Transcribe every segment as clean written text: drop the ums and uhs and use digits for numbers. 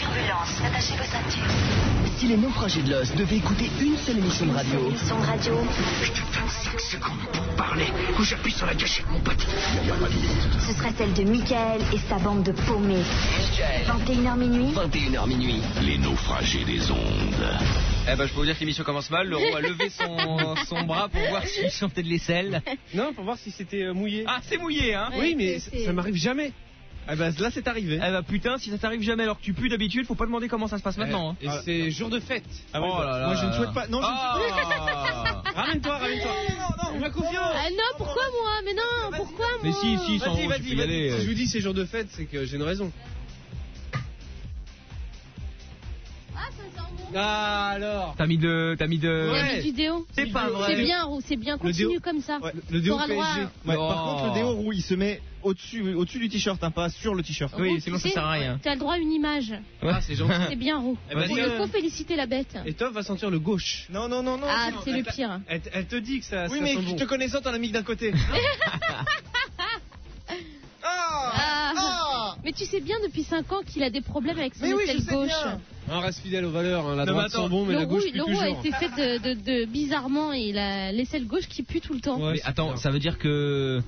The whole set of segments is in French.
turbulence, attachez vos ceintures. Si les naufragés de l'os devaient écouter une seule émission de radio... Je te donne 5 secondes pour parler ou j'appuie sur la gâchette, mon pote. Ce serait celle de Michael et sa bande de paumés. 21h minuit. 21h minuit. Les naufragés des ondes. Eh ben, je peux vous dire que l'émission commence mal. Laurent a levé son bras pour voir s'il sentait de l'aisselle. Non, pour voir si c'était mouillé. Ah, c'est mouillé, hein? Oui, mais ça m'arrive jamais. Eh ben, là, c'est arrivé. Eh ben, putain, si ça t'arrive jamais alors que tu pues d'habitude, faut pas demander comment ça se passe maintenant. Hein. Et c'est jour de fête. Ah oui, oh là là. Moi, je ne souhaite pas. Non, Ramène-toi. Non, ma confiance. Ah non, pourquoi moi? Mais non, pourquoi moi? Mais si, sans tu peux y aller. Si je vous dis c'est jour de fête, c'est que j'ai une raison. Ah, ça sent bon. Ah, alors. T'as mis Il y a du déo. C'est pas vrai. C'est bien, Roux, c'est bien, continue comme ça. Ouais, le déo T'auras le droit. PSG. Ouais, par contre, le déo roux, il se met au-dessus du t-shirt, hein, pas sur le t-shirt. Oui, Roux, sinon tu ça sais, sert à rien. T'as le droit à une image. Ah, c'est gentil. C'est bien, Roux. Eh ben, Il faut féliciter la bête. Et Tov va sentir le gauche. Non. Ah, c'est le pire. Elle te dit que ça. Oui, ça mais sent bon. te connaissant, t'en as mis que d'un côté. Mais tu sais bien depuis 5 ans qu'il a des problèmes avec son Mais oui, aisselle je sais gauche. bien. On reste fidèle aux valeurs. Hein. La Non, droite mais attends, sent bon, mais la gauche pue Le roux a toujours. été fait de bizarrement, et il a l'aisselle gauche qui pue tout le temps. Ouais, Mais attends, ça veut dire que...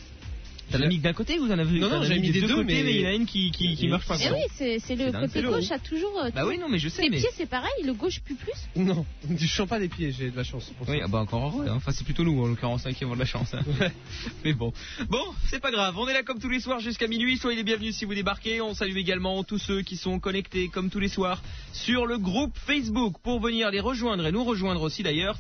T'en as mis que d'un côté ou t'en as vu? Non, j'avais mis des deux, côtés, mais il y en a une qui marche pas. Eh oui, c'est le côté gauche a toujours. Bah oui, non, mais je sais. Tes Mais... pieds, c'est pareil, le gauche pue plus. Non, je sens pas des pieds, j'ai de la chance. Pour Oui, ça. bah encore heureux. Hein. Enfin, c'est plutôt nous, en l'occurrence, qui avons de la chance. Hein. Ouais. Mais bon, c'est pas grave. On est là comme tous les soirs jusqu'à minuit. Soyez les bienvenus si vous débarquez. On salue également tous ceux qui sont connectés comme tous les soirs sur le groupe Facebook pour venir les rejoindre et nous rejoindre aussi d'ailleurs.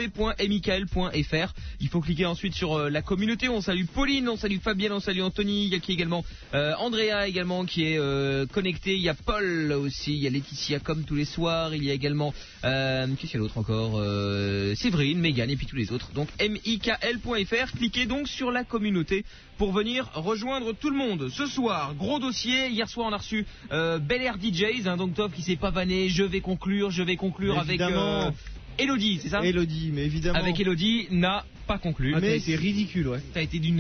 www.mikael.fr. Il faut cliquer ensuite sur la communauté. On salue Pauline, on salue Fabienne, on salue Anthony. Il y a qui également Andrea également qui est connecté. Il y a Paul aussi. Il y a Laetitia comme tous les soirs. Il y a également qui c'est l'autre encore Séverine, Mégane et puis tous les autres. Donc mikl.fr. Cliquez donc sur la communauté pour venir rejoindre tout le monde. Ce soir, gros dossier. Hier soir, on a reçu Bel Air DJs. Hein, donc Top qui s'est pavané. Je vais conclure avec Elodie, c'est ça? Elodie, mais évidemment. Avec Elodie, n'a pas conclu. Ah, mais c'est ridicule, ouais. T'as été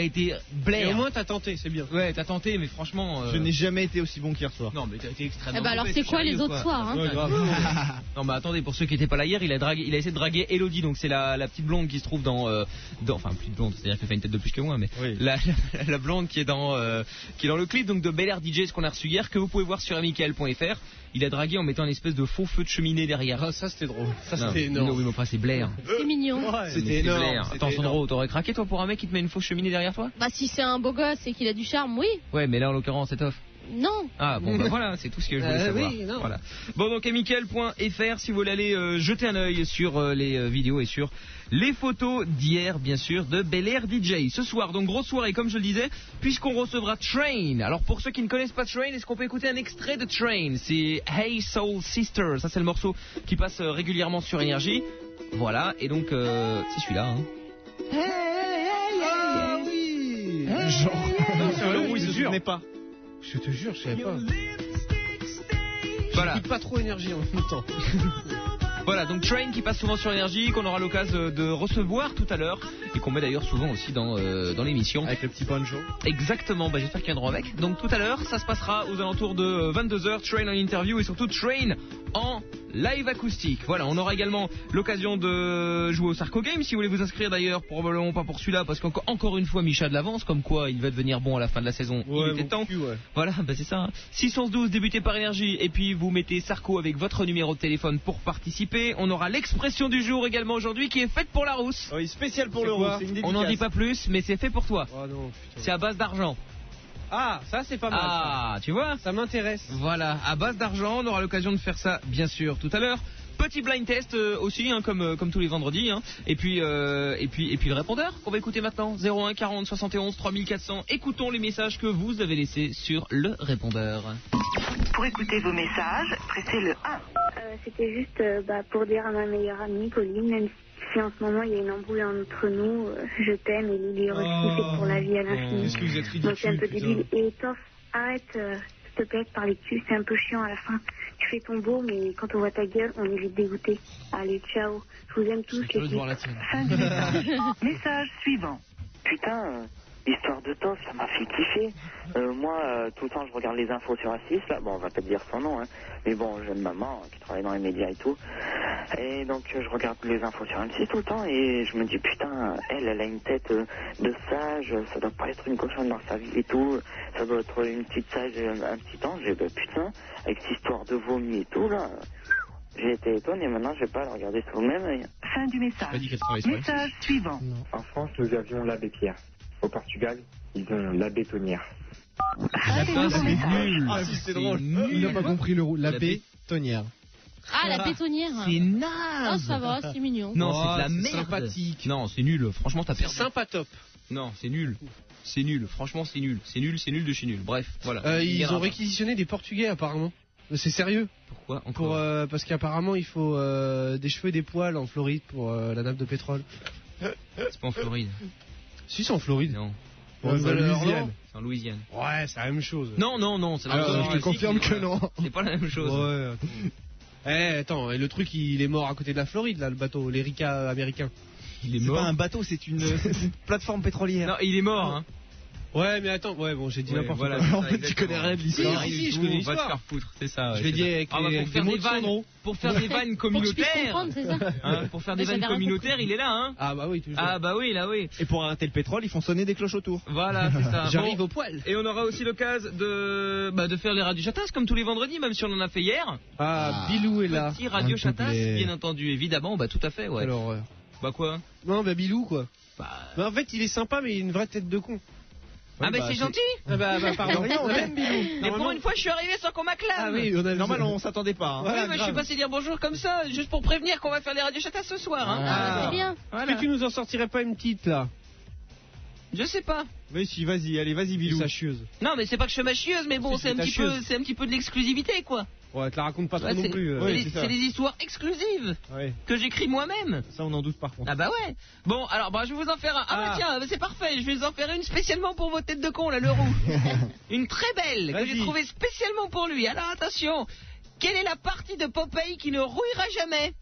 Blair. Et au moins t'as tenté, c'est bien. Ouais, t'as tenté, mais franchement. Je n'ai jamais été aussi bon qu'hier soir. Non, mais t'as été extrêmement. Eh ben alors mauvais, c'est quoi sérieux, les autres soirs, hein? Ouais, grave. Non, mais attendez, pour ceux qui n'étaient pas là hier, il a essayé de draguer Elodie, donc c'est la petite blonde qui se trouve enfin plus blonde, c'est-à-dire qu'elle fait une tête de plus que moi, mais oui. la blonde qui est dans le clip donc de Bel Air DJ, ce qu'on a reçu hier, que vous pouvez voir sur mikl.fr. Il a dragué en mettant une espèce de faux feu de cheminée derrière. Ah, ça c'était drôle. Ça Non, c'était énorme. non, oui, mais enfin c'est Blair. C'est mignon. Ouais, Mais c'était c'est énorme. Blair. C'était Attends, énorme. Sandro, t'aurais craqué toi pour un mec qui te met une fausse cheminée derrière toi? Bah si c'est un beau gosse et qu'il a du charme, oui. Ouais, mais là en l'occurrence c'est off. Non. Ah bon, bah voilà, c'est tout ce que je voulais savoir. Oui, non. Voilà. Bon, donc mikl.fr si vous voulez aller jeter un œil sur les vidéos et sur les photos d'hier, bien sûr, de Bel Air DJ. Ce soir, donc grosse soirée, comme je le disais, puisqu'on recevra Train. Alors pour ceux qui ne connaissent pas Train, est-ce qu'on peut écouter un extrait de Train? C'est Hey Soul Sister, ça c'est le morceau qui passe régulièrement sur Énergie. Voilà, et donc c'est celui-là. Hein. Ah oui. Genre. Non, c'est vrai, Oui, je je te jure. ne pas. Je te jure, je savais pas. Voilà. J'écoute pas trop énergie en même temps. Voilà, donc Train qui passe souvent sur Énergie, qu'on aura l'occasion de recevoir tout à l'heure et qu'on met d'ailleurs souvent aussi dans l'émission. Avec le petit poncho. Exactement, bah j'espère qu'il y a un droit avec. Donc tout à l'heure, ça se passera aux alentours de 22h, Train en interview et surtout Train en live acoustique. Voilà, on aura également l'occasion de jouer au Sarco Game si vous voulez vous inscrire d'ailleurs, probablement pas pour celui-là parce qu'encore une fois Micha de l'avance, comme quoi il va devenir bon à la fin de la saison. Ouais, il était temps. ouais. Voilà, bah c'est ça. Hein. 612 débuté par Énergie et puis vous mettez Sarco avec votre numéro de téléphone pour participer. On aura l'expression du jour également aujourd'hui qui est faite pour la rousse. Oui, spécial pour C'est le quoi roux. C'est une On n'en dit dédicace. pas plus, mais c'est fait pour toi. Oh non, putain. C'est à base d'argent. Ah, ça c'est pas mal. Ah, tu vois? Ça m'intéresse. Voilà, à base d'argent, on aura l'occasion de faire ça, bien sûr, tout à l'heure. Petit blind test aussi, hein, comme tous les vendredis. Hein. Et puis le répondeur qu'on va écouter maintenant. 01 40 71 3400. Écoutons les messages que vous avez laissés sur le répondeur. Pour écouter vos messages, pressez le 1. C'était juste pour dire à ma meilleure amie, Pauline, même si en ce moment il y a une embrouille entre nous, je t'aime et Lily aussi, c'est pour la vie à l'infini. Est-ce que vous êtes ridicule? Donc c'est un peu putain. débile. Et Toff, arrête, s'il te plaît, de parler dessus, c'est un peu chiant à la fin. Tu fais ton beau, mais quand on voit ta gueule, on est vite dégoûté. Allez, ciao. Je vous aime tous, les filles. la tienne. Fin du message. Message suivant. Putain, Histoire de Toff, ça m'a fait kiffer. Moi, tout le temps, je regarde les infos sur A6, là. Bon, on va pas te dire son nom, hein. Mais bon, j'ai une maman qui travaille dans les médias et tout. Et donc, je regarde les infos sur M6 tout le temps et je me dis, putain, elle a une tête de sage, ça doit pas être une cochonne dans sa vie et tout. Ça doit être une petite sage, un petit ange. Et ben, putain, avec cette histoire de vomi et tout, là. J'ai été étonné, maintenant je vais pas le regarder sur le même œil. Fin du message. Message suivant. En France, nous avions l'abbé Pierre. Au Portugal, ils ont la bétonnière. C'est nul. Ah si, c'est drôle. Il n'a pas compris la bétonnière. Ah, la bétonnière. C'est naze. Oh, ça va, c'est mignon. Non, c'est de la c'est merde. sympathique. Non, c'est nul. Franchement, t'as perdu. Sympa top. Non, c'est nul. C'est nul. Franchement, c'est nul. C'est nul de chez nul. Bref, voilà. Ils ont réquisitionné des Portugais apparemment. C'est sérieux. Pourquoi encore Parce qu'apparemment il faut des cheveux et des poils en Floride pour la nappe de pétrole. C'est pas en Floride. Si, c'est en Floride. Non. C'est en Louisiane. C'est en Louisiane. Ouais, c'est la même chose. Non, c'est la même chose. Je te confirme que non. C'est pas la même chose. Ouais, attends, et le truc il est mort à côté de la Floride là, le bateau, l'Erika américain. Il est C'est mort. pas un bateau, c'est une plateforme pétrolière. Non, il est mort, hein. Ouais, mais attends, bon, j'ai dit n'importe voilà, quoi. En fait, tu connais rien de l'histoire. Si, je connais On va te l'histoire. faire foutre, c'est ça. Je l'ai dit avec des mots de son nom. Pour faire des vannes Pour que je puisse communautaires. comprendre, c'est ça. Hein, pour faire des Mais vannes j'avais rien communautaires, il est là, hein. Ah bah oui, toujours. Ah bah oui, là oui. Et pour arrêter le pétrole, ils font sonner des cloches autour. Voilà, c'est ça. J'arrive Bon, au poil. et on aura aussi l'occasion de faire les radios chatasses comme tous les vendredis, même si on en a fait hier. Ah, Bilou est là. Petit radio chatasses, couplet. bien entendu, évidemment, bah tout à fait, ouais. Quelle horreur. Bah quoi? Non, bah Bilou quoi. Bah... Bah en fait, il est sympa, mais il a une vraie tête de con. Ah bah c'est gentil. Ah bah pardon. Rien, on t'aime, Bilou. Mais pour une fois, je suis arrivé sans qu'on m'acclame. Ah oui, on a Normal, on s'attendait pas. Hein. Voilà, Oui, mais je suis passé dire bonjour comme ça, juste pour prévenir qu'on va faire les radios chatasses ce soir. Hein. Ah, c'est bien. Est-ce que tu nous en sortirais pas une petite là? Je sais pas. Mais si, vas-y, Bilou. Sachieuse. Non, mais c'est pas que je suis machieuse, mais bon, Si, c'est un c'est petit peu de l'exclusivité, quoi. Ouais, te la raconte pas trop Ouais, non plus. Ouais, c'est ça. c'est des histoires exclusives Ouais, que j'écris moi-même. ça on en doute par contre. Ah bah ouais. Bon, alors bah je vais vous en faire un. Ah bah tiens, c'est parfait. Je vais vous en faire une spécialement pour vos têtes de con là, le roux. Une très belle que j'ai Vas-y. trouvée spécialement pour lui. Alors attention. Quelle est la partie de Popeye qui ne rouillera jamais?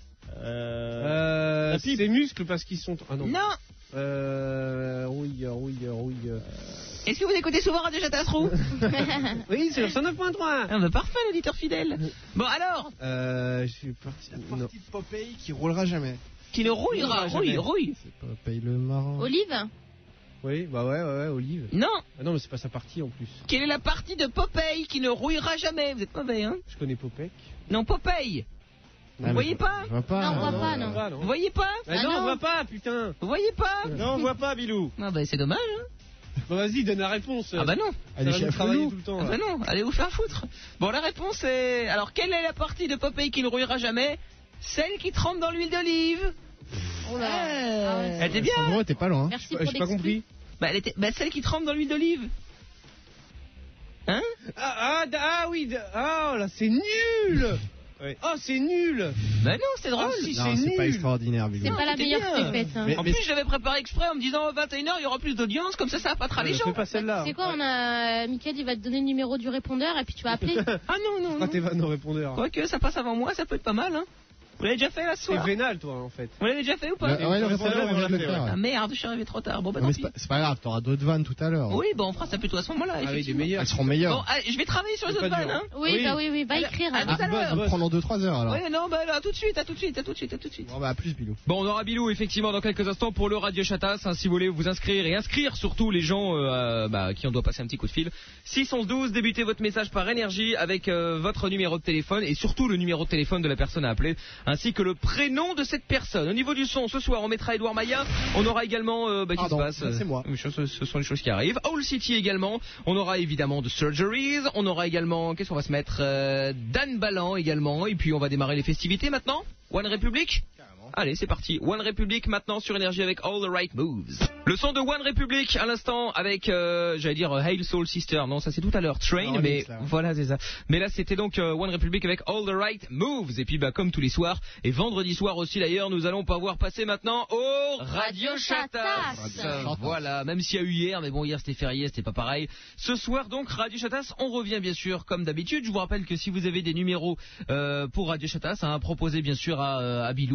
La pipe. Ses muscles parce qu'ils sont. Ah non. Non. Rouille. Est-ce que vous écoutez souvent Radio Chatas Roux? Oui, c'est le 109.3. Ah bah parfait, l'auditeur fidèle. Bon alors, Je suis parti. Non. Partie de Popeye qui roulera jamais. qui ne rouillera, rouille. C'est pas Paye le marin. Olive. Oui, bah ouais, Olive. Non. Ah non, mais c'est pas sa partie en plus. Quelle est la partie de Popeye qui ne rouillera jamais? Vous êtes mauvais, hein? Je connais Popek. Non, Popeye. Vous voyez pas? Je vois pas. Non, on voit pas, non. Vous voyez pas? Ah non, on voit pas, putain. Vous voyez pas? Non, on voit pas, Bilou. Ah bah c'est dommage, hein? Bon, vas-y, donne la réponse. Ah bah non. Ça va nous travailler tout le temps. Ah là. bah non, allez vous faire foutre. Bon, la réponse est... Alors, quelle est la partie de Popeye qui ne rouillera jamais? Celle qui trempe dans l'huile d'olive. Oh là. Ah ouais. Elle était bien. Sandro, t'es pas loin. Merci pour J'ai pas l'exclu. compris. Bah, elle était... bah celle qui trempe dans l'huile d'olive. Hein? Oui, oh là, c'est nul. Ouais. Oh, c'est nul. Bah non, c'est drôle. Si, c'est nul. extraordinaire, C'est pas la c'était meilleure bien. pépette. Hein. En plus, je l'avais préparé exprès en me disant 21h, il y aura plus d'audience, comme ça appâtera les gens. Fais pas celle-là. C'est quoi, on a Mickaël, il va te donner le numéro du répondeur et puis tu vas appeler. Ah non, non, non. Tes vannes au répondeur. Quoique, ça passe avant moi, ça peut être pas mal, hein. Vous l'avez déjà fait là ce C'est soir? vénal, toi, en fait. Vous l'avez déjà fait ou pas? Ouais, le répondeur, on l'a fait, ouais. Ah merde, je suis arrivé trop tard. Bon, bah tant pis. C'est pas grave, t'auras d'autres vannes tout à l'heure. Oui, bon, on fera ça plutôt à ce moment-là. Ah oui, des effectivement. meilleurs. Elles seront Bon, meilleures. allez, je vais travailler sur les C'est autres pas vannes, dur. hein. Oui, bah oui, va écrire. À hein. tout à l'heure. Pendant 2-3 heures alors. Oui, non, bah là, à tout de suite. Bon, bah, à plus, Bilou. Bon, on aura Bilou effectivement dans quelques instants pour le Radio Chatas. Hein, si vous voulez vous inscrire et inscrire surtout les gens qui on doit passer un petit coup de fil. 611-12, débutez votre message par énergie avec votre numéro de téléphone et surtout le numéro de téléphone de la personne à appeler ainsi que le prénom de cette personne. Au niveau du son, ce soir on mettra Edouard Maya. On aura également qui se passe. C'est moi. Ce sont les choses qui arrivent. Owl City également. On aura évidemment de Surgeries. On aura également qu'est-ce qu'on va se mettre Dan Ballan également. Et puis on va démarrer les festivités maintenant. One Republic. Allez, c'est parti. One Republic maintenant sur Énergie avec All the Right Moves. Le son de One Republic à l'instant avec, j'allais dire Hail Soul Sister. Non, ça c'est tout à l'heure. Train, Non, mais là. voilà, c'est ça. Mais là c'était donc One Republic avec All the Right Moves. Et puis bah comme tous les soirs et vendredi soir aussi d'ailleurs, nous allons pouvoir passer maintenant au Radio Chatas. Voilà, même s'il y a eu hier, mais bon hier c'était férié, c'était pas pareil. Ce soir donc Radio Chatas, on revient bien sûr comme d'habitude. Je vous rappelle que si vous avez des numéros pour Radio Chatas, hein, proposez bien sûr à Bilou pour le Radio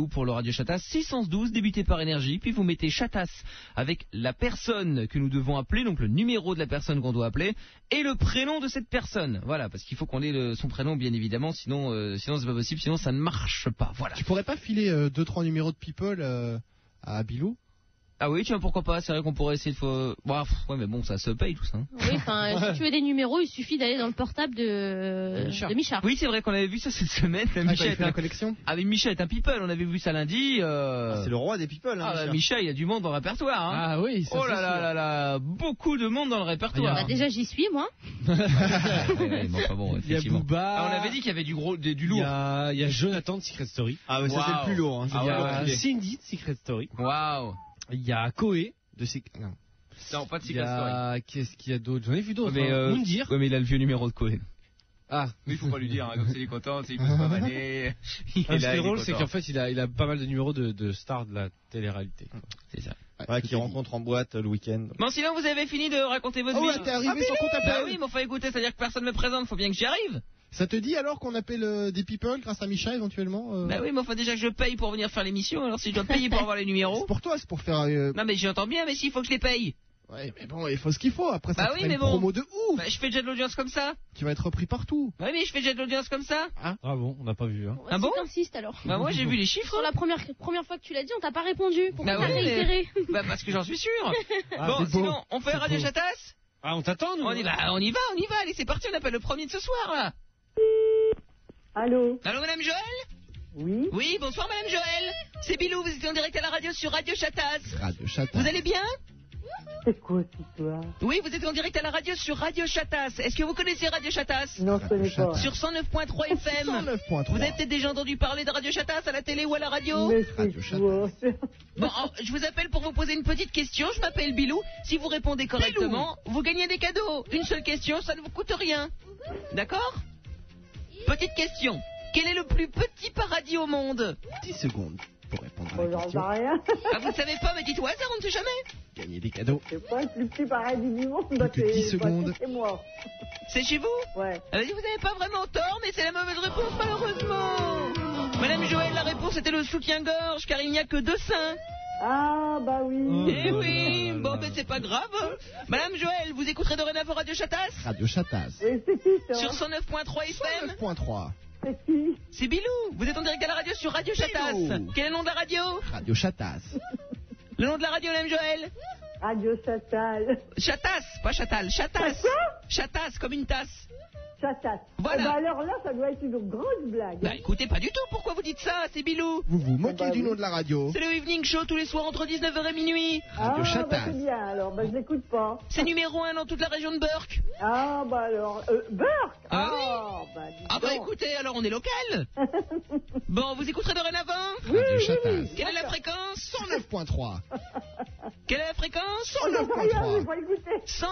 Radio Chatas, 612 débuté par énergie, puis vous mettez Chatas avec la personne que nous devons appeler, donc le numéro de la personne qu'on doit appeler, et le prénom de cette personne. Voilà, parce qu'il faut qu'on ait son prénom bien évidemment, sinon c'est pas possible, sinon ça ne marche pas. Voilà. Tu pourrais pas filer 2-3 numéros de people à Bilou? Ah oui, tiens, pourquoi pas, c'est vrai qu'on pourrait essayer de... ouais, mais bon, ça se paye tout ça. Hein. Oui, enfin, si tu veux des numéros, il suffit d'aller dans le portable de Micha. Oui, c'est vrai qu'on avait vu ça cette semaine. Micha est la collection. Ah, mais Micha est un people, on avait vu ça lundi. C'est le roi des people. Hein, Micha, il y a du monde dans le répertoire. Hein. Ah oui, ça, oh là là là là, beaucoup de monde dans le répertoire. Bah, déjà, j'y suis, moi. Ouais, bon, il y a Booba. On avait dit qu'il y avait du lourd. Il y a Jonathan de Secret Story. Ah ouais, ça c'est le plus lourd. Hein, il y a Cindy de Secret Story. Waouh. Il y a Koé de Non, pas de Secret Story. Qu'est-ce qu'il y a d'autre? J'en ai vu d'autres. Mais Moundir. Ouais, mais il a le vieux numéro de Koé. Ah, mais il faut pas lui dire, hein, comme c'est il est content, il peut se pavaner. Ce qui est drôle, c'est qu'en fait, il a pas mal de numéros de stars de la télé-réalité. C'est ça. Ouais, qui rencontre en boîte le week-end. Bon, sinon vous avez fini de raconter votre vie. Oh, t'es arrivé sans qu'on t'appelle. Bah oui, mais enfin écoutez, c'est-à-dire que personne me présente, faut bien que j'y arrive. Ça te dit alors qu'on appelle des people grâce à Micha éventuellement Bah oui, mais enfin déjà que je paye pour venir faire l'émission, alors si je dois payer pour avoir les numéros. C'est pour toi, c'est pour faire. Non mais j'entends bien, mais s'il faut que je les paye. Ouais, mais bon, il faut ce qu'il faut. Après, ça bah te oui, mais une bon. promo de ouf. Bah je fais déjà de l'audience comme ça. Tu vas être repris partout. Bah oui, mais je fais déjà de l'audience comme ça. Ah bon, on n'a pas vu. Hein. Ah bon? T'insistes alors. Bah moi j'ai vu les chiffres. Sur la première fois que tu l'as dit, on t'a pas répondu. Pourquoi t'as ouais, réitéré? Bah parce que j'en suis sûr. Bon, sinon, on fait Radio Chatas? Ah, on t'attend, nous. On y va. Allez, c'est parti, on appelle le premier de ce soir, là. Allô, Madame Joël? Oui. Oui, bonsoir Madame Joël. C'est Bilou, vous êtes en direct à la radio sur Radio Chatas. Radio Chatas. Vous allez bien? C'est quoi cette histoire? Oui, vous êtes en direct à la radio sur Radio Chatas. Est-ce que vous connaissez Radio Chatas? Non, je connais pas. Sur 109.3 FM. 109.3. Vous avez peut-être déjà entendu parler de Radio Chatas à la télé ou à la radio? Mais c'est quoi? Bon, je vous appelle pour vous poser une petite question. Je m'appelle Bilou. Si vous répondez correctement, vous gagnez des cadeaux. Une seule question, ça ne vous coûte rien. D'accord? Petite question. Quel est le plus petit paradis au monde? 10 secondes pour répondre à Bon, la j'en question. sais rien. Ah, vous ne savez pas, mais dites-moi ça, on ne sait jamais. Gagner des cadeaux. C'est pas le plus petit paradis du monde. Bah, que 10 secondes. C'est moi. C'est chez vous? Ouais. Vous n'avez pas vraiment tort, mais c'est la mauvaise réponse, malheureusement. Madame Joël, la réponse était le soutien-gorge, car il n'y a que 2 seins. Ah, bah oui. Eh oui, bon, ben c'est pas grave. Madame Joël, vous écouterez dorénavant Radio Chatas? Radio Chatas. Et c'est qui ça? Sur 109.3 FM. 9.3. C'est qui? C'est Bilou. Vous êtes en direct à la radio sur Radio Chatas. Bilou. Quel est le nom de la radio? Radio Chatas. Le nom de la radio, Madame Joël? Radio Chatal. Chatas, pas Chatal, Chatas. Quoi? Chatas, comme une tasse. Chatal. Voilà. Eh ben alors là, ça doit être une grosse blague. Bah écoutez, pas du tout. Pourquoi vous dites ça? C'est Bilou. Vous vous moquez bah du oui. nom de la radio. C'est le Evening Show tous les soirs entre 19h et minuit. Radio bah Chatas. c'est bien alors. Bah je l'écoute pas. C'est numéro 1 dans toute la région de Burke. Ah, bah alors. Burke. Ah oui. Bah dis Ah bah donc. écoutez, alors on est local. Bon, vous écouterez dorénavant? Radio Chatas. Quelle est la fréquence? 109.3. Quelle est la fréquence? Oh, j'en sais rien, j'ai 109.3. pas écouté.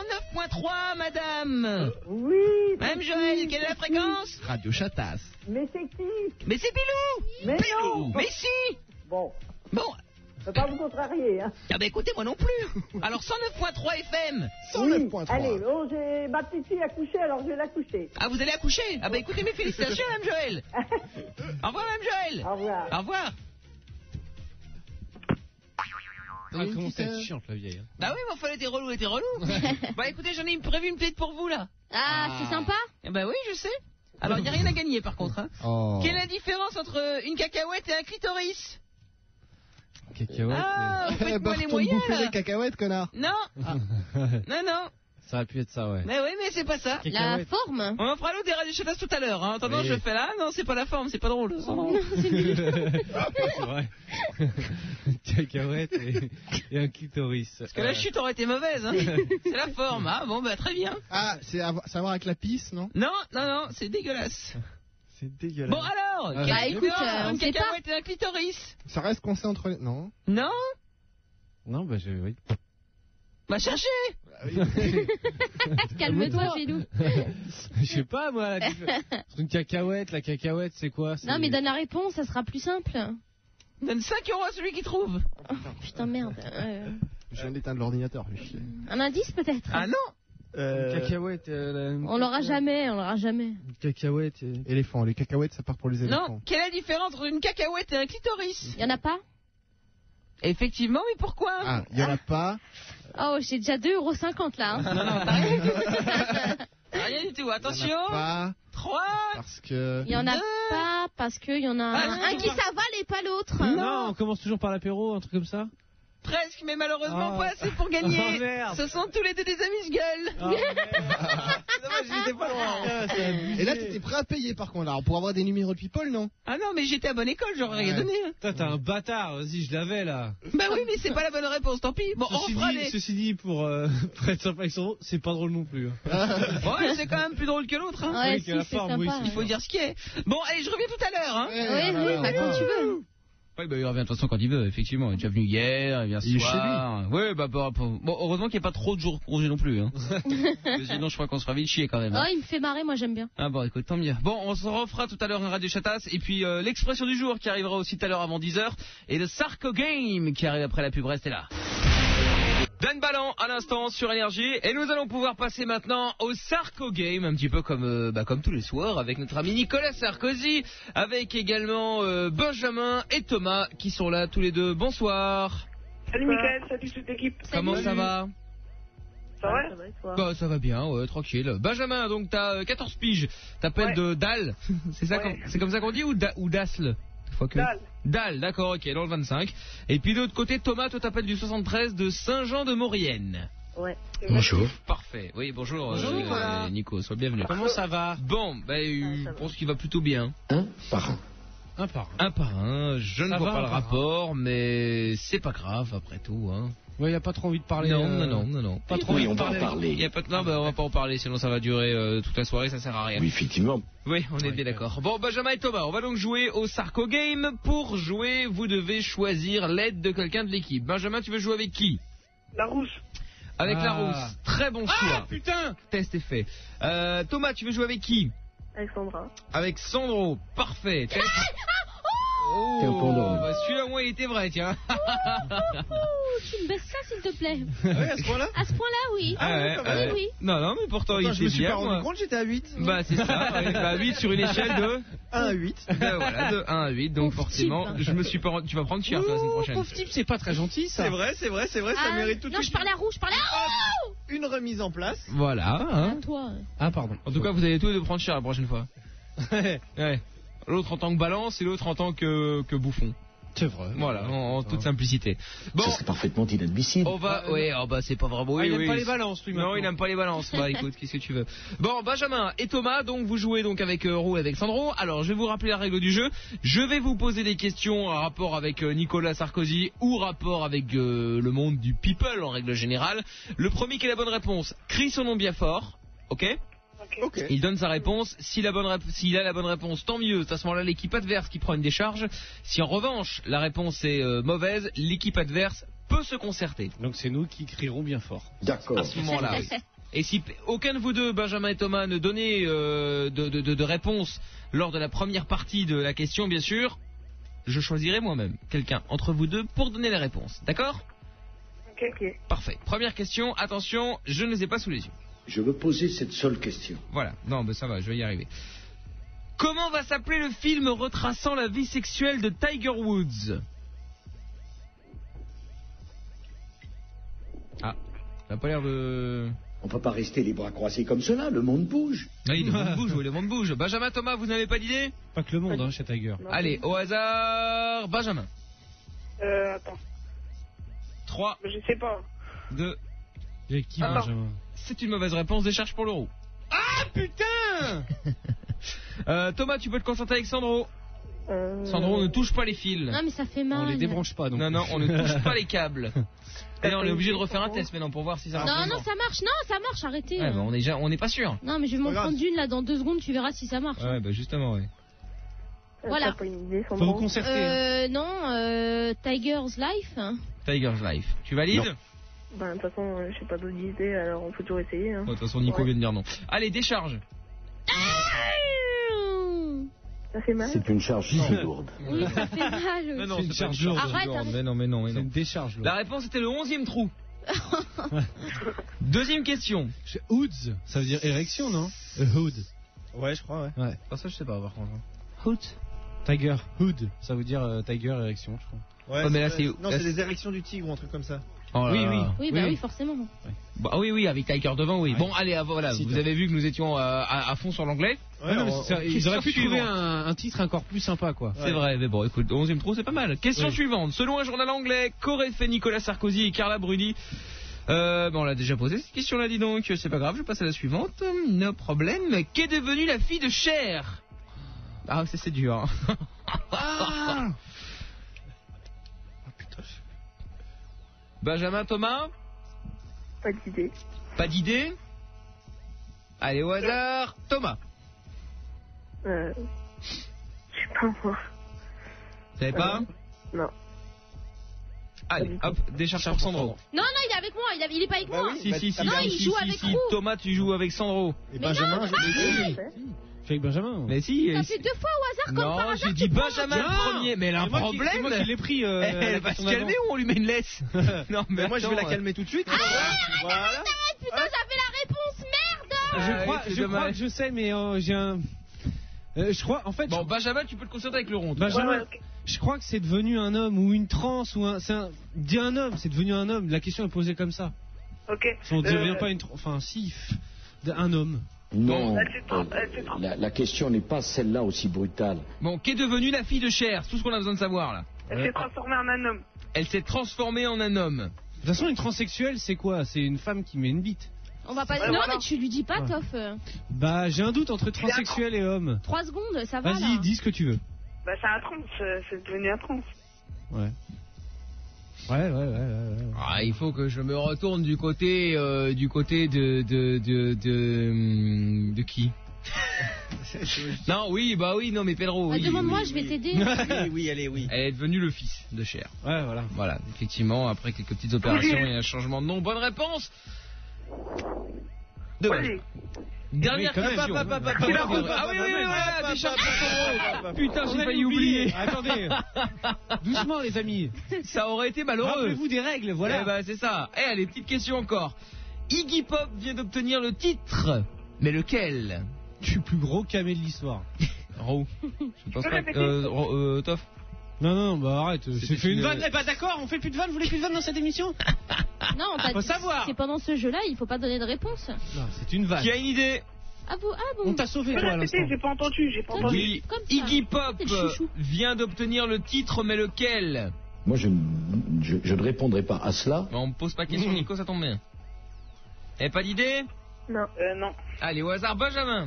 109.3, madame. Oui. Madame Joël, quelle est la fréquence? Radio Chatas. Mais c'est qui? Mais c'est Bilou. Mais non. Mais si. Bon, Bon, je peux pas vous contrarier, hein. ah bah écoutez, moi non plus. Alors 109.3 FM. 109.3. Allez, bon, j'ai ma petite fille à coucher, alors je vais la coucher. Ah, vous allez accoucher? Ah bah écoutez, mes félicitations, Madame Joël. Au revoir, Madame Joël. Au revoir. Au revoir. Ah, comment ça être chiante, la vieille. Hein. Bah oui, mais enfin, elle était relou. Bah écoutez, j'en ai prévu une petite pour vous, là. Ah, c'est sympa. Eh bah oui, je sais. Alors, il n'y a rien à gagner, par contre. Hein. Oh. Quelle est la différence entre une cacahuète et un clitoris? Cacahuète. Ah, Eh faites-moi ben, les retourne moyens, bouffer là. des cacahuètes, connard. Non. Non. Ça aurait pu être ça, ouais. Mais oui, mais c'est pas ça. La Cacahuète. forme. On en fera l'autre des Radio Chatas tout à l'heure. Hein. En attendant, Oui. je fais là. Non, c'est pas la forme, c'est pas drôle. Non, c'est nul. C'est vrai. Une cacahuète et un clitoris. Parce que la chute aurait été mauvaise. Hein. C'est la forme. Ah bon, bah très bien. Ah, c'est à voir avec la pisse, non? Non, c'est dégueulasse. C'est dégueulasse. Bon alors, Ah, quelle bah, est la écoute, différence on entre sait une pas. cacahuète et un clitoris? Ça reste coincé entre les... Non. Non. Non, bah oui. Bah cherchez. Calme-toi, Gélou. Je sais pas, moi. Entre une cacahuète, la cacahuète, c'est quoi? Non, mais donne la réponse, ça sera plus simple. Donne 5 € à celui qui trouve. Oh, putain, merde. Je viens d'éteindre l'ordinateur. Un indice peut-être? Ah non. Cacahuète. On l'aura jamais. Cacahuète. Éléphant. Les cacahuètes, ça part pour les éléphants. Non, quelle est la différence entre une cacahuète et un clitoris? Y en a pas? Effectivement, mais pourquoi? Ah, il y en a pas. Oh, j'ai déjà 2,50 € là. Hein. Non, t'as rien. Rien du tout, attention. 3. Parce que. Il y en a pas parce qu'il y en a un qui s'avale et pas l'autre. Non, on commence toujours par l'apéro, un truc comme ça. Presque, mais malheureusement pas assez pour gagner. Oh, merde. Ce sont tous les deux des amuse-gueules. Dommage, j'étais pas loin. Et là, t'étais prêt à payer par contre. Alors, pour avoir des numéros de people, non? Ah non, mais j'étais à bonne école, j'aurais rien donné. Toi, t'es un bâtard, vas-y, je l'avais là. Bah oui, mais c'est pas la bonne réponse, tant pis. Bon, on refera les... Ceci dit, pour être sympa avec son c'est pas drôle non plus. Ouais, c'est quand même plus drôle que l'autre. Hein. Ouais, Oui, que la c'est forme, sympa. oui, Il faut dire ce qui est. Bon, allez, je reviens tout à l'heure. Hein. Oui, bah quand tu veux. Oui, bah, il revient de toute façon quand il veut, effectivement. Il est déjà venu hier, il vient ce soir. Oui, bah, bon, heureusement qu'il n'y a pas trop de jours de congé non plus. Hein. Sinon, je crois qu'on se fera vite chier quand même. Oh, Hein. il me fait marrer, moi j'aime bien. Ah bon, écoute, tant mieux. Bon, on se refera tout à l'heure un Radio Chatasse. Et puis, l'expression du jour qui arrivera aussi tout à l'heure avant 10h. Et le Sarko Game qui arrive après la pub. Restez là. Dan Ballant à l'instant sur Énergie et nous allons pouvoir passer maintenant au Sarko Game, un petit peu comme tous les soirs avec notre ami Nicolas Sarkozy, avec également Benjamin et Thomas qui sont là tous les deux. Bonsoir. Salut Mickaël, salut toute l'équipe. Comment ça va? Ça va? Bah ça va bien, ouais, tranquille. Benjamin, donc t'as 14 piges, t'appelles de Dalle, c'est ça, c'est comme ça qu'on dit ou Dasle? Dalle, d'accord, ok, dans le 25. Et puis de l'autre côté, Thomas, toi t'appelles du 73 de Saint-Jean-de-Maurienne. Ouais. Bonjour. Parfait. Oui, bonjour. Bonjour Nicolas. Nico, sois bienvenu. Comment ça va? Bon, je pense qu'il va plutôt bien. Un par un. Je ne vois pas le rapport, mais c'est pas grave après tout. Hein. Ouais, y a pas trop envie de parler. Non. Pas trop envie de parler. Y a pas de... Non, on va pas en parler, sinon ça va durer toute la soirée, ça sert à rien. Oui, effectivement. Oui, on est bien d'accord. Bon, Benjamin et Thomas, on va donc jouer au Sarko Game. Pour jouer, vous devez choisir l'aide de quelqu'un de l'équipe. Benjamin, tu veux jouer avec qui? La rousse. Avec la rousse. Très bon choix. Ah, putain! Test est fait. Thomas, tu veux jouer avec qui? Alexandra. Avec Sandro. Parfait. Test... celui-là, au moins, il était vrai, tiens. Tu me baisses ça, s'il te plaît. Ouais, à ce point-là? À ce point-là, oui. Oui. Non, mais pourtant, il était bien. Je me suis pas rendu compte, j'étais à 8. Bah, c'est ça. Ouais. Bah, 8 sur une échelle de 1 à 8. Voilà, de 1 à 8. Donc, forcément, je me suis pas rendu... Tu vas prendre cher, toi, la semaine prochaine. Pauvre type, c'est pas très gentil, ça. C'est vrai, ça mérite tout de suite. Non, je parlais à rouge, une remise en place. Voilà. Hein. Toi. Ah, pardon. En tout cas, vous allez tous les deux prendre cher la prochaine fois. Ouais. L'autre en tant que balance et l'autre en tant que bouffon. C'est vrai. Voilà, en toute simplicité. Bon, c'est parfaitement inadmissible. On va, c'est pas vraiment. Il n'aime pas les balances, lui. Non, il n'aime pas les balances. Bah, écoute, qu'est-ce que tu veux. Bon, Benjamin et Thomas, donc vous jouez donc avec Roux et avec Sandro. Alors, je vais vous rappeler la règle du jeu. Je vais vous poser des questions en rapport avec Nicolas Sarkozy ou rapport avec le monde du people en règle générale. Le premier qui a la bonne réponse crie son nom bien fort, ok? Okay. Il donne sa réponse. S'il a la bonne réponse, tant mieux. C'est à ce moment-là l'équipe adverse qui prend une décharge. Si en revanche la réponse est mauvaise, l'équipe adverse peut se concerter. Donc c'est nous qui crierons bien fort. D'accord. À ce moment-là, oui. Et si aucun de vous deux, Benjamin et Thomas, ne donnait de réponse lors de la première partie de la question, bien sûr, je choisirai moi-même quelqu'un entre vous deux pour donner la réponse. D'accord? Ok. Parfait. Première question. Attention, je ne les ai pas sous les yeux. Je veux poser cette seule question. Voilà, non, ça va, je vais y arriver. Comment va s'appeler le film retraçant la vie sexuelle de Tiger Woods? Ah, ça n'a pas l'air de... On peut pas rester les bras croisés comme cela, le monde bouge. Oui, le monde bouge. Benjamin, Thomas, vous n'avez pas d'idée? Pas que le monde, chez Tiger. Allez, au hasard, Benjamin. Attends. 3. Je sais pas. 2. Et qui, Benjamin? C'est une mauvaise réponse, décharge pour l'euro. Ah, putain! Thomas, tu peux te concentrer avec Sandro. Sandro, on ne touche pas les fils. Non, mais ça fait mal. On les débranche pas, donc. Non, on ne touche pas les câbles. Et là, on est obligé de refaire un test maintenant pour voir si ça marche. Non, ça marche, arrêtez. Ouais, bah on n'est pas sûr. Non, mais je vais m'en prendre une là dans 2 secondes, tu verras si ça marche. Ouais, bah justement, ouais. Voilà. Faut vous concerter. Non, Tiger's Life. Tiger's Life. Tu valides? De toute façon, je sais pas d'autres idées, alors on peut toujours essayer. Hein. De toute façon, Nico vient de dire non. Allez, décharge. Ça fait mal? C'est une charge si lourde. Oui, ça fait mal. Mais non, c'est une charge lourde. Arrête. Mais non. C'est une décharge lourde. La réponse était le 11e trou. Deuxième question. Hoods, ça veut dire érection, non? Hood. Ouais, je crois, ouais. Ça, je sais pas, par contre. Hood. Tiger Hood, ça veut dire tiger érection, je crois. Ouais, mais là, non, c'est les érections du tigre ou un truc comme ça. Oh là là. Oui, forcément. Bah oui, avec Tiger devant, oui. Ouais. Bon, allez, voilà, vous avez vu que nous étions à fond sur l'anglais. Ouais, ils auraient pu trouver un titre encore plus sympa, quoi. C'est vrai, mais bon, écoute, 11e trou, c'est pas mal. Question suivante. Selon un journal anglais, qu'auraient fait Nicolas Sarkozy et Carla Bruni? On l'a déjà posé cette question-là, dis donc. C'est pas grave, je passe à la suivante. No problème. Qu'est devenue la fille de Cher? Ah, c'est dur. Ah putain. Benjamin, Thomas? Pas d'idée. Pas d'idée? Allez, au hasard. Thomas? Je sais pas, moi. Vous savez pas? Non. Allez, hop, décharge pour Sandro. Non, il est avec moi, il est pas avec moi. Oui, si. Non, il joue avec Roux. Thomas, tu joues avec Sandro. Et Benjamin, je suis avec Benjamin. Mais si. Ça fait 2 fois au hasard comme par hasard. Non, j'ai dit Benjamin le premier, mais elle a un problème. C'est moi qui l'ai pris. Elle va se calmer ou on lui met une laisse? Non, mais moi je vais la calmer tout de suite. Voilà. Putain, j'avais la réponse, merde. Je crois que je sais, mais j'ai un... je crois, en fait... Bon, Benjamin, tu peux te concentrer avec le rond. Benjamin, je crois que c'est devenu un homme ou une trans ou un... Dis un homme, c'est devenu un homme. La question est posée comme ça. Ok. On ne devient pas une... Enfin, si, un homme. Non, la question n'est pas celle-là aussi brutale. Bon, qu'est devenue la fille de Cher? Tout ce qu'on a besoin de savoir, là. Elle s'est transformée en un homme. Elle s'est transformée en un homme. De toute façon, une transsexuelle, c'est quoi? C'est une femme qui met une bite. On va pas dire... Non, mais tu lui dis pas, Toff. Bah, j'ai un doute entre transsexuel et homme. 3 secondes, ça va. Vas-y, dis ce que tu veux. Bah, c'est un trans, c'est devenu un trans. Ouais. Ouais. Ah, il faut que je me retourne du côté de qui? Non, non, mais Pedro. Demande-moi, je vais t'aider. Oui, allez. Elle est devenue le fils de Cher. Ouais, voilà. Effectivement, après quelques petites opérations et un changement de nom. Bonne réponse. Dernière question. Ah oui, décharge pour Sandro. Putain, j'ai failli oublier. Attendez. Doucement, les amis. Ça aurait été malheureux. Rappelez-vous des règles, voilà. Eh ben, c'est ça. Allez, petite question encore. Iggy Pop vient d'obtenir le titre. Mais lequel? Je suis le plus gros camé de l'histoire. Raoult. Je pense pas. Toff. Non, bah arrête. C'est fait une vanne. Eh bah d'accord, on fait plus de vanne. Vous voulez plus de vanne dans cette émission? Non, faut savoir. C'est pendant ce jeu-là, il faut pas donner de réponse. Non, c'est une vanne. Qui a une idée? Ah bon. On t'a sauvé, toi, à l'instant. J'ai pas entendu. Oui, Iggy Pop vient d'obtenir le titre, mais lequel? Moi, je ne répondrai pas à cela. On me pose pas question, Nico, ça tombe bien. Eh, pas d'idée? Non. Non. Allez, au hasard, Benjamin.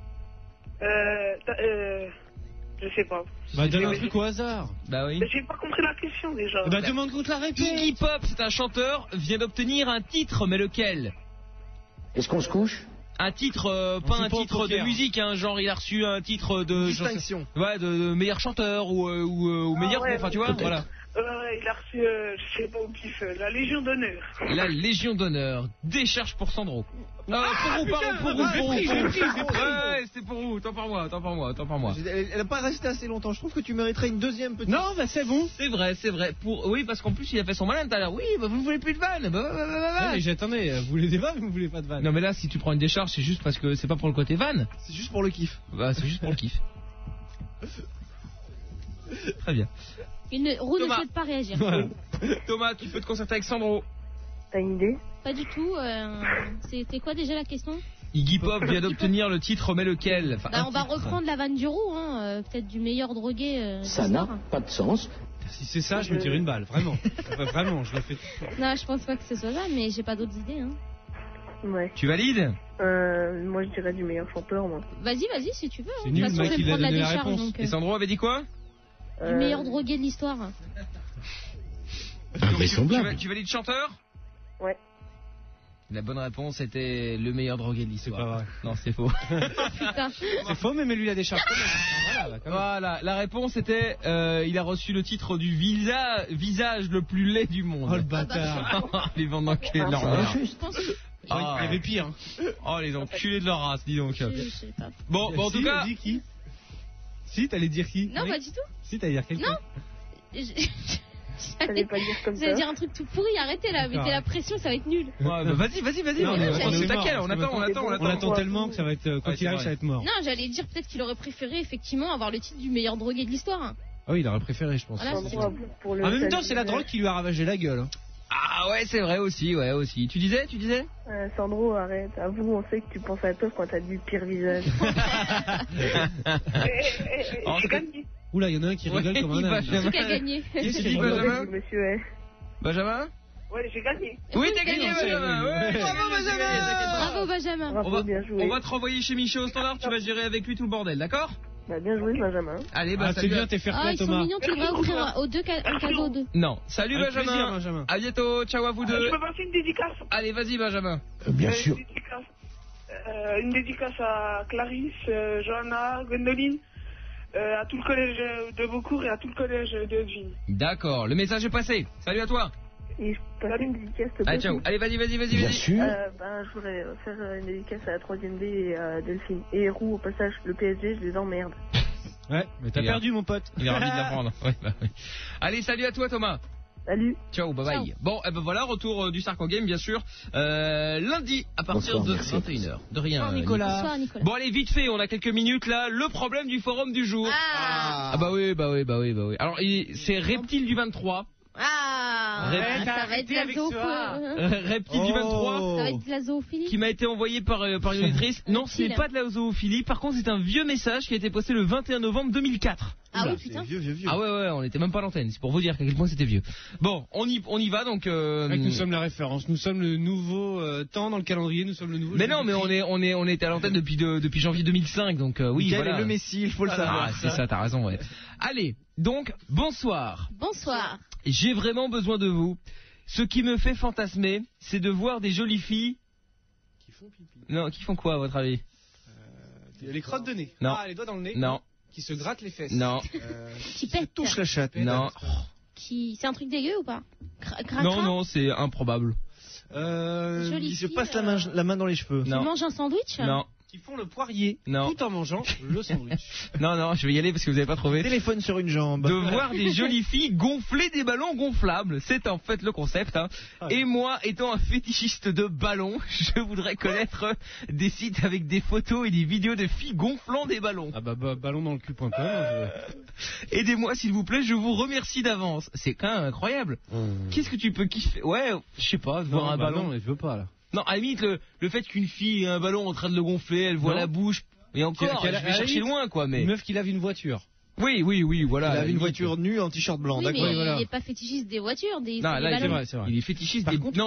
Je sais pas. Bah, donne un truc au hasard. Bah oui. J'ai pas compris la question déjà. Bah, demande contre la réponse. Iggy Pop, c'est un chanteur, vient d'obtenir un titre, mais lequel? Est-ce qu'on se couche? Un titre, pas un titre de musique, hein, genre il a reçu un titre de distinction. Ouais, de meilleur chanteur ou meilleur, enfin tu vois, voilà. Il a reçu, je sais pas au pif, la Légion d'honneur. La Légion d'honneur. Décharge pour Sandro. Pour vous. Ouais, c'était pour vous. Tant par moi. Elle n'a pas resté assez longtemps. Je trouve que tu mériterais une deuxième petite. Non, bah c'est bon. C'est vrai. Oui, parce qu'en plus il a fait son malin tout à l'heure. Oui, bah vous ne voulez plus de vanne. Mais attendez, vous voulez des vannes ou vous voulez pas de vanne? Non, mais là, si tu prends une décharge, c'est juste parce que c'est pas pour le côté vanne. C'est juste pour le kiff. Bah, c'est juste pour le kiff. Très bien. Roux ne souhaite pas réagir. Thomas, tu peux te concerter avec Sandro. T'as une idée? Pas du tout. C'était quoi déjà la question? Iggy Pop vient d'obtenir le titre, mais lequel? On va reprendre la vanne du Roux, peut-être du meilleur drogué. Ça n'a pas de sens. Si c'est ça, je me tire une balle, vraiment. Vraiment, je le fais. Non, je pense pas que ce soit ça, mais j'ai pas d'autres idées. Ouais. Tu valides? Moi, je dirais du meilleur chanteur, moi. Vas-y, si tu veux. C'est nul, le mec, il a donné la réponse. Donc, Et Sandro avait dit quoi? Du meilleur drogué de l'histoire. Invraisemblable. Tu valides chanteur? Ouais. La bonne réponse était le meilleur drogué de l'histoire. C'est pas vrai. Non, c'est faux. Putain. C'est faux, mais lui, il a des charges. Voilà, la réponse était il a reçu le titre du visage le plus laid du monde. Oh le bâtard. Les vents d'enculés de leur race. Il y avait pire. Oh, les enculés de leur race, dis donc. Je sais pas. Bon, en tout cas. Si, t'allais dire qui? Non, pas du tout. Si, t'allais dire quelqu'un. Non. Fallait pas dire comme Vous ça. allez dire un truc tout pourri, arrêtez là, mettez la pression, ça va être nul. Ouais, bah vas-y, Non, on est au taquet, on attend tellement que ça va être, quand il arrive, ça va être mort. Non, j'allais dire peut-être qu'il aurait préféré effectivement avoir le titre du meilleur drogué de l'histoire. Hein. Ah oui, il aurait préféré, je pense. Voilà, En même temps, c'est la drogue qui lui a ravagé la gueule. Ah ouais, c'est vrai aussi, Tu disais Sandro, arrête. Avoue, on sait que tu penses à toi quand t'as du pire visage. J'ai gagné. Oula, il y en a un qui rigole comme un âne. Qui a gagné? Qu'est-ce que tu dis, Benjamin? Monsieur, Benjamin? Ouais, j'ai gagné. Oui, t'as gagné, Benjamin. Ouais, bravo, Benjamin. Bravo, Benjamin. bien joué. On va te renvoyer chez Michel au standard, tu vas gérer avec lui tout le bordel, d'accord? Bah, bien joué, Benjamin. Allez, Ah, c'est bien, t'es fair play, Ils sont Thomas. mignons, tu devrais offrir aux deux un cadeau de. Non. Salut, Avec Benjamin. plaisir, Benjamin. À bientôt, ciao à vous deux. Je peux passer une dédicace. Allez, vas-y, Benjamin. Bien sûr. Une dédicace à Clarisse, Johanna, Gwendoline, à tout le collège de Beaucourt et à tout le collège de Haute-Vigne. D'accord, le message est passé. Salut à toi. Et je peux faire une dédicace Allez, ciao. Allez, vas-y. Bien sûr. Je voudrais faire une dédicace à la 3ème D et à Delphine. Et Roux, au passage, le PSG, je les emmerde. Ouais, mais t'as perdu, mon pote. Il est ravi de l'apprendre. Ouais, bah, oui. Allez, salut à toi, Thomas. Salut. Ciao, bye bye. Bon, ben voilà, retour du Sarko Game, bien sûr. Lundi, à partir de 21h. De rien, Bonsoir, Nicolas. Bon, allez, vite fait, on a quelques minutes là. Le problème du forum du jour. Ah bah oui. Alors, c'est Reptile du 23. Ah, ça va être de la Reptile du 23. Ça va être de la zoophilie. Qui m'a été envoyé par une auditrice. Non, ce n'est pas de la zoophilie. Par contre, c'est un vieux message qui a été posté le 21 novembre 2004. Ah oui, putain. Vieux. Ah ouais, on était même pas à l'antenne. C'est pour vous dire à quel point c'était vieux. Bon, on y va donc. Nous sommes la référence. Nous sommes le nouveau temps dans le calendrier. Nous sommes le nouveau. Mais non, mais on était à l'antenne depuis janvier 2005. Donc oui, Quel voilà. est le Messi, il faut le savoir. Ah, c'est ça, t'as raison, ouais. Allez, donc bonsoir. Bonsoir. J'ai vraiment besoin de vous. Ce qui me fait fantasmer, c'est de voir des jolies filles. Qui font pipi. Non, qui font quoi à votre avis? Les crottes de nez. Non. Ah, les doigts dans le nez. Non. Qui se grattent les fesses. Non. Qui pète. Touche la chatte. Non. C'est un truc dégueu ou pas? Non, c'est improbable. Qui se passe la main dans les cheveux. Qui mange un sandwich? Non. Qui font le poirier tout en mangeant le sandwich. Non, je vais y aller parce que vous n'avez pas trouvé. Téléphone sur une jambe. De voir des jolies filles gonfler des ballons gonflables. C'est en fait le concept. Hein. Et moi, étant un fétichiste de ballons, je voudrais connaître des sites avec des photos et des vidéos de filles gonflant des ballons. Ah bah ballon dans le cul.com. Aidez-moi s'il vous plaît, je vous remercie d'avance. C'est quand même incroyable. Qu'est-ce que tu peux kiffer? Ouais, je sais pas, voir un ballon. Non, je veux pas là. Non, à la limite, le fait qu'une fille ait un ballon en train de le gonfler, elle voit la bouche, et encore, je vais chercher loin, quoi, mais... Une meuf qui lave une voiture. Oui, voilà. Il avait une voiture nue en t-shirt blanc, oui, d'accord. Mais il n'est pas fétichiste des voitures, des non, là, ballons. C'est vrai. Il est fétichiste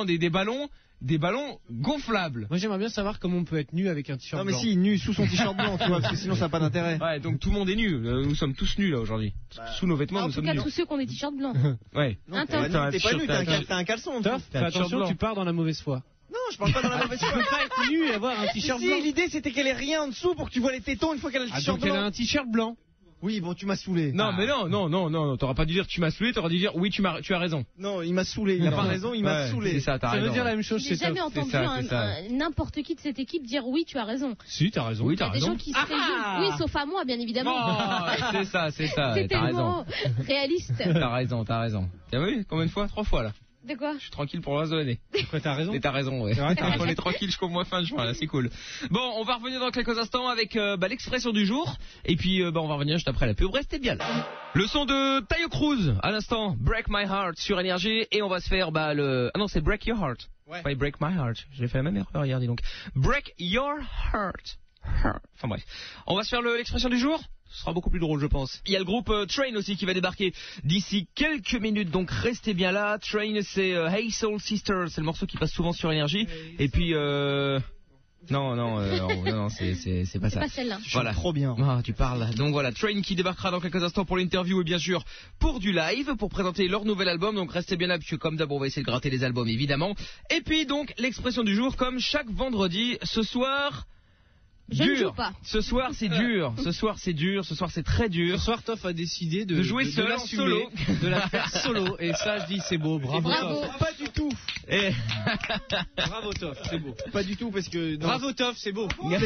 des ballons gonflables. Moi, j'aimerais bien savoir comment on peut être nu avec un t-shirt blanc. Non, mais si, nu sous son t-shirt blanc, tu vois, parce que sinon ça n'a pas d'intérêt. Ouais, donc tout le monde est nu. Nous sommes tous nus, là, aujourd'hui. Sous nos vêtements, nous sommes nus. En tout cas, tous ceux qui ont des t-shirts blancs. Ouais. Non, t'es pas nu, t'as un caleçon. Fais attention, tu pars dans la mauvaise foi. Non, je parle pas dans la mauvaise foi. Tu peux pas être nu et avoir un t-shirt blanc. Si, l'idée c'était qu'elle ait rien en dessous pour que tu vois les tétons une fois qu'elle a le t-shirt donc blanc. elle a un t-shirt blanc. Oui, bon, tu m'as saoulé. Non, mais non, t'auras pas dû dire tu m'as saoulé, t'auras dû dire oui, tu as raison. Non, il m'a saoulé, il a pas raison, il m'a saoulé. C'est ça, t'as raison. Ça veut dire la même chose, J'ai jamais entendu n'importe qui de cette équipe dire oui, tu as raison. Si, t'as raison. Oui, t'as raison. Il y a des gens qui se réjouissent. Oui, sauf à moi, bien évidemment. C'est ça, c'est tellement réaliste. T'as raison. T'as vu combien de fois? 3 fois là. De quoi? Je suis tranquille pour le reste de l'année. Quoi, t'as raison? Et t'as raison, ouais. On est tranquille jusqu'au mois fin juin, là, c'est cool. Bon, on va revenir dans quelques instants avec l'expression du jour. Et puis, on va revenir juste après la pub. Restez bien là. Le son de Tayo Cruz, à l'instant, Break My Heart sur Énergie. Et on va se faire le... Ah non, c'est Break Your Heart. Ouais. Pas Break My Heart. J'ai fait la même erreur hier, dis donc. Break Your Heart. Enfin bref. On va se faire l'expression du jour. Ce sera beaucoup plus drôle, je pense. Il y a le groupe Train aussi qui va débarquer d'ici quelques minutes, donc restez bien là. Train, c'est Hey Soul Sister, c'est le morceau qui passe souvent sur Énergie. Et puis, non, c'est pas ça. C'est pas celle-là. Voilà. Trop bien. Ah, tu parles. Donc voilà, Train qui débarquera dans quelques instants pour l'interview et bien sûr pour du live, pour présenter leur nouvel album. Donc restez bien là, puisque comme d'abord on va essayer de gratter les albums évidemment. Et puis donc l'expression du jour, comme chaque vendredi, ce soir. Je ne joue pas. Ce soir c'est dur. Ce soir c'est très dur. Ce soir Toff a décidé de jouer seul en solo, de la faire solo. Et ça je dis c'est beau, bravo Toff. Pas du tout. Bravo Toff, c'est beau. Pas du tout parce que. Bravo Toff, c'est beau. Non,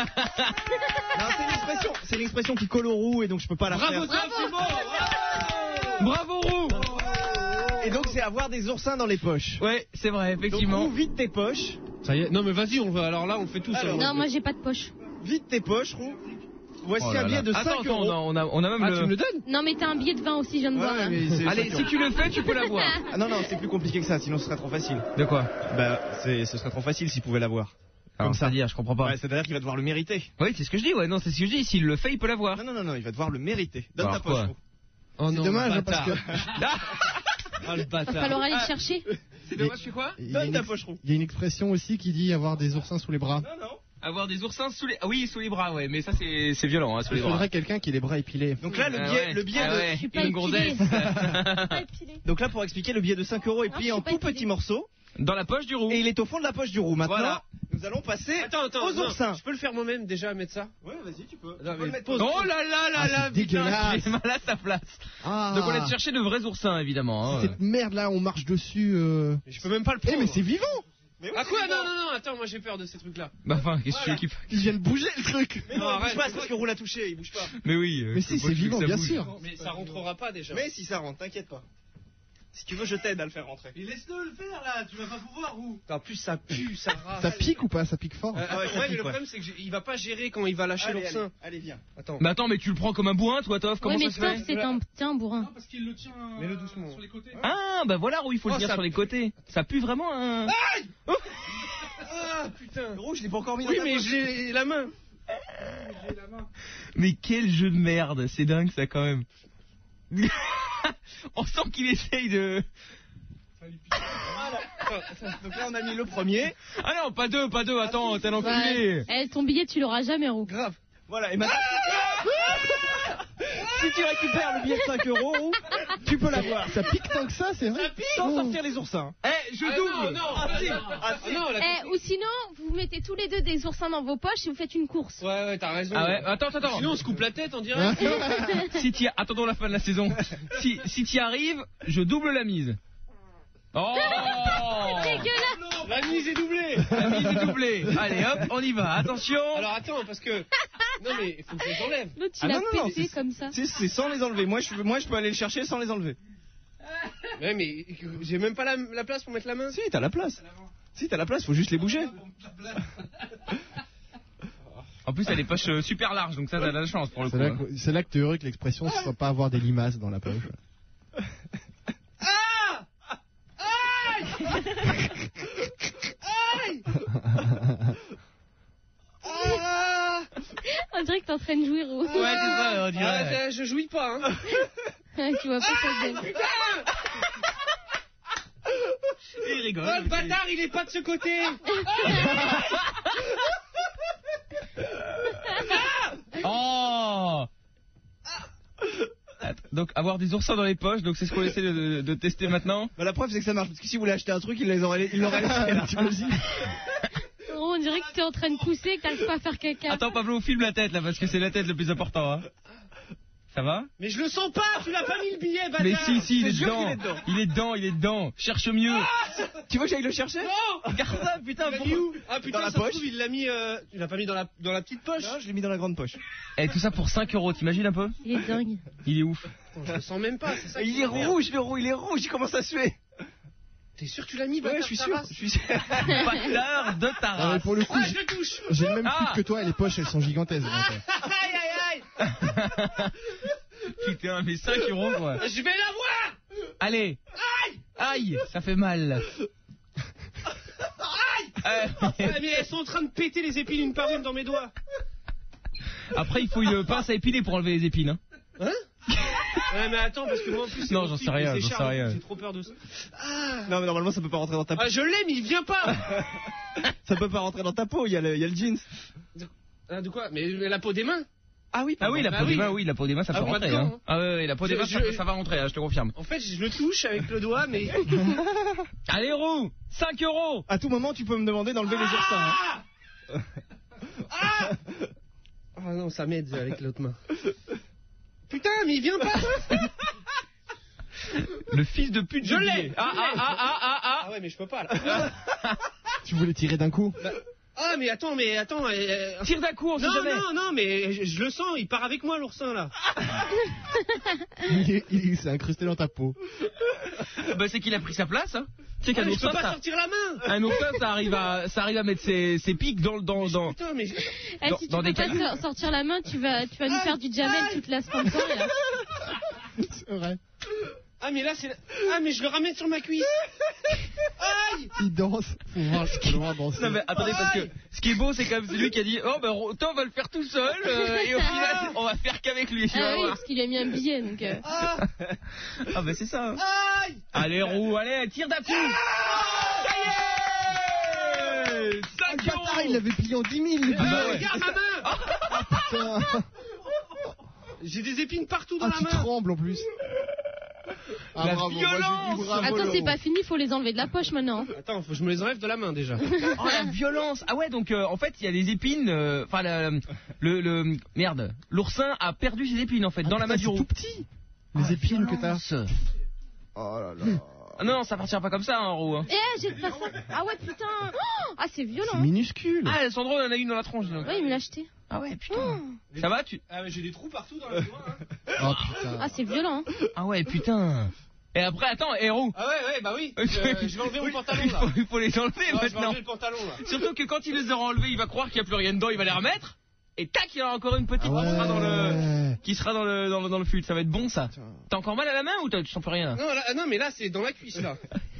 c'est l'expression qui colle au roux et donc je peux pas la faire. Bravo Toff, c'est beau. Bravo Roux. Et donc c'est avoir des oursins dans les poches. Ouais, c'est vrai, effectivement. Donc Roux, vide tes poches. Ça y est. Non mais vas-y, alors là on fait tout ça. Non, moi j'ai pas de poche. Vide tes poches, Roux. Voici un billet de 5 Attends, euros. on a même tu me le donnes? Non, mais t'as un billet de 20 aussi, je viens de voir. Là. Allez, si tu le fais, tu peux l'avoir. Ah non, c'est plus compliqué que ça, sinon ce serait trop facile. De quoi? Bah, ce serait trop facile s'il pouvait l'avoir. Comme ça. C'est-à-dire, je comprends pas. Ouais, c'est-à-dire qu'il va devoir le mériter. Oui, c'est ce que je dis, ouais, non, c'est ce que je dis. S'il le fait, il peut l'avoir. Non, il va devoir le mériter. Donne ta poche, Roux. Oh c'est dommage, parce que... Ah, le bâtard. Va falloir aller chercher. C'est dommage que quoi? Donne ta poche, Roux. Il y a une expression aussi qui dit avoir des oursins sous les bras. Non. Avoir des oursins sous les... Ah oui, sous les bras, ouais, mais ça c'est violent, hein, sous les bras. Il faudrait quelqu'un qui ait les bras épilés. Donc là, le billet de... Je suis pas une gonzesse. Donc là, pour expliquer, le billet de 5 euros est plié en tout petits morceaux. Dans la poche du Roux. Et il est au fond de la poche du Roux. Maintenant, voilà. Nous allons passer aux non, oursins. Je peux le faire moi-même déjà, mettre ça? Ouais, vas-y, tu peux. Non, mais Oh là là, dégueulasse. putain, il est mal à sa place. Ah. Donc on va chercher de vrais oursins, évidemment. Cette merde là, on marche dessus. Je peux même pas le prendre. Mais c'est vivant. Mais oui, ah quoi? Non, attends, moi j'ai peur de ces trucs-là. Bah enfin, qu'est-ce que tu veux qu'il fasse? Il vient de bouger le truc. Mais non, il bouge pas, c'est parce que Roux l'a touché, il bouge pas. Mais oui. Mais si, c'est vivant, bien sûr. Mais ça rentrera pas déjà. Mais si ça rentre, t'inquiète pas. Si tu veux, je t'aide à le faire rentrer. Mais laisse-le le faire là, tu vas pas pouvoir Roux. En plus ça pue, ça rase. Ça pique ou pas? Ça pique fort. ouais, mais le problème c'est qu'il va pas gérer quand il va lâcher l'oursin. Allez, viens. Attends, mais tu le prends comme un bourrin, toi, Toff? Comment ça se fait? Ouais, mais Toff, c'est un bourrin. Non, parce qu'il le tient sur les côtés. Ah, bah voilà, Roux, il faut le tenir sur les côtés. Ça pue vraiment un... Aïe! Ah putain. Roux, je l'ai pas encore mis dans Oui, ta mais poche. j'ai la main. Mais quel jeu de merde, c'est dingue ça quand même. On sent qu'il essaye de... Donc là on a mis le premier. Ah non, pas deux, attends, t'es l'enculé. Ton billet tu l'auras jamais, Roux. Grave. Voilà, et maintenant... Si tu récupères le billet de 5 euros, Roux, tu peux l'avoir. Ça pique tant que ça, c'est vrai. Sans sortir les oursins. Je double. Ou sinon, vous mettez tous les deux des oursins dans vos poches et vous faites une course. Ouais, t'as raison. Ah ouais, attends. Sinon on se coupe la tête en direct. Attendons la fin de la saison. Si t'y arrives, je double la mise. Oh, dégueulasse. La mise est doublée. Allez hop, on y va, attention. Alors attends, parce que... Non mais il faut que je les enlève. L'autre il a pété comme ça. C'est sans les enlever. Moi je peux aller le chercher sans les enlever. Ouais, mais j'ai même pas la place pour mettre la main. Si, t'as la place. Faut juste les bouger. En plus, elle est poche super large, donc ça, t'as de la chance pour le coup. C'est là que t'es heureux que l'expression ne soit pas avoir des limaces dans la poche. On dirait que t'es en train de jouir. Ouais, c'est ça, on dirait. Je jouis pas, hein. Tu vois pas ça bien. Il rigole. Oh, le bâtard, il est pas de ce côté. Oh. Donc avoir des oursins dans les poches, donc c'est ce qu'on essaie de tester maintenant. Bah, la preuve c'est que ça marche, parce que si vous voulez acheter un truc, il l'aurait laissé là, t'imagines. On dirait que t'es en train de pousser, que t'arrives pas à faire caca. Attends Pablo, filme la tête là, parce que c'est la tête le plus important. Hein. Ça va? Mais je le sens pas, tu l'as pas mis le billet, bâtard. Mais si, il est dedans. Cherche mieux. Tu veux que j'aille le chercher? Non. Regarde ça, putain, où? Ah putain, dans la ça poche. se trouve, il l'a mis, il l'a pas mis dans la petite poche. Non, je l'ai mis dans la grande poche. Et tout ça pour 5 euros, t'imagines un peu? Il est dingue. Il est ouf. Je le sens même pas, c'est ça. Il est rouge, il est rouge, il commence à suer. T'es sûr que tu l'as mis? Ouais, je suis sûr. Bâtard de ta race. Mais pour le coup, je le touche. J'ai le même truc que toi et les poches elles sont gigantesques. Aïe. Putain, mais 5 euros quoi. Je vais l'avoir. Allez. Aïe, ça fait mal. Mais elles sont en train de péter les épines une par une dans mes doigts. Après, il faut une pince à épiner pour enlever les épines. Hein? Ouais, mais attends, parce que moi en plus. Non, j'en sais rien. J'ai trop peur de ça. Non, mais normalement ça peut pas rentrer dans ta peau. Ah, je l'ai, mais il vient pas. Ça peut pas rentrer dans ta peau, il y a le jeans. De quoi? Mais la peau des mains? Ah oui, la peau des mains, ça peut rentrer. Hein. Ah ouais, la peau des mains, ça va rentrer, je te confirme. En fait, je le touche avec le doigt, mais... Allez, Roux, 5 euros. À tout moment, tu peux me demander d'enlever les oursins. Ah non, ça m'aide avec l'autre main. Putain, mais il vient pas. Le fils de pute, je l'ai. Ah ouais, mais je peux pas, là. Tu voulais tirer d'un coup? Ah, mais attends. Tire d'un coup, on sait jamais. Non, mais je le sens, il part avec moi, l'oursin, là. Il s'est incrusté dans ta peau. Bah, c'est qu'il a pris sa place, hein. Tu sais qu'un oursin, je peux pas sortir la main. Un oursin, ça arrive à mettre ses pics dans Putain, mais... Si tu peux pas sortir la main, tu vas nous faire du Jamel toute la semaine. C'est vrai. Ah, mais là, mais je le ramène sur ma cuisse. Aïe. Il danse. Faut voir danser. Non, mais attendez, parce que ce qui est beau, c'est quand même celui qui a dit oh, ben, on va le faire tout seul, et au final, on va faire qu'avec lui. Ah oui, parce qu'il a mis un billet, donc. Ah, ben, c'est ça. Aïe. Allez, Roux, allez, tire d'un coup. Ça y est 5 euros. Il l'avait plié en 10 000. Regarde ma main. Putain. J'ai des épines partout dans la Tu main. trembles en plus. La violence. Attends, c'est pas fini, il faut les enlever de la poche maintenant. Attends, faut que je me les enlève de la main déjà. Oh, la violence. Ah ouais, donc en fait, il y a des épines. Enfin, merde. L'oursin a perdu ses épines en fait dans la main du roux. C'est tout petit. Les épines que t'as. Oh là là. Ah non, ça partira pas comme ça, hein, roux. Hein. J'ai pas ça. Ah ouais, putain. Ah, c'est violent. C'est minuscule. Ah, Sandro, il en a une dans la tronche. Donc. Ouais, il me l'a acheté. Ah ouais, putain. Ça va, Ah, mais j'ai des trous partout dans la main. Oh putain. Ah, c'est violent. Ah ouais, putain. Et après, attends, héros. Ah ouais, bah oui. Je vais enlever mon pantalon là. Il faut les enlever maintenant. Je vais enlever le pantalon là. Surtout que quand il les aura enlevés, il va croire qu'il n'y a plus rien dedans, il va les remettre. Et tac, il y aura encore une petite qui sera dans le fut. Ça va être bon ça. T'as encore mal à la main ou tu sens plus rien là? Non, mais là c'est dans la cuisse là.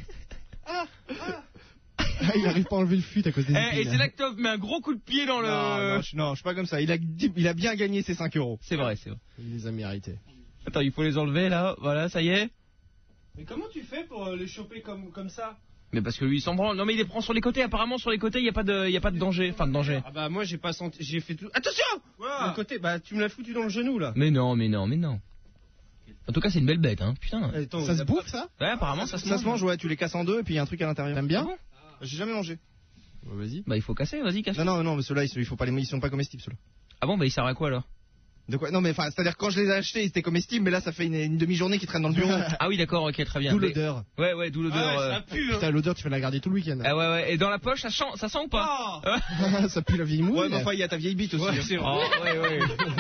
Il arrive pas à enlever le fut à cause des épines. Et c'est là que Tov met un gros coup de pied dans le... Non, je suis pas comme ça. Il a bien gagné ses 5 euros. C'est vrai. Il les a mérités. Attends, il faut les enlever là. Voilà, ça y est. Mais comment tu fais pour les choper comme ça? Mais parce que lui il s'en branle. Non mais il les prend sur les côtés. Apparemment sur les côtés il y a pas de danger. Enfin de danger. Ah bah moi j'ai pas senti. J'ai fait tout. Attention. Le côté. Bah tu me l'as foutu dans le genou là. Mais non. En tout cas c'est une belle bête hein. Putain. Attends, ça se bouffe ça? Ouais apparemment ça se mange. Ouais, tu les casses en deux et puis il y a un truc à l'intérieur. T'aimes bien? J'ai jamais mangé. Bah, vas-y. Bah il faut casser. Vas-y casse. Non mais ceux-là il faut pas ils sont pas comestibles ceux-là. Ah bon bah ils servent à quoi alors? De quoi? Non mais enfin, c'est-à-dire quand je les ai achetés, ils étaient comestibles, mais là ça fait une demi-journée qu'ils traînent dans le bureau. Ah oui d'accord, ok très bien. D'où l'odeur. Ouais, d'où l'odeur. Ah ouais, ça pue. Putain, l'odeur tu vas la garder tout le week-end. Ah ouais. Et dans la poche ça sent ou pas? Ça pue la vieille mouille. Ouais mais enfin il y a ta vieille bite aussi. Ouais, c'est vrai. Ouais.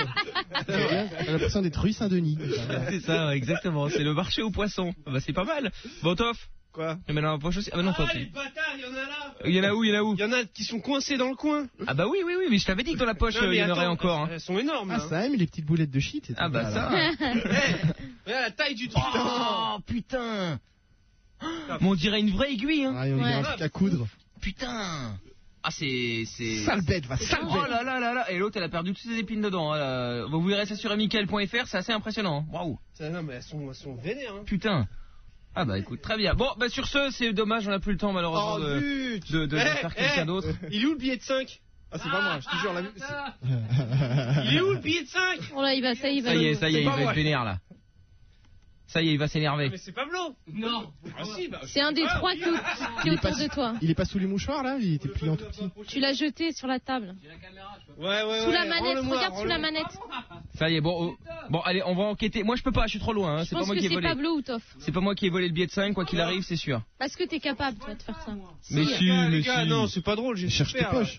T'as l'impression d'être rue Saint-Denis. C'est ça exactement. C'est le marché aux poissons. Bah c'est pas mal. Bon Toff. Quoi? Mais dans la poche aussi. Ah bah non toi. Les bâtards, il y en a là. Il y en a où? Il y en a qui sont coincés dans le coin. Ah bah oui, mais je t'avais dit que dans la poche il y en aurait encore. Hein. Elles sont énormes. Ah ça aime les petites boulettes de shit. Ah bah ça. Regarde la taille du truc. Oh putain. Mais on dirait une vraie aiguille hein. Ah, on dirait un truc à coudre. Putain. Ah c'est... Sale bête, sale bête. Oh là. Et l'autre elle a perdu toutes ses épines dedans. Hein. Vous verrez ça sur Michael.fr, c'est assez impressionnant. Waouh. Non mais elles sont vénères. Hein. Putain. Ah bah écoute, très bien. Bon, bah sur ce, c'est dommage, on n'a plus le temps malheureusement de faire quelqu'un d'autre. Il est où le billet de 5? Ah c'est pas moi, je te jure. Il est où le billet de 5? Oh là, il va. Ça y est, il va être vénère là. Ça y est, il va s'énerver. Mais c'est Pablo. Non. Ah si, bah, c'est un des trois qui est autour de toi. Il est pas sous les mouchoirs là? Il était plié en tout petit. Tu l'as jeté sur la table. Ouais. Sous la manette, regarde sous la manette. Ça y est, bon allez, on va enquêter. Moi je peux pas, je suis trop loin. Hein. C'est pas moi qui ai volé. C'est Pablo ou Toff. C'est pas moi qui ai volé le billet de 5, quoi qu'il arrive, c'est sûr. Parce que t'es capable, toi, de faire ça. Mais si. Non, c'est pas drôle, cherche tes poches.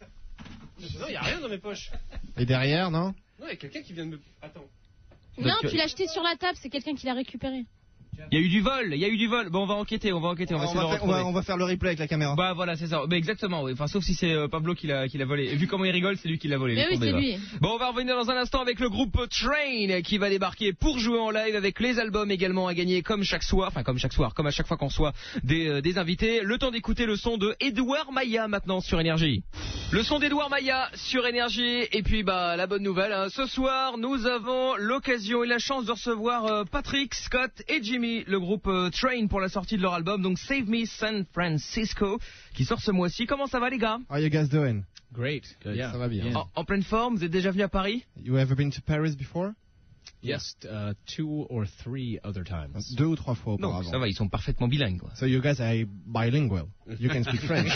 Non, y a rien dans mes poches. Et derrière, non? Non, y a quelqu'un qui vient de me... Attends. Non, tu l'as jeté sur la table, c'est quelqu'un qui l'a récupéré. Il y a eu du vol. Bon, on va enquêter, on va essayer de le retrouver. On va faire le replay avec la caméra. Bah voilà, c'est ça. Mais exactement, oui. Enfin, sauf si c'est Pablo qui l'a volé. Et vu comment il rigole, c'est lui qui l'a volé. Mais oui, c'est lui. Bon, on va revenir dans un instant avec le groupe Train qui va débarquer pour jouer en live avec les albums également à gagner comme à chaque fois qu'on reçoit des invités. Le temps d'écouter le son de Edouard Maïa maintenant sur Énergie. Le son d'Edouard Maïa sur Énergie. Et puis la bonne nouvelle, hein. Ce soir nous avons l'occasion et la chance de recevoir Patrick, Scott et Jimmy, le groupe Train pour la sortie de leur album, donc Save Me San Francisco, qui sort ce mois-ci. Comment ça va les gars? How are you guys doing? Great. Good. Yeah. Ça va bien. En pleine forme, vous êtes déjà venu à Paris? You ever been to Paris before? Yes, 2 or 3 other times. 2 ou 3 fois auparavant. Non, ça va, ils sont parfaitement bilingues, quoi. So you guys are bilingual. You can speak French.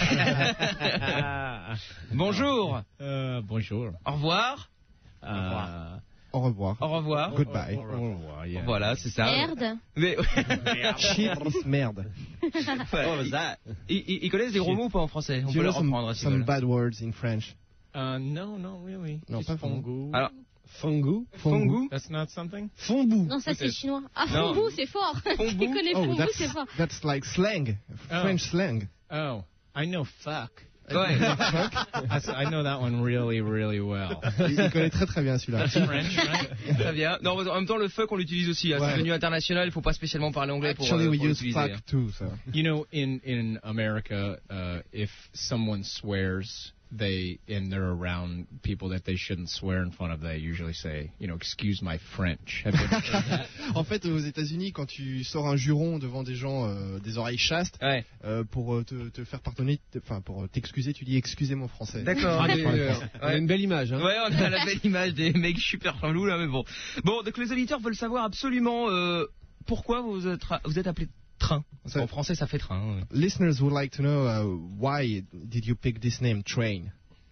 Bonjour. Bonjour. Au revoir. Au au revoir. Au revoir. Goodbye. Au revoir, yeah. Voilà, c'est ça. Merde. Mais... Shit is merde. Voilà. Ils connaissent des gros mots ou pas en français? On Do peut you leur know reprendre si some bad words in French? No, not really. Non, Just pas fongu. Alors, Fongu? Fongu? That's not something? Fombu. Non, ça c'est chinois. Ah, Non. Fombu, c'est fort. Qui connaît Fombu, c'est fort. That's like slang, French slang. Oh, I know fuck. Ouais. I know that one really, really well. Il connaît très très bien celui-là. That's French, right? Très bien. Non, en même temps, le fuck, on l'utilise aussi. Hein. Ouais. C'est devenu international, il faut pas spécialement parler anglais pour Actually, we use l'utiliser. fuck too. So. You know, in America, if someone swears, and they're around people that they shouldn't swear in front of, they usually say, excuse my French. Have you ever heard that? En fait, aux États-Unis, quand tu sors un juron devant des gens, des oreilles chastes, Ouais. pour te faire pardonner, enfin pour t'excuser, tu dis excusez mon français. D'accord. On a une belle image, hein. Ouais, on a la belle image des mecs super chelous là, mais bon. Bon, donc les auditeurs veulent savoir absolument pourquoi vous êtes appelé Train. En français, ça fait train. Listeners would like to know why did you pick this name, Train?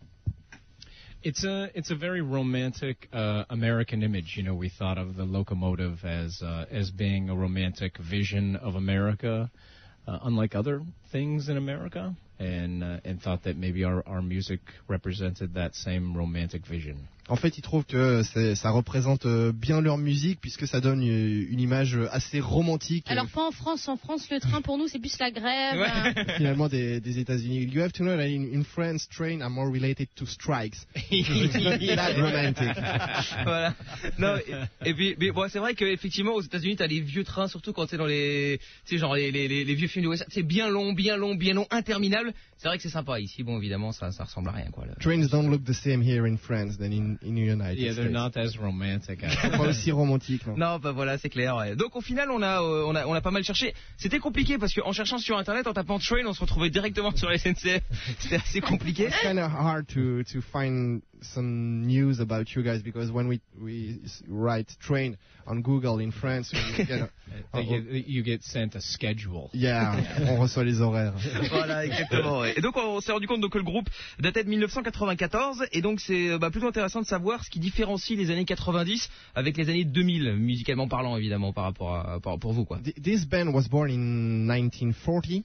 It's a very romantic American image. We thought of the locomotive as being a romantic vision of America, unlike other things in America, and thought that maybe our music represented that same romantic vision. En fait, ils trouvent que ça représente bien leur musique puisque ça donne une image assez romantique. Alors pas en France. En France, le train pour nous c'est plus la grève. Ouais. Finalement des États-Unis. You have to know that in France, train are more related to strikes. It's not that romantic. Voilà. Non, et puis, mais bon, c'est vrai qu'effectivement aux États-Unis, t'as les vieux trains, surtout quand t'es dans les, tu sais, genre les vieux films de western. C'est bien long, interminable. C'est vrai que c'est sympa. Ici, bon, évidemment, ça ressemble à rien, quoi. Trains don't look the same here in France than in the United Yeah, States. they're not as romantic. Pas aussi romantique, non. Non, bah voilà, c'est clair. Ouais. Donc au final, on a pas mal cherché. C'était compliqué parce qu'en cherchant sur internet, en tapant train, on se retrouvait directement sur la SNCF. C'était assez compliqué. It's kind of hard to find some news about you guys because when we write train on Google in France, you get sent a schedule. Yeah, on reçoit les horaires. Voilà, exactement. Ouais. Et donc on s'est rendu compte que le groupe datait de 1994 et donc c'est plutôt intéressant de savoir ce qui différencie les années 90 avec les années 2000, musicalement parlant évidemment par rapport pour vous quoi. This band was born in 1940.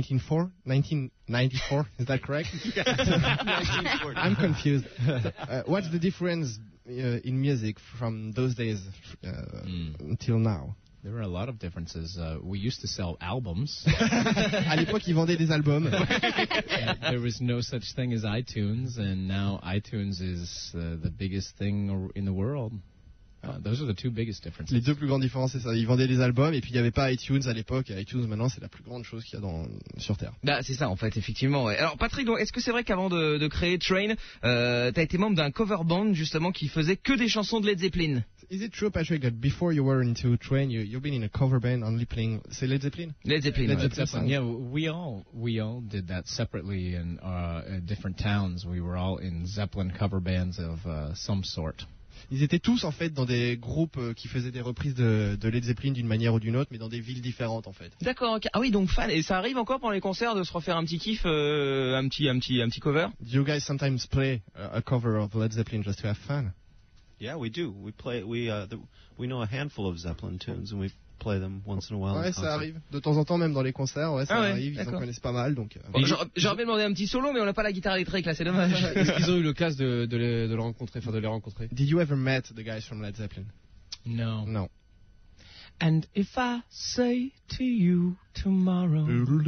1994, is that correct? I'm confused. What's the difference in music from those days until now? There were a lot of differences. We used to sell albums. À l'époque, ils vendaient des albums. There was no such thing as iTunes, and now iTunes is the biggest thing in the world. Those are the two biggest differences. Les deux plus grandes différences, c'est ça. Ils vendaient des albums et puis il n'y avait pas iTunes à l'époque. Et iTunes maintenant, c'est la plus grande chose qu'il y a sur Terre. Bah c'est ça en fait, effectivement. Ouais. Alors Patrick, donc, est-ce que c'est vrai qu'avant de créer Train, t'as été membre d'un cover band justement qui faisait que des chansons de Led Zeppelin? Is it true, Patrick, that before you were into Train, you've been in a cover band only playing, say Led Zeppelin? Led Zeppelin. Led Zeppelin. Yeah, we all did that separately in different towns. We were all in Zeppelin cover bands of some sort. Ils étaient tous en fait dans des groupes qui faisaient des reprises de Led Zeppelin d'une manière ou d'une autre, mais dans des villes différentes en fait. D'accord. Ah oui, donc fan. Et ça arrive encore pendant les concerts de se refaire un petit kiff, un petit cover. Do you guys sometimes play a cover of Led Zeppelin just to have fun? Yeah, we do. We play. We know a handful of Zeppelin tunes, and we play them once in a while. Ouais, ça arrive. De temps en temps, même dans les concerts, ouais, ça arrive. Ils en connaissent pas mal, donc. Bon, j'aurais bien demandé un petit solo, mais on n'a pas la guitare électrique là, c'est dommage. Est-ce qu'ils ont eu l'occasion de les rencontrer, enfin de les rencontrer? Did you ever met the guys from Led Zeppelin? No. No. And if I say to you tomorrow.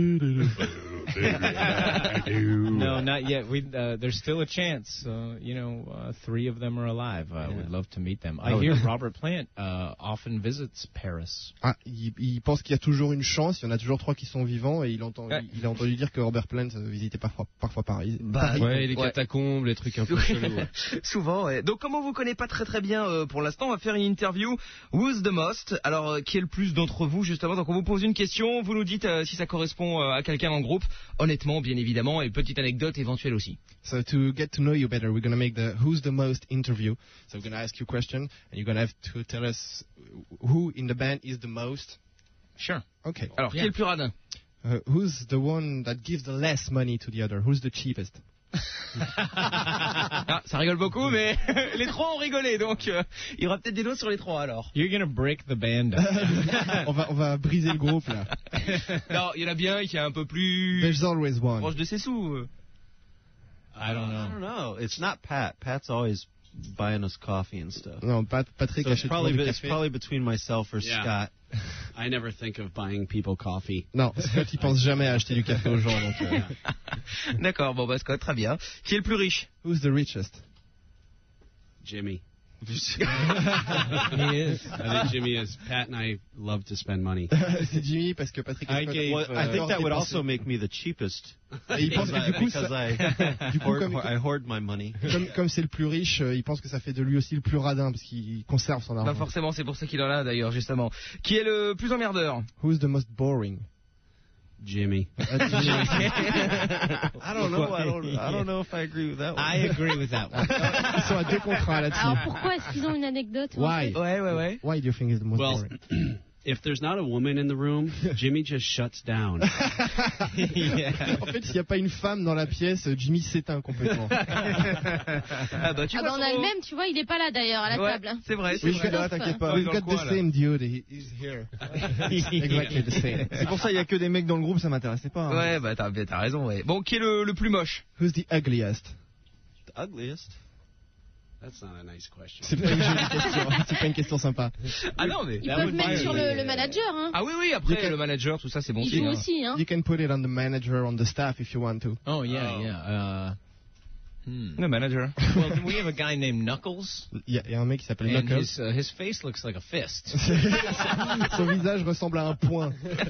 No, not yet. There's still a chance. 3 of them are alive. We'd love to meet them. I hear Robert Plant often visits Paris. Ah, il pense qu'il y a toujours une chance. Il y en a toujours 3 qui sont vivants et il a entendu dire que Robert Plant visitait parfois Paris. Ouais, les catacombes, les trucs un peu chelous. Ouais. Souvent, ouais. Donc, comme on vous connaît pas très bien pour l'instant, on va faire une interview. Who's the most? Alors, qui est le plus d'entre vous, justement? Donc, on vous pose une question. Vous nous dites si ça correspond à quelqu'un dans le groupe. Honnêtement, bien évidemment, et petite anecdote éventuelle aussi. So to get to know you better, we're going to make the Who's the Most interview. So we're going to ask you a question, and you're going to have to tell us who in the band is the most. Sure. Okay. Alors, qui est le plus radin? Who's the one that gives the less money to the other? Who's the cheapest? Ah, ça rigole beaucoup, mais les trois ont rigolé, donc il y aura peut-être des doigts sur les trois alors. You're gonna break the band up. on va briser le groupe là. Non, il y en a bien qui est un peu plus There's always one. proche de ses sous. I don't know. It's not Pat. Pat's always buying us coffee and stuff. Non, Patrick So it's achète probably toujours du café. between myself or Scott. I never think of buying people coffee. Non, Scott il pense jamais à acheter du café aux gens. Donc, D'accord, bon bah Scott, très bien. Qui est le plus riche? Who's the richest? Jimmy. He is. I think Jimmy is. Pat and I love to spend money. C'est Jimmy parce que Patrick et Scott. I think that would also make me the cheapest. Et il pense que du coup, I hoard my money. Comme c'est le plus riche, il pense que ça fait de lui aussi le plus radin parce qu'il conserve son argent. Bah forcément, c'est pour ça qu'il en a d'ailleurs justement. Qui est le plus emmerdeur? Who's the most boring? Jimmy. I don't know. I don't know if I agree with that one. I agree with that one. Ils sont à deux contrats là-dessus. Alors pourquoi est-ce qu'ils ont une anecdote? Why? Ouais. Why do you think he's the most boring? If there's not a woman in the room, Jimmy just shuts down. Yeah. En fait, s'il n'y a pas une femme dans la pièce, Jimmy s'éteint complètement. Ah bah tu vois, on a le même, tu vois, il est pas là d'ailleurs à la table. C'est vrai. Oui, je suis là, t'inquiète pas. We've got the same dude. He's here. Exactly the same. C'est pour ça il y a que des mecs dans le groupe, ça m'intéressait pas. Hein. Ouais, bah t'as raison. Ouais. Bon, qui est le plus moche? Who's the ugliest? The ugliest? That's not a nice question. C'est pas une jolie question. C'est pas une question sympa. Ah non, mais Ils peuvent mettre sur le manager, hein. Ah oui, après le manager, tout ça, c'est bon. Il joue aussi, hein. You can put it on the manager, on the staff if you want to. Oh yeah. Le manager. Well, we have a guy named Knuckles. Il y a un mec qui s'appelle And Knuckles. his face looks like a fist. Son visage ressemble à un poing.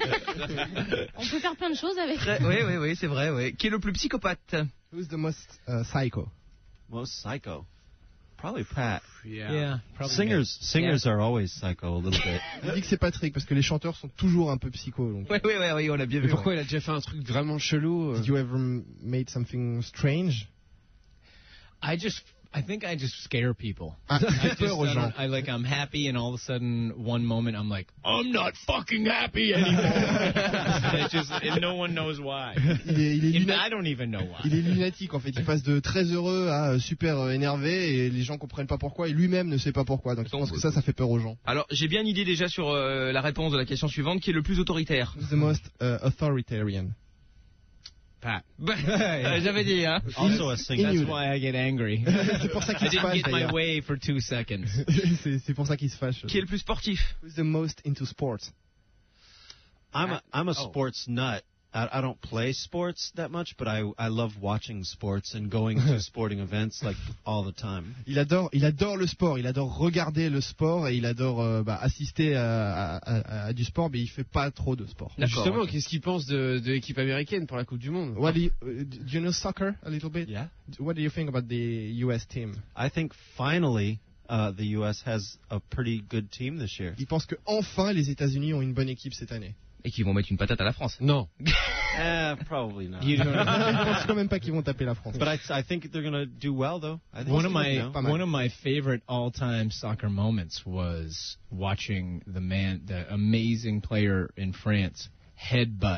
On peut faire plein de choses avec. Oui, c'est vrai. Ouais. Qui est le plus psychopathe? Who's the most psycho? Most psycho? Probably Pat. Yeah, probably. Singers are always psycho a little bit. Il dit que c'est Patrick parce que les chanteurs sont toujours un peu psycho. Donc. Oui, on l'a bien vu. Mais pourquoi il a déjà fait un truc vraiment chelou? Did you ever made something strange? I think I just scare people. I'm happy, and all of a sudden, one moment, I'm like, I'm not fucking happy anymore. And no one knows why. I don't even know why. Il est lunatique, en fait. Il passe de très heureux à super énervé, et les gens comprennent pas pourquoi, et lui-même ne sait pas pourquoi. Donc, je pense que ça fait peur aux gens. Alors, j'ai bien une idée déjà sur la réponse de la question suivante, qui est le plus autoritaire? Who's the most authoritarian? Pat. J'avais dit, hein. Also a singer. That's why I get angry. C'est pour ça qu'il se fâche. I didn't get my way for 2 seconds. C'est pour ça qu'il se fâche. Qui est le plus sportif? Who's the most into sports? I'm a sports nut. I don't play sports that much, but I love watching sports and going to sporting events like all the time. Il adore le sport, il adore regarder le sport et il adore assister à du sport, mais il fait pas trop de sport. Justement, qu'est-ce qu'il pense de l'équipe américaine pour la Coupe du Monde? Do you know soccer a little bit? Yeah. What do you think about the US team? I think finally the US has a pretty good team this year. Il pense que enfin les États-Unis ont une bonne équipe cette année. Et qu'ils vont mettre une patate à la France. Non. Probably not. Je pense quand même pas qu'ils vont taper la France. But I think they're going to do well, though. One of my favorite all-time soccer moments was watching the amazing player in France headbutt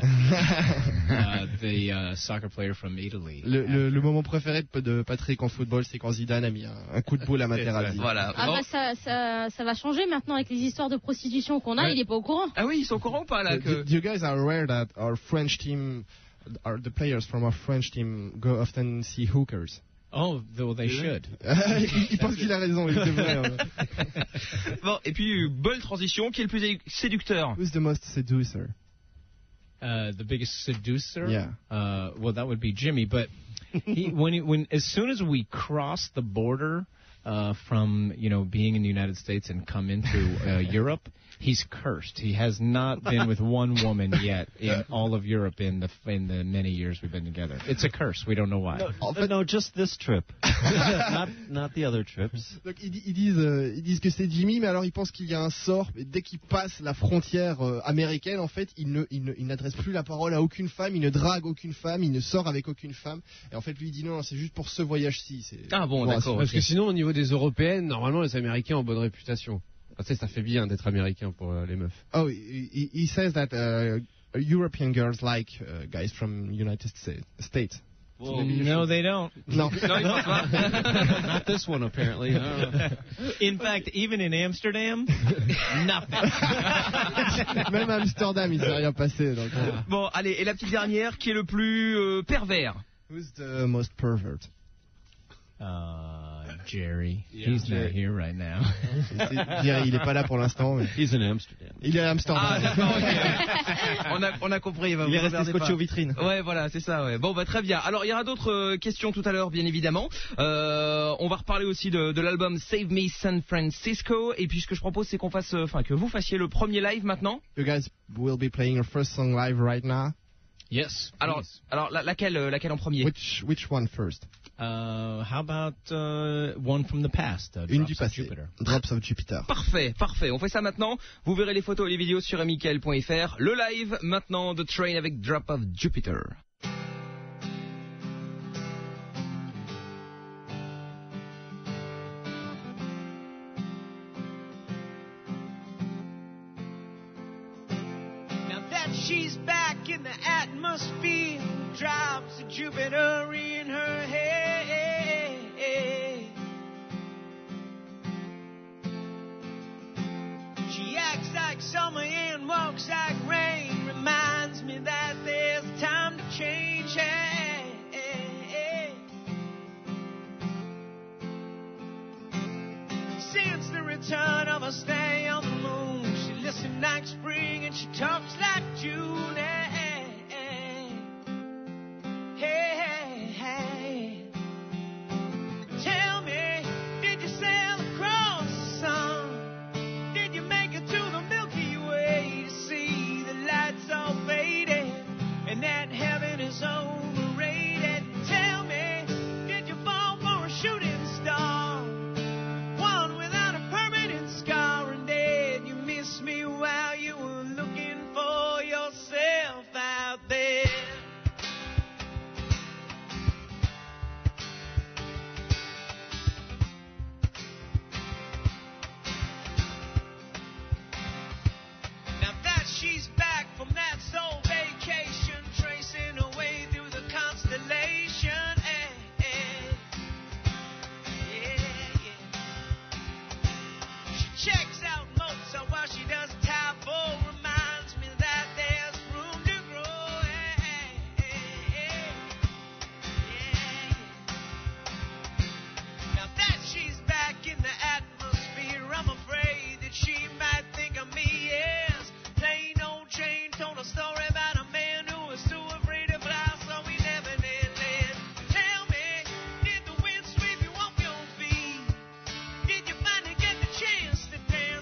the soccer player from Italy. Le moment préféré de Patrick en football, c'est quand Zidane a mis un coup de boule à Materazzi. Voilà. Ah bah ça va changer maintenant avec les histoires de prostitution qu'on a. Il est pas au courant. Ah oui, ils sont au courant ou pas là que... You guys are aware that our French team, the players from our French team go often see hookers. Oh, though they should. Il pense qu'il a raison, c'est vrai. Bon, et puis bonne transition. Qui est le plus séducteur? Who's the most seducer? The biggest seducer? Yeah. Well, that would be Jimmy. But as soon as we cross the border from being in the United States and come into Europe, he's cursed. He has not been with one woman yet in all of Europe in the many years we've been together. It's a curse. We don't know why. No, just this trip, not the other trips. Donc ils disent que c'est Jimmy, mais alors ils pensent qu'il y a un sort. Dès qu'il passe la frontière américaine, en fait, il n'adresse plus la parole à aucune femme, il ne drague aucune femme, il ne sort avec aucune femme. Et en fait, lui il dit non, c'est juste pour ce voyage-ci. Ah bon, d'accord. Parce que sinon, au niveau des Européennes, normalement, les Américains ont bonne réputation. Tu sais, ça fait bien d'être américain pour les meufs. Oh, he says that European girls like guys from United States. No, they don't. No. Not this one, apparently. In fact, even in Amsterdam, nothing. Même à Amsterdam, il s'est rien passé. Donc, Bon, allez, et la petite dernière, qui est le plus pervers? Who's the most pervert? Jerry. He's not here right now. Jerry, il est pas là pour l'instant. Mais... He's in Amsterdam. Il est à Amsterdam. Ah, d'accord, ok. On a compris. Il est resté scotché aux vitrines. Ouais, voilà, c'est ça, ouais. Bon, bah, très bien. Alors, il y aura d'autres questions tout à l'heure, bien évidemment. On va reparler aussi de l'album Save Me San Francisco. Et puis, ce que je propose, c'est qu'on fasse, que vous fassiez le premier live maintenant. You guys will be playing your first song live right now. Yes. Alors, laquelle en premier? Which one first? How about one from the past? Une du passé. Drops of Jupiter. Parfait. On fait ça maintenant. Vous verrez les photos et les vidéos sur mikael.fr. Le live maintenant de Train avec Drop of Jupiter. She's back in the atmosphere, drops of Jupiter in her head. She acts like summer and walks like rain, reminds me that there's time to change. Since the return of her stay on the moon, she listens like spring and she talks like June. Hey. Tell me, did you sail across the sun? Did you make it to the Milky Way to see the lights all faded and that heaven is overrated? Tell me, did you fall for a shooting star? One without a permanent scar, and did you miss me while you were looking for yourself out there? Now that she's back from that soul vacation, tracing her way through the constellation. She checks out Mozart while she does Tafel, reminds me that there's room to grow. Now that she's back in the atmosphere, I'm afraid that she might think of me as plain old Jane. Told a story about a man who was too afraid to fly, so he never did land. Tell me, did the wind sweep you off your feet? Did you finally get the chance to dance?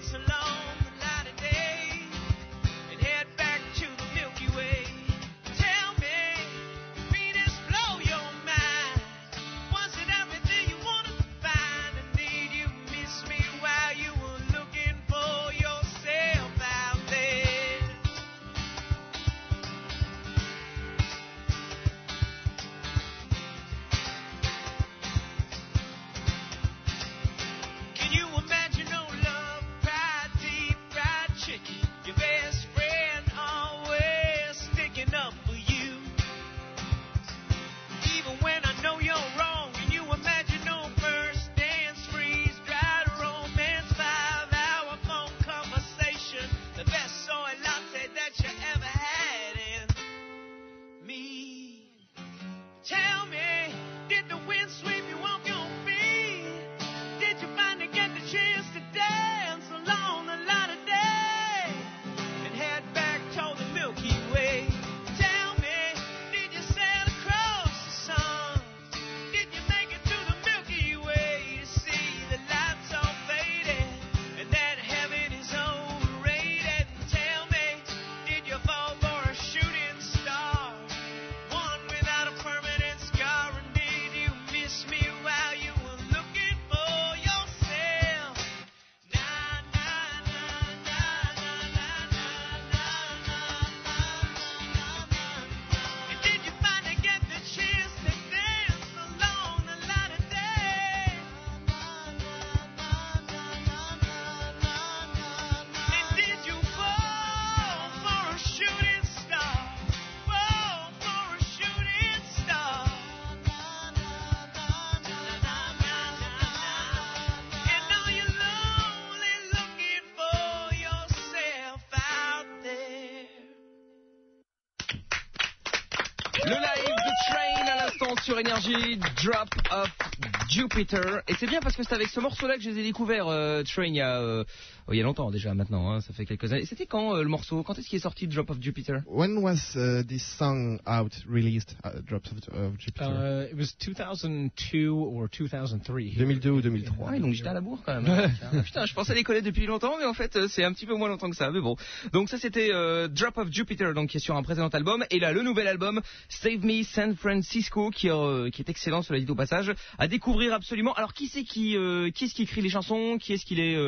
l'instant sur Énergie, Drop of Jupiter. Et c'est bien parce que c'est avec ce morceau-là que je les ai découverts, Train, il y a longtemps déjà maintenant, hein, ça fait quelques années. C'était quand le morceau? Quand est-ce qu'il est sorti, Drop of Jupiter? When was this song out, released, Drop of Jupiter? It was 2002 or 2003. 2002 ou 2003. Ah oui, donc j'étais à la bourre quand même. Putain, je pensais les connaître depuis longtemps, mais en fait c'est un petit peu moins longtemps que ça. Mais bon, donc ça c'était Drop of Jupiter, donc qui est sur un précédent album. Et là, le nouvel album, Save Me San Francisco, qui est excellent, cela dit au passage, à découvrir absolument. Alors qui est-ce qui écrit les chansons? Qui est-ce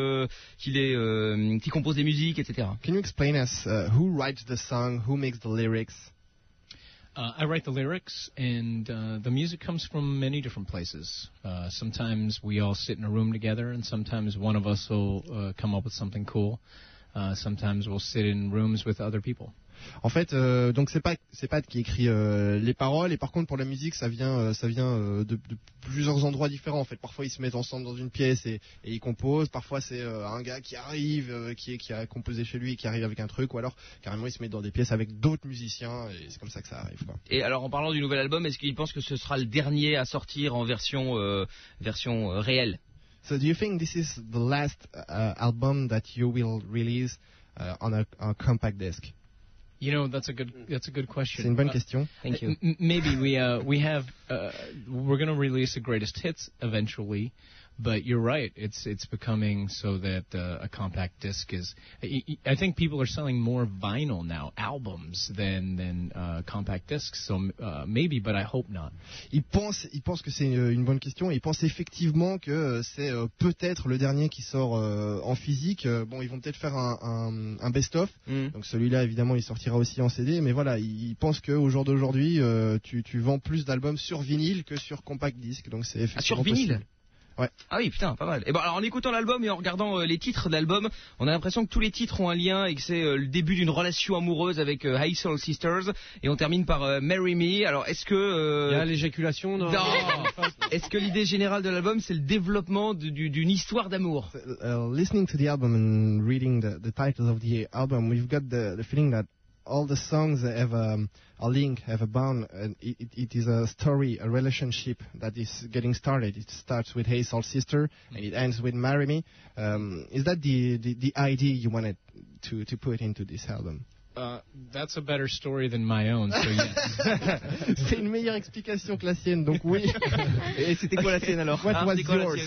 qui compose les musiques, etc. Can you explain us who writes the song, who makes the lyrics? I write the lyrics, and the music comes from many different places. Sometimes we all sit in a room together, and sometimes one of us will come up with something cool. Sometimes we'll sit in rooms with other people. En fait, donc c'est Pat qui écrit les paroles, et par contre pour la musique ça vient de plusieurs endroits différents. En fait, parfois ils se mettent ensemble dans une pièce et ils composent. Parfois c'est un gars qui arrive, qui a composé chez lui, et qui arrive avec un truc, ou alors carrément ils se mettent dans des pièces avec d'autres musiciens, et c'est comme ça que ça arrive, quoi. Et alors en parlant du nouvel album, est-ce qu'il pense que ce sera le dernier à sortir en version réelle? So do you think this is the last album that you will release on a compact disc? You know, that's a good question. C'est une bonne question. Thank you. Maybe we're going to release the greatest hits eventually, but you're right. It's becoming so that a compact disc is. I think people are selling more vinyl now, albums, than compact discs. So maybe, but I hope not. Il pense que c'est une bonne question. Il pense effectivement que c'est peut-être le dernier qui sort en physique. Bon, ils vont peut-être faire un best-of. Donc celui-là, évidemment, il sortira aussi en CD. Mais voilà, il pense qu'au jour d'aujourd'hui, tu vends plus d'albums sur vinyle que sur compact disc. Donc c'est effectivement sur vinyle possible. Ouais. Ah oui, putain, pas mal. Et bon, alors en écoutant l'album et en regardant les titres de l'album, on a l'impression que tous les titres ont un lien et que c'est le début d'une relation amoureuse avec Hey Soul Sisters, et on termine par Marry Me. Alors est-ce que il y a l'éjaculation? Non. Est-ce que l'idée générale de l'album c'est le développement d'une histoire d'amour? Listening to the album and reading the titles of the album, we've got the feeling that all the songs have a link, have a bond, and it is a story, a relationship that is getting started. It starts with Hey Soul Sister, and it ends with Marry Me. Is that the idea you wanted to put into this album? That's a better story than my own, so yes. C'est une meilleure explication que la sienne, donc oui. Et c'était quoi la sienne alors? What was yours?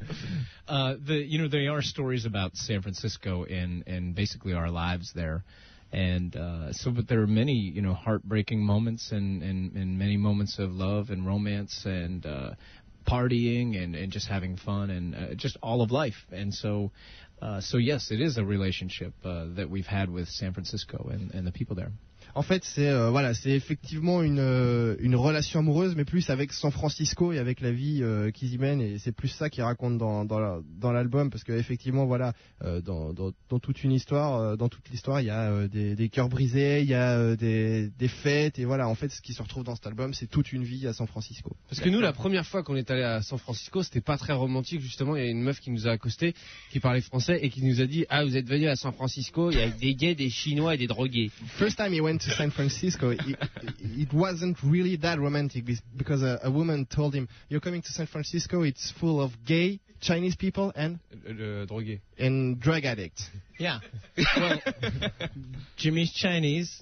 There are stories about San Francisco and basically our lives there. And but there are many, heartbreaking moments and many moments of love and romance and partying and just having fun and just all of life. And so yes, it is a relationship that we've had with San Francisco and the people there. En fait, c'est effectivement une relation amoureuse, mais plus avec San Francisco et avec la vie qu'ils y mènent, et c'est plus ça qu'ils racontent dans l'album, parce que effectivement, voilà, dans toute l'histoire, il y a des cœurs brisés, il y a des fêtes, et voilà, en fait, ce qui se retrouve dans cet album, c'est toute une vie à San Francisco. Parce que nous, la première fois qu'on est allé à San Francisco, c'était pas très romantique, justement. Il y a une meuf qui nous a accosté, qui parlait français, et qui nous a dit: ah, vous êtes venu à San Francisco, il y a des gays, des Chinois et des drogués. First time he went to San Francisco, it wasn't really that romantic, because a woman told him, "You're coming to San Francisco, it's full of gay Chinese people and drogués and drug addicts." Yeah. Well, Jimmy's Chinese.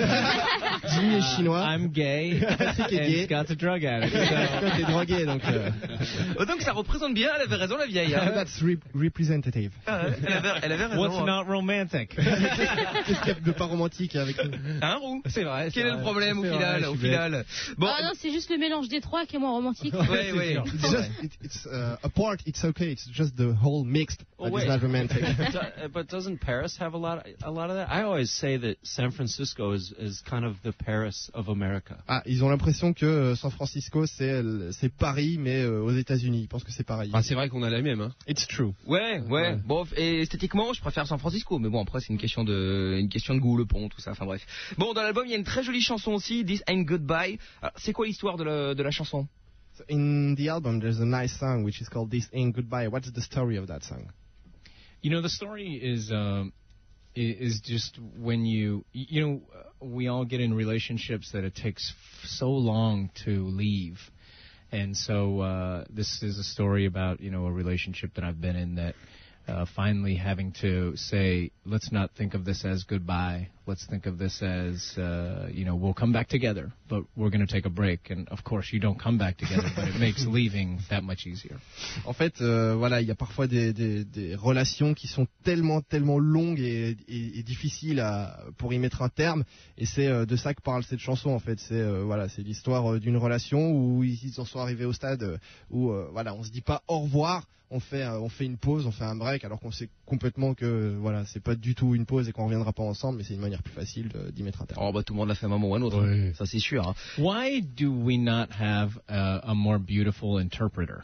Jimmy est chinois. I'm gay. And Scott's a drug addict. Scott est drogué, donc. Donc ça représente bien. Elle avait raison, la vieille. Hein. That's representative. Elle avait raison. What's not romantic? Qu'est-ce qu'il y a de pas romantique avec nous? Un roux. C'est vrai. Quel est le problème au final? Bon. Ah non, c'est juste le mélange des trois qui est moins romantique. Oui. It's a part. It's okay. It's just the whole mixed. That is not romantic. But doesn't Paris have a lot of that? I always say that San Francisco is kind of the Paris of America. Ah, ils ont l'impression que San Francisco c'est Paris, mais aux États-Unis. Ils pensent que c'est pareil. Ah, c'est vrai qu'on a la même, hein. It's true. Ouais. Bon, et esthétiquement, je préfère San Francisco, mais bon, après c'est une question de goût, le pont, tout ça. Enfin bref. Bon, dans l'album, il y a une très jolie chanson aussi, This Ain't Goodbye. Alors, c'est quoi l'histoire de la chanson? So in the album, there's a nice song which is called This Ain't Goodbye. What's the story of that song? The story is just when we all get in relationships that it takes so long to leave. And so this is a story about, a relationship that I've been in that finally having to say, let's not think of this as goodbye. Let's think of this as, we'll come back together, but we're going to take a break. And of course, you don't come back together, but it makes leaving that much easier. En fait, voilà, il y a parfois des relations qui sont tellement longues et difficiles pour y mettre un terme. Et c'est de ça que parle cette chanson, en fait. C'est l'histoire d'une relation où ils en sont arrivés au stade où, on se dit pas au revoir. On fait une pause, on fait un break, alors qu'on sait complètement que c'est pas du tout une pause et qu'on reviendra pas ensemble, mais c'est une manière plus facile d'y mettre un terme. Oh bah tout le monde l'a fait à un moment ou à un autre, ça c'est sûr. Hein. Why do we not have a more beautiful interpreter?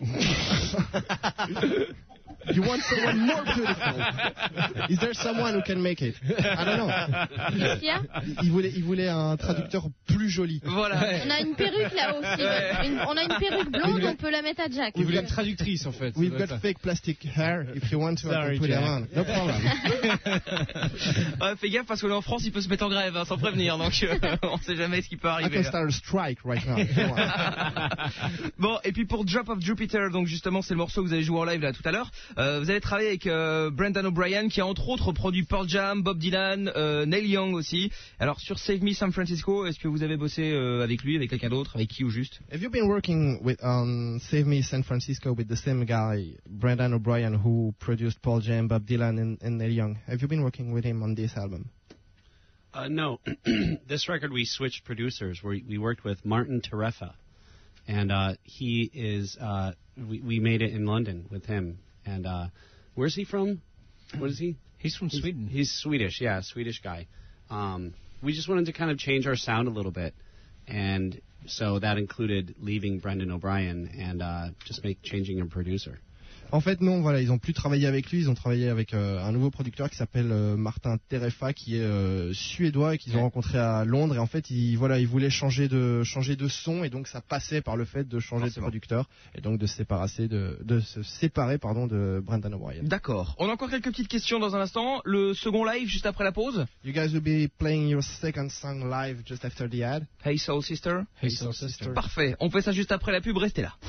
You want someone more beautiful? Is there someone who can make it? I don't know. Qu'est-ce qu'il y a? Il voulait un traducteur plus joli. Voilà. On a une perruque là aussi. On a une perruque blonde, on peut la mettre à Jack. Il voulait une traductrice en fait. We've got fake plastic hair. If you want to, I can put them on. No problem. Fais gaffe parce que là en France, il peut se mettre en grève sans prévenir, donc on sait jamais ce qui peut arriver. I can start a strike right now. Bon, et puis pour Drop of Jupiter, donc justement c'est le morceau que vous avez joué en live là tout à l'heure. Vous avez travaillé avec Brendan O'Brien qui a entre autres produit Pearl Jam, Bob Dylan, Neil Young aussi. Alors sur Save Me San Francisco, est-ce que vous avez bossé avec lui, avec quelqu'un d'autre, avec qui ou juste? Have you been working with Save Me San Francisco with the same guy, Brendan O'Brien, who produced Pearl Jam, Bob Dylan and Neil Young? Have you been working with him on this album? No. This record we switched producers. We worked with Martin Terefa, and he is. We made it in London with him. And where's he from? What is he? He's from Sweden. He's Swedish, yeah, Swedish guy. We just wanted to kind of change our sound a little bit, and so that included leaving Brendan O'Brien and just changing a producer. En fait, non, voilà, ils ont plus travaillé avec lui, ils ont travaillé avec un nouveau producteur qui s'appelle Martin Terefa, qui est suédois et qu'ils ont rencontré à Londres. Et en fait, ils voulaient changer de son, et donc ça passait par le fait de changer de producteur et donc de se séparer de Brendan O'Brien. D'accord. On a encore quelques petites questions dans un instant. Le second live juste après la pause. You guys will be playing your second song live just after the ad. Hey Soul Sister. Hey Soul Sister. Parfait. On fait ça juste après la pub. Restez là.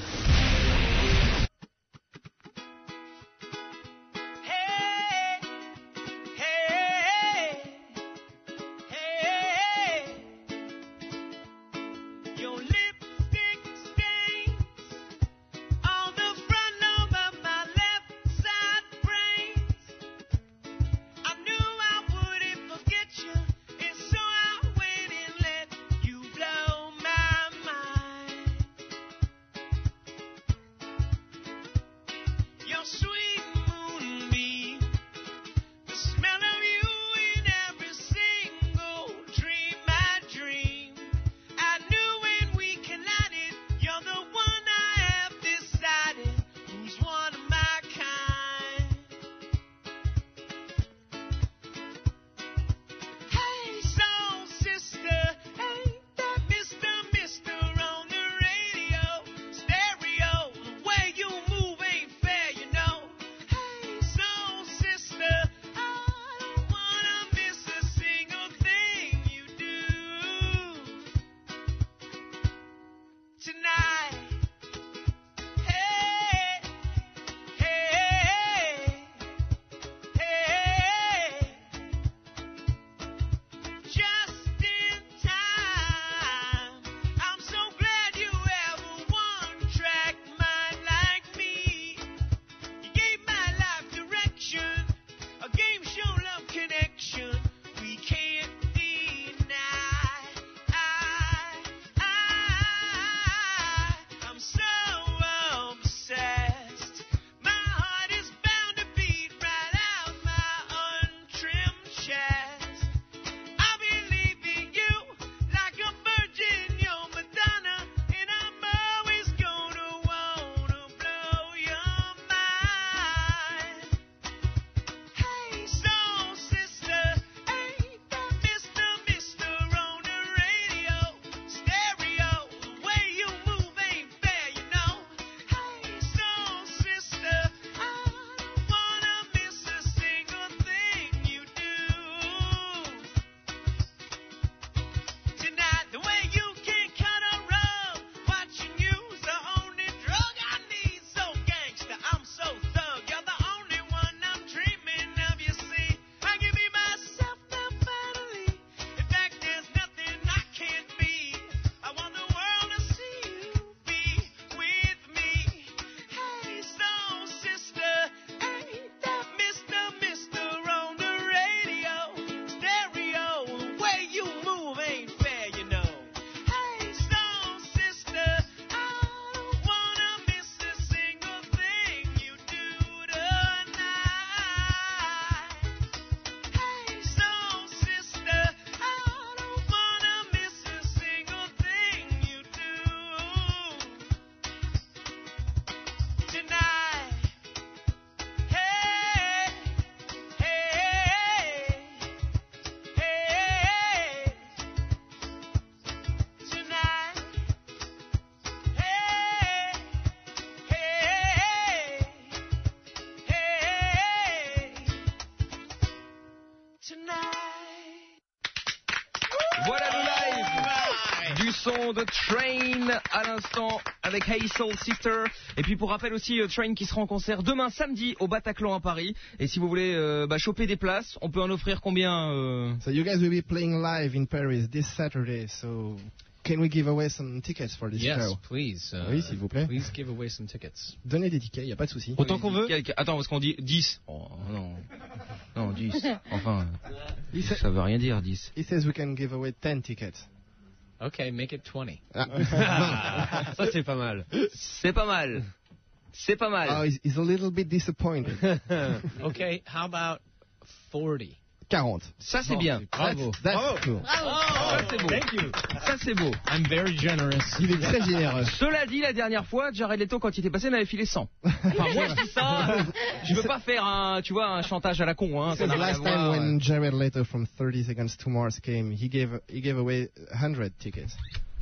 du son de Train à l'instant avec Hey Soul Sister. Et puis pour rappel aussi, Train qui sera en concert demain samedi au Bataclan à Paris. Et si vous voulez choper des places, on peut en offrir combien So you guys will be playing live in Paris this Saturday, so can we give away some tickets for this show? Yes, please. Oui, s'il vous plaît. Please give away some tickets. Donnez des tickets, y a pas de souci. Autant qu'on veut. Attends, parce qu'on dit 10. Oh non. Non, 10. Enfin, ça veut rien dire 10. He says we can give away 10 tickets. Okay, make it 20. Ça c'est pas mal. C'est pas mal. C'est pas mal. Oh, he's a little bit disappointed. Okay, how about 40? 40. Ça c'est bien. Bravo. That's cool. Ça c'est beau. Thank you. Ça c'est beau. I'm very generous. Il est très généreux. Cela dit, la dernière fois, Jared Leto, quand il était passé, m'avait filé 100. Enfin, moi, je dis ça. Je veux pas faire un chantage à la con. Hein, last time when Jared Leto from 30 Seconds to Mars came, he gave away 100 tickets.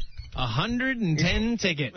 110 tickets.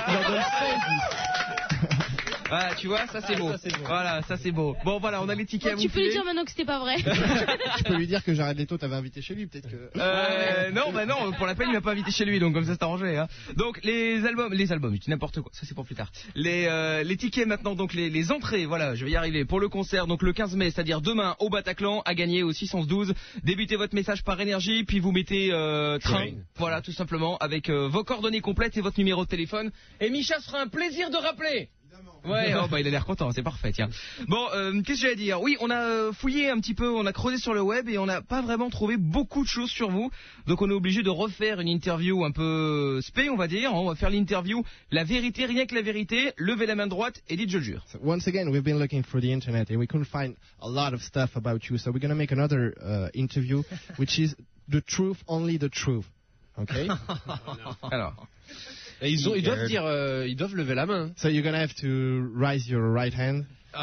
Voilà, tu vois, ça c'est beau. Voilà, ça c'est beau. Bon, voilà, on a les tickets à vous Tu peux lui filer. dire maintenant que c'était pas vrai. Tu peux lui dire que Jared Leto t'avait invité chez lui, peut-être que. Non, bah non, pour la peine, il m'a pas invité chez lui, donc comme ça c'est arrangé. Hein. Donc les albums, je dis n'importe quoi, ça c'est pour plus tard. Les tickets maintenant, donc les entrées, voilà, je vais y arriver, pour le concert, donc le 15 mai, c'est-à-dire demain au Bataclan, à gagner au 612. Débutez votre message par énergie, puis vous mettez train, voilà, tout simplement, avec vos coordonnées complètes et votre numéro de téléphone. Et Micha sera un plaisir de rappeler. Ouais, oh bah il a l'air content, c'est parfait, tiens. Bon, qu'est-ce que j'allais dire? Oui, on a fouillé un petit peu, on a creusé sur le web et on n'a pas vraiment trouvé beaucoup de choses sur vous. Donc on est obligé de refaire une interview un peu spé, on va dire. On va faire l'interview, la vérité, rien que la vérité. Levez la main droite et dites je le jure. So once again, we've been looking for the internet and we couldn't find a lot of stuff about you. So we're going to make another interview, which is the truth, only the truth. Okay? Alors... Et ils doivent dire, ils doivent lever la main. So you're gonna have to raise your right hand.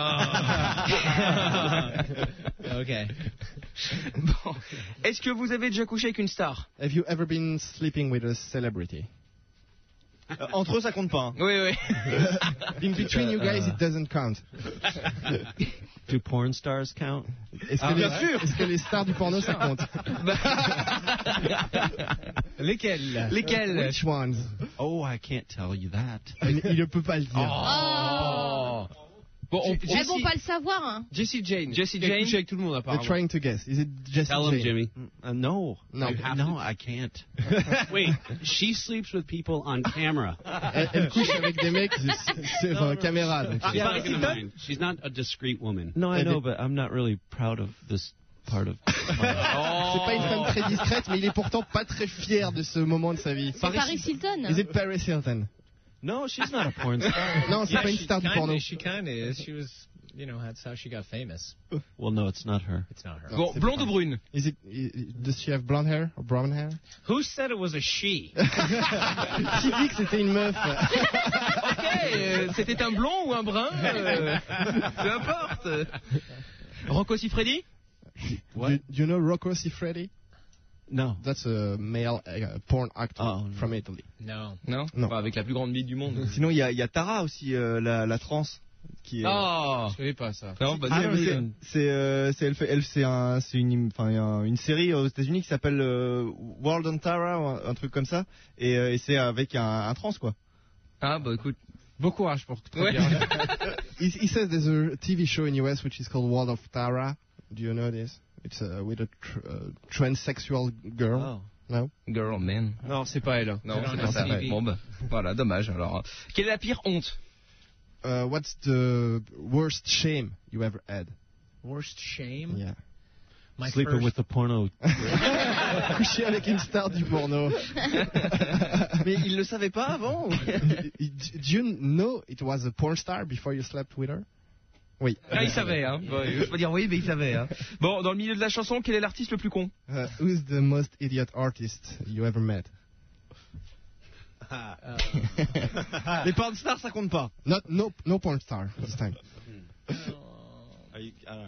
Okay. Bon. Est-ce que vous avez déjà couché avec une star? Have you ever been sleeping with a celebrity? Entre eux, ça compte pas. Hein. Oui, oui. In between you guys, it doesn't count. Do porn stars count? Est-ce que les stars du porno, ça compte? Lesquels? Which ones? Oh, I can't tell you that. Il ne peut pas le dire. Oh. Bon, Elles vont pas le savoir, hein. Jessie Jane. Jessie Qui a Jane. couché avec tout le monde, apparemment. They're trying to guess. Is it Jessie Tell Jane? him, Jimmy. No. No. I can't. Wait, she sleeps with people on camera. Elle couche avec des mecs sur caméra. Donc She's not a discreet woman. No, I know, but I'm not really proud of this part of. C'est pas une femme très discrète, mais il est pourtant pas très fier de ce moment de sa vie. C'est Paris Hilton. Is it Paris Hilton? No, she's not a porn star. Non, c'est pas une star du porno. She kind of is. She was, you know, that's how she got famous. Well, no, it's not her. It's not her. Bon, blonde ou brune? Does she have blonde hair or brown hair? Who said it was a she? Qui dit que c'était une meuf? Ok, c'était un blond ou un brun? Peu importe. Rocco Siffredi? Do you know Rocco Siffredi? No. That's a male porn actor from Italy. No. Non. Enfin, avec la plus grande bite du monde. Sinon, il y a Tara aussi, la trans. Qui est... Oh, je savais pas ça. Non, bah, c'est une série aux États-Unis qui s'appelle World on Tara, ou un truc comme ça, et c'est avec un trans quoi. Ah bah écoute, bon courage pour tout dire. He says there's a TV show in US which is called World of Tara. Do you know this? It's with a transsexual girl. Oh. No? Girl, man. Non, c'est pas elle. Non, c'est pas ça. Bon bah, voilà, dommage. Alors, quelle est la pire honte? What's the worst shame you ever had? Worst shame? Yeah. Sleeping with the porno. Coucher avec une star du porno. Mais il le savait pas avant? Do you know it was a porn star before you slept with her? Oui. Ah, il savait, hein. Bon, je peux pas dire oui, mais il savait, hein. Bon, dans le milieu de la chanson, quel est l'artiste le plus con? Who's the most idiot artist you ever met? Les porn stars, ça compte pas. No porn star this time. I don't know.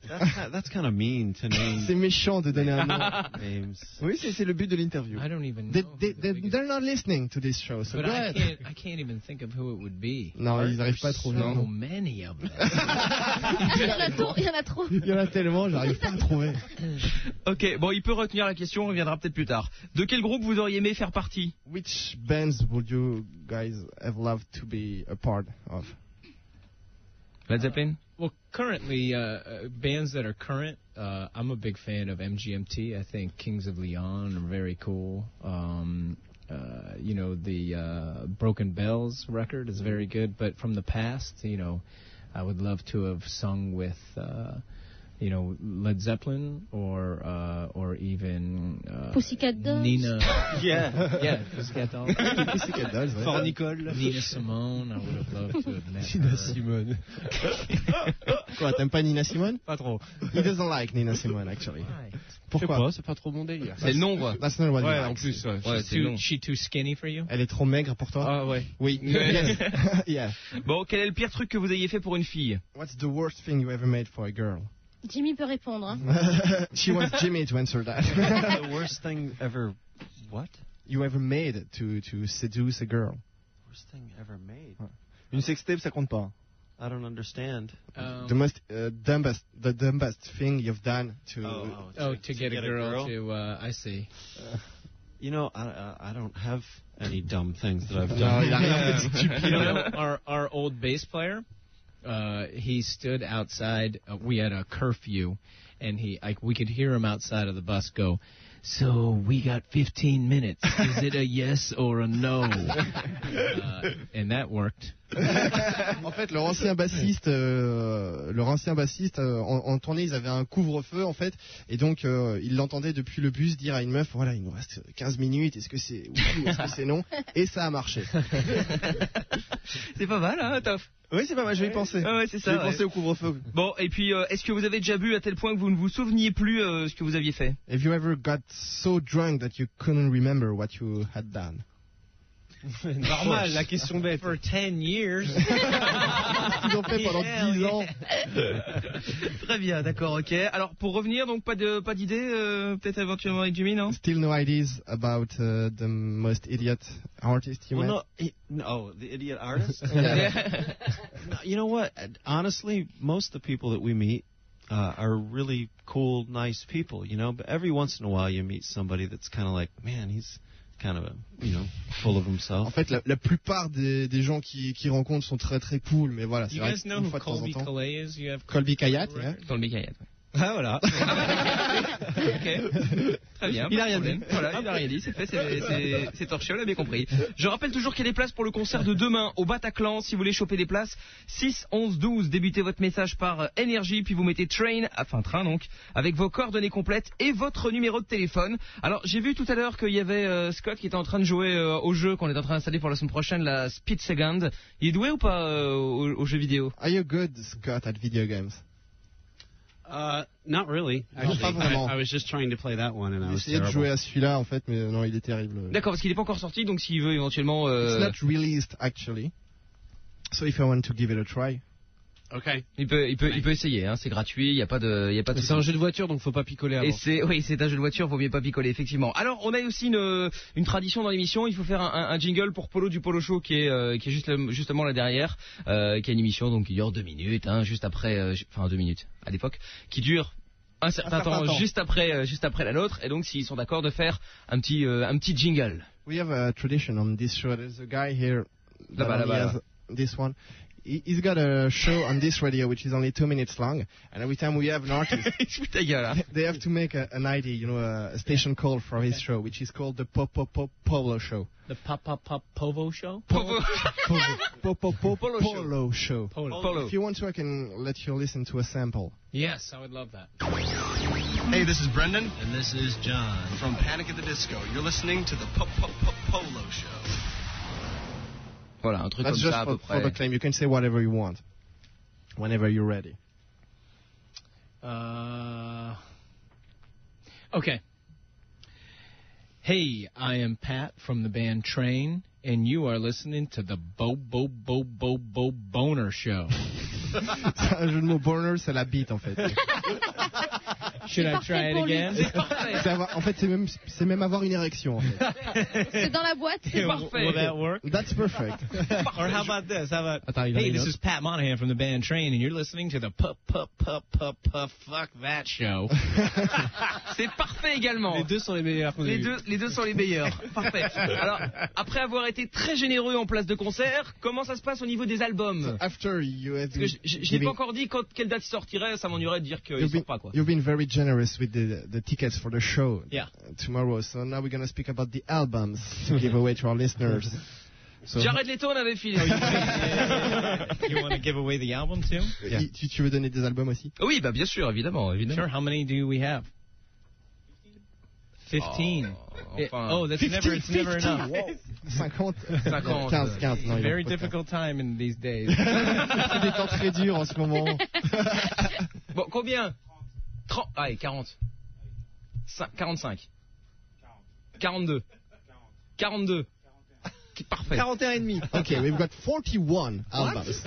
That's kind of mean to name. C'est méchant de donner un nom. Names. Oui, c'est le but de l'interview. I don't even know. They're not listening to this show, so But go I ahead. can't even think of who it would be. Non, ils n'arrivent pas à trouver. So Non. many of them. Il y en a trop. Il y en a tellement, j'arrive pas à trouver. Ok, bon, il peut retenir la question, on reviendra peut-être plus tard. De quel groupe vous auriez aimé faire partie? Which bands would you guys have loved to be a part of? Led Zeppelin? Well, currently, bands that are current, I'm a big fan of MGMT. I think Kings of Leon are very cool. You know, the Broken Bells record is very good. But from the past, you know, I would love to have sung with, you know, Led Zeppelin or even Pussycat Dolls. Nina. Yeah, Pussycat Dolls. Pussycat Dolls, ouais. Fort Nicole. Nina Simone, I would have loved to have met Nina her. Simone. Quoi, t'aimes pas Nina Simone? Pas trop. He doesn't like Nina Simone, actually. Pourquoi? Pourquoi? C'est pas trop mon délire. C'est le nom, quoi. That's not what he Ouais, likes. en plus, ouais. Ouais, c'est le nom. She too skinny for you? Elle est trop maigre pour toi? Ah ouais. Oui. Yes. Yeah. Bon, quel est le pire truc que vous ayez fait pour une fille? What's the worst thing you ever made for a girl? Jimmy peut répondre. Hein. She wants Jimmy to answer that. The worst thing ever. What? You ever made to seduce a girl? Worst thing ever made. Une sextape, ça compte pas. I don't understand. The most dumbest thing you've done to. To get a girl to. I see. You know, I don't have any dumb things that I've No, done. il a rien fait de stupide. You know, our old bass player, he stood outside. We had a curfew, and we could hear him outside of the bus go, "So we got 15 minutes. Is it a yes or a no?" And that worked. En fait, leur ancien bassiste, en tournée, ils avaient un couvre-feu en fait, et donc ils l'entendaient depuis le bus dire à une meuf, voilà, il nous reste 15 minutes, est-ce que c'est oui ou est-ce que c'est non? Et ça a marché. C'est pas mal, hein, Toff? Oui, c'est pas mal, je vais y penser. Ah ouais, c'est ça. Je vais penser au couvre-feu. Bon, et puis, est-ce que vous avez déjà bu à tel point que vous ne vous souveniez plus ce que vous aviez fait? Have you ever got so drunk that you couldn't remember what you had done? Normal, la question bête. For 10 years. Ils ont fait pendant 10 ans. Très bien, d'accord, ok. Alors, pour revenir, donc, pas d'idée, peut-être éventuellement avec Jimmy, non? Still no ideas about the most idiot artist you met? No, the idiot artist? No, you know what? Honestly, most of the people that we meet are really cool, nice people, you know? But every once in a while you meet somebody that's kind of like, man, he's kind of, full of himself. En fait, la plupart des gens qui rencontrent sont très très cool, mais voilà, c'est You vrai guys know qu'une who fois de temps en Colby temps. Calais is? You have Colby Kayat, yeah. Colby Kayat, ouais. Ah voilà. Ok. Très bien. Il a rien dit. Voilà, il a rien dit. C'est fait, c'est torché, on l'a bien compris. Je rappelle toujours qu'il y a des places pour le concert de demain au Bataclan. Si vous voulez choper des places, 6 11 12. Débutez votre message par énergie, puis vous mettez train donc, avec vos coordonnées complètes et votre numéro de téléphone. Alors, j'ai vu tout à l'heure qu'il y avait Scott qui était en train de jouer au jeu qu'on est en train d'installer pour la semaine prochaine, la Speed Second. Il est doué ou pas aux jeux vidéo? Are you good, Scott, at video games? Not really. Non, pas vraiment. I was just trying to play that one and I was Essayez de jouer terrible. à celui-là en fait, mais non, il est terrible. D'accord, parce qu'il n'est pas encore sorti, donc s'il veut éventuellement... It's not released actually. So if I want to give it a try. Okay. Il peut essayer, hein, c'est gratuit, il y a pas de C'est un jeu de voiture, donc faut pas picoler avant. Et c'est un jeu de voiture, vaut mieux pas picoler, effectivement. Alors, on a aussi une tradition dans l'émission, il faut faire un jingle pour Polo du Polo Show qui est justement là derrière, qui est une émission donc qui dure 2 minutes, hein, juste après, 2 minutes à l'époque, qui dure un certain temps, juste après la nôtre, et donc s'ils sont d'accord de faire un petit jingle. We have a tradition on this show. There's a guy here. Là-bas. This one. He's got a show on this radio which is only 2 minutes long, and every time we have an artist, they have to make an ID, a station call for his show, which is called the Polo Show. The Povo Show? Polo Show. Polo. If you want to, I can let you listen to a sample. Yes, I would love that. Hey, this is Brendan. And this is John. From Panic at the Disco. You're listening to the Polo Show. Voilà, un truc That's comme just ça à peu près. For the claim. You can say whatever you want, whenever you're ready. Okay. Hey, I am Pat from the band Train, and you are listening to the Boner Show. C'est un jeu de mots. Boner, c'est la bite en fait. Should I try it again? En fait, c'est même avoir une érection. En fait. C'est dans la boîte. C'est parfait. Will that work? That's perfect. Or how about this? Hey, this is Pat Monahan from the band Train, and you're listening to the Pup Fuck That Show. C'est parfait également. Les deux sont les meilleurs. Les deux sont les meilleurs. Parfait. Alors, après avoir été très généreux en place de concert, comment ça se passe au niveau des albums? Parce que je n'ai pas encore dit quelle date sortirait, ça m'ennuierait de dire qu'ils ne sortent pas, quoi. You've been very generous with the tickets for the show tomorrow, so now we're going to speak about the albums to give away to our listeners. So, Jared Leto, on avait filé. You want to give away the album too? Yeah. Tu veux donner des albums aussi? Oui, bah bien sûr, évidemment. Sure, how many do we have? 15. That's 50, it's never enough. 50. 15. Non, very difficult time in these days. C'est des temps très durs en ce moment. Bon, combien? 30. Allez, 40. 45. 42. 42. Parfait. 41 et demi. Ok, we've got 41 albums.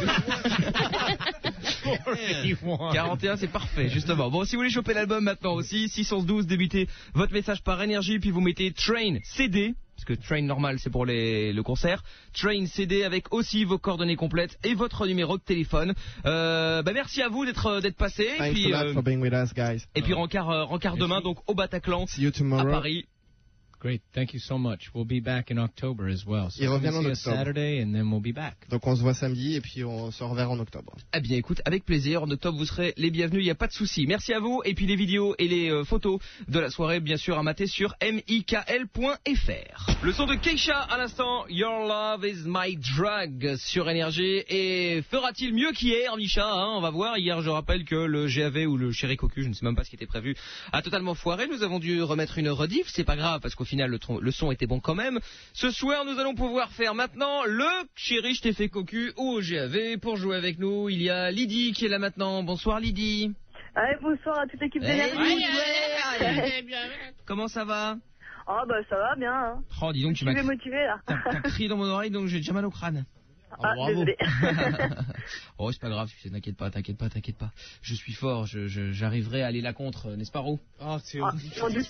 41, c'est parfait, justement. Bon, si vous voulez choper l'album maintenant aussi, 612, débutez votre message par énergie, puis vous mettez Train CD, parce que Train normal c'est pour le concert, Train CD avec aussi vos coordonnées complètes et votre numéro de téléphone. Merci à vous d'être passé. Thanks a lot for being with us, guys. Et puis rencard demain, donc au Bataclan, à Paris. Great, thank you so much. We'll be back in October as well. So Il revient en octobre. Saturday and then we'll be back. Donc on se voit samedi et puis on se reverra en octobre. Eh bien écoute, avec plaisir, en octobre vous serez les bienvenus, il n'y a pas de souci. Merci à vous et puis les vidéos et les photos de la soirée bien sûr à mater sur mikl.fr. Le son de Keisha à l'instant, Your Love is My Drug sur Énergie. Et fera-t-il mieux qu'hier, Misha, On va voir. Hier je rappelle que le GAV ou le Chéri Cocu, je ne sais même pas ce qui était prévu, a totalement foiré. Nous avons dû remettre une rediff, c'est pas grave parce qu'au final le son était bon quand même. Ce soir nous allons pouvoir faire maintenant le Chéri je t'ai fait cocu ou au GAV. Pour jouer avec nous il y a Lydie qui est là maintenant. Bonsoir Lydie. Allez, bonsoir à toute l'équipe d'énergie. Comment ça va? Oh bah ça va bien. Hein. Oh dis donc tu m'as motivé là. T'as crié dans mon oreille donc j'ai déjà mal au crâne. Désolé. Oh c'est pas grave, t'inquiète pas. Je suis fort, j'arriverai à aller la contre, n'est-ce pas Ro? Oh c'est horrible.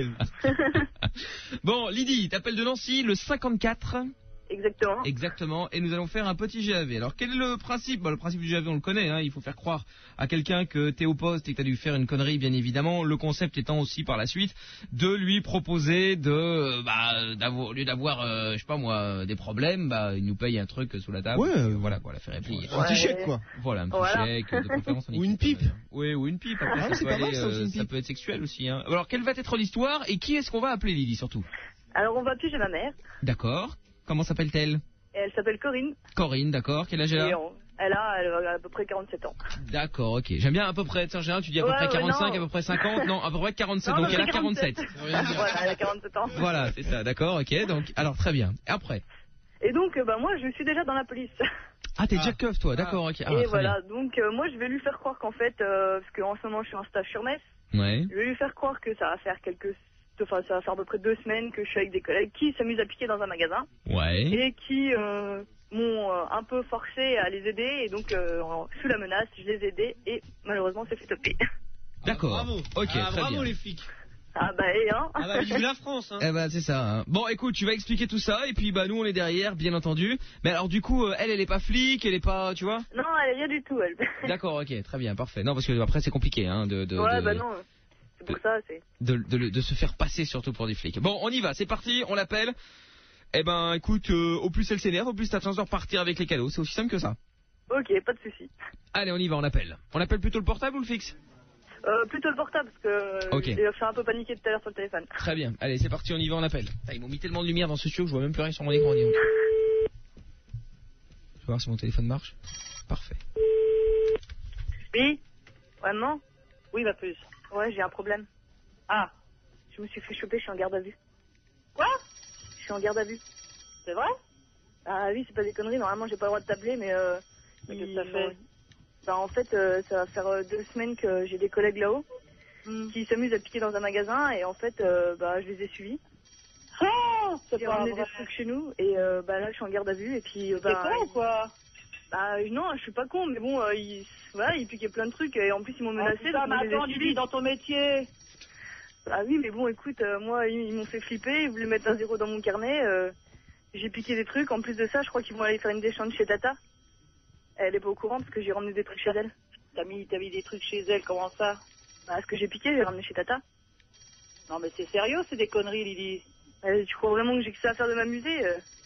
Bon Lydie, t'appelles de Nancy, le 54. Exactement, et nous allons faire un petit GAV. Alors quel est le principe? Le principe du GAV on le connaît, il faut faire croire à quelqu'un que t'es au poste et que t'as dû faire une connerie bien évidemment. Le concept étant aussi par la suite de lui proposer au lieu d'avoir, je sais pas moi, des problèmes, il nous paye un truc sous la table. Ouais, voilà quoi, la faire plier. Un petit chèque quoi. Voilà, un petit chèque, de préférence en ou une pipe. Oui, ou une pipe. Après, ça peut être sexuel aussi. Alors quelle va être l'histoire et qui est-ce qu'on va appeler Lydie surtout? Alors on va piger ma mère. D'accord. Comment s'appelle-t-elle? Elle s'appelle Corinne. Corinne, d'accord. Quel âge elle a? Elle a à peu près 47 ans. D'accord, ok. J'aime bien à peu près. En général, tu dis à peu près 45, à peu près 50. Non, à peu près 47. Non, donc elle a 47. Voilà, elle a 47 ans. Voilà, c'est ça. D'accord, ok. Donc, alors très bien. Après. Et donc, moi, je suis déjà dans la police. Ah, t'es déjà keuf, toi. D'accord, ok. Et voilà. Bien. Donc, moi, je vais lui faire croire qu'en fait, parce qu'en ce moment, je suis en stage sur Metz. Ouais. Je vais lui faire croire que ça va faire ça va faire à peu près 2 semaines que je suis avec des collègues qui s'amusent à piquer dans un magasin. Ouais. Et qui m'ont un peu forcé à les aider. Et donc, sous la menace, je les ai aidés et malheureusement, c'est fait toper. D'accord. Bravo. Ok, très bravo bien. Les flics. Vive la France. C'est ça. Bon, écoute, tu vas expliquer tout ça et puis nous on est derrière, bien entendu. Mais alors du coup, elle est pas flic, elle est pas, tu vois? Non, elle est rien du tout, elle. D'accord, ok, très bien, parfait. Non, parce que après c'est compliqué, non. C'est pour ça, c'est... De se faire passer surtout pour des flics. Bon, on y va, c'est parti, on l'appelle. Eh ben, écoute, au plus elle s'énerve, au plus t'as chance de repartir avec les cadeaux. C'est aussi simple que ça. Ok, pas de souci. Allez, on y va, on appelle. On appelle plutôt le portable ou le fixe? Plutôt le portable, parce que je suis un peu paniqué tout à l'heure sur le téléphone. Très bien, allez, c'est parti, on y va, on appelle. Ils m'ont mis tellement de lumière dans ce studio que je vois même plus rien sur mon écran. Je vais voir si mon téléphone marche. Parfait. Oui? Vraiment? Oui, plus. Ouais, j'ai un problème. Ah, je me suis fait choper, je suis en garde à vue. Quoi? Je suis en garde à vue. C'est vrai? Ah oui, c'est pas des conneries, normalement j'ai pas le droit de t'appeler, mais qu'est-ce que ça fait? En fait, ça va faire 2 semaines que j'ai des collègues là-haut qui s'amusent à piquer dans un magasin et en fait, je les ai suivis. Ah, c'est pas ramené des trucs chez nous et là je suis en garde à vue et puis c'est quoi ou quoi? Bah non, je suis pas con, mais bon, il piquait plein de trucs et en plus ils m'ont menacé. Mais attends, Lydie, dans ton métier. Ah oui, mais bon, écoute, moi ils m'ont fait flipper, ils voulaient mettre un 0 dans mon carnet. J'ai piqué des trucs. En plus de ça, je crois qu'ils vont aller faire une descente chez Tata. Elle est pas au courant parce que j'ai ramené des trucs chez elle. T'as mis des trucs chez elle, comment ça? Bah, ce que j'ai piqué, j'ai ramené chez Tata. Non mais c'est sérieux, c'est des conneries, Lydie. Tu crois vraiment que j'ai que ça à faire de m'amuser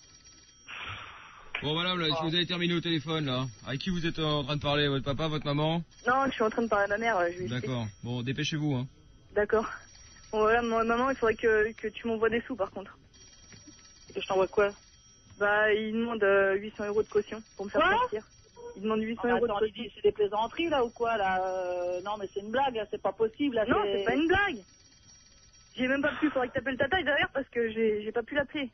Bon, madame, là, si vous avez terminé au téléphone, là, avec qui vous êtes en train de parler? Votre papa, votre maman? Non, je suis en train de parler à ma mère. D'accord. Bon, dépêchez-vous, hein. D'accord. Bon, voilà, maman, il faudrait que tu m'envoies des sous, par contre. Et que je t'envoie quoi? Bah, il demande 800 € de caution pour me faire sortir. Il demande 800 € de caution. Lydie, c'est des plaisanteries, là, ou quoi, là? Non, mais c'est une blague, là, c'est pas possible, là. Non, c'est pas une blague. J'ai même pas pu, il faudrait que t'appelles Tata derrière parce que j'ai pas pu l'appeler.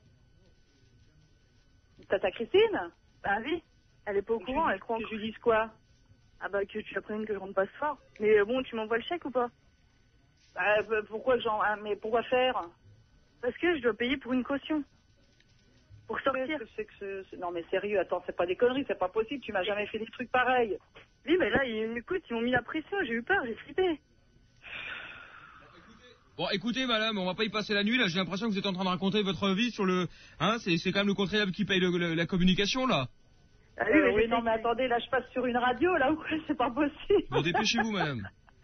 Tata Christine? Bah oui, elle est pas au courant, elle croit que je lui dise quoi? Ah bah que tu apprennes que je rentre pas ce soir. Mais bon, tu m'envoies le chèque ou pas? Pourquoi mais pourquoi faire? Parce que je dois payer pour une caution. Pour sortir. Non mais sérieux, attends, c'est pas des conneries, c'est pas possible, tu m'as jamais fait des trucs pareils. Oui, mais là, écoute, ils m'ont mis la pression, j'ai eu peur, j'ai flippé. Bon, écoutez, madame, on va pas y passer la nuit, là. J'ai l'impression que vous êtes en train de raconter votre vie sur le... Hein, c'est quand même le contribuable qui paye la communication, là. Ah oui, non, mais attendez, là, je passe sur une radio, là, ou quoi? C'est pas possible. Bon, dépêchez-vous, madame.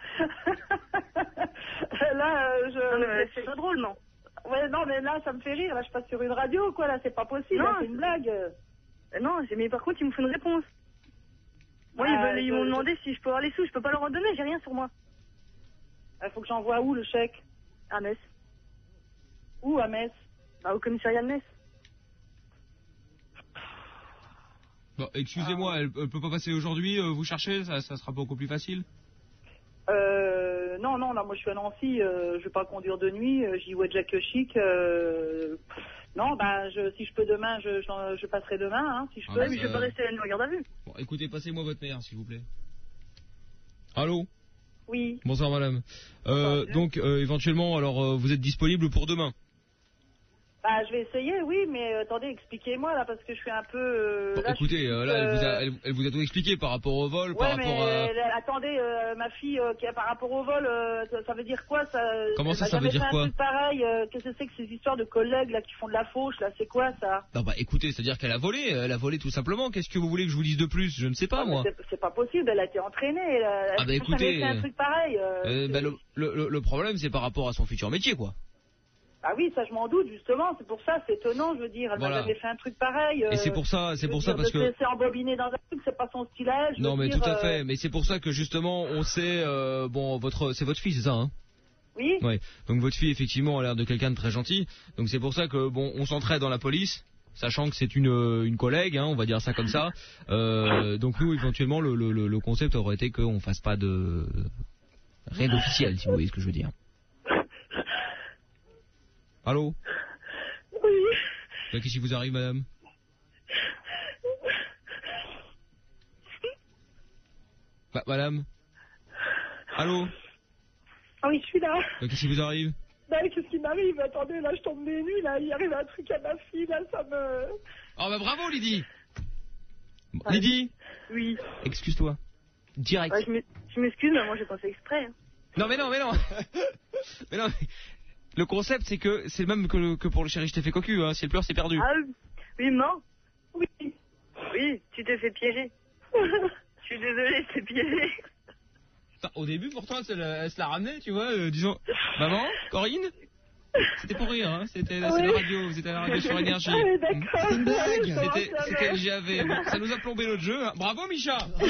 Là, Non, mais c'est pas drôle, non? Ouais, non, mais là, ça me fait rire. Là, je passe sur une radio, quoi. Là, c'est pas possible. Non, là, c'est une blague. Non, mais par contre, ils me font une réponse. Moi, ils m'ont demandé si je peux avoir les sous. Je peux pas leur en donner, j'ai rien sur moi. Il faut que j'envoie où, le chèque? À Metz. Où, à Metz? Bah, au commissariat de Metz. Bon, excusez-moi, elle peut pas passer aujourd'hui, vous cherchez, ça sera beaucoup plus facile? Non, là, moi, je suis à Nancy, je vais pas conduire de nuit, j'y vois Jack Chic, non, bah, si je peux demain, je passerai demain, hein, si je peux. Mais je vais pas rester à une garde à vue. Bon, écoutez, passez-moi votre mère, s'il vous plaît. Allô? Oui. Bonsoir, madame. Donc, éventuellement, alors, vous êtes disponible pour demain? Bah, je vais essayer, oui, mais attendez, expliquez-moi, là, parce que je suis un peu... Bon, là, écoutez, là, elle vous a tout expliqué par rapport au vol, par rapport à... Attendez, ma fille, par rapport au vol, ça veut dire quoi, ça? Comment ça veut dire quoi? Un truc pareil, qu'est-ce que c'est que ces histoires de collègues, là, qui font de la fauche, là, c'est quoi, ça? Non, bah, écoutez, c'est-à-dire qu'elle a volé tout simplement. Qu'est-ce que vous voulez que je vous dise de plus? Je ne sais pas, moi. C'est pas possible, elle a été entraînée, elle bah, écoutez... fait un truc pareil. Le problème, c'est par rapport à son futur métier, quoi. Ah oui, ça je m'en doute justement, c'est pour ça, c'est étonnant, je veux dire, elle m'a jamais fait un truc pareil. Et c'est pour ça parce que... C'est embobiné dans un truc, c'est pas son style à elle. Non mais tout à fait, mais c'est pour ça que justement, on sait, c'est votre fille, c'est ça, hein? Oui. Ouais, donc votre fille effectivement a l'air de quelqu'un de très gentil, donc c'est pour ça que, bon, on s'entraide dans la police, sachant que c'est une collègue, hein, on va dire ça comme ça. Donc nous, éventuellement, le concept aurait été qu'on fasse pas de... rien d'officiel, si vous voyez ce que je veux dire. Allô? Oui. Qu'est-ce qui vous arrive, madame? Madame? Allô? Ah oui, je suis là. Qu'est-ce qui vous arrive? Bah, qu'est-ce qui m'arrive? Attendez, là, je tombe des nues, là, il arrive un truc à ma fille, là, ça me... Oh, bah bravo, Lydie! Bon, Lydie? Oui. Excuse-toi. Direct. Ouais, je m'excuse, mais moi, j'ai pas fait exprès. Hein. Non, mais non. Mais non, le concept, c'est que c'est le même que pour le chéri, je t'ai fait cocu, hein. Si elle pleure, c'est perdu. Ah oui, non. Oui. Oui, tu t'es fait piéger. Je suis désolé, je t'ai piégé. Au début, pourtant, elle se l'a ramené, tu vois, disons, maman, Corinne, c'était pour rire, hein. C'était la radio, vous étiez à la radio sur Énergie. Ah oui, d'accord. C'est une blague. C'était le GAV. Ça nous a plombé notre jeu. Hein. Bravo, Micha. Ce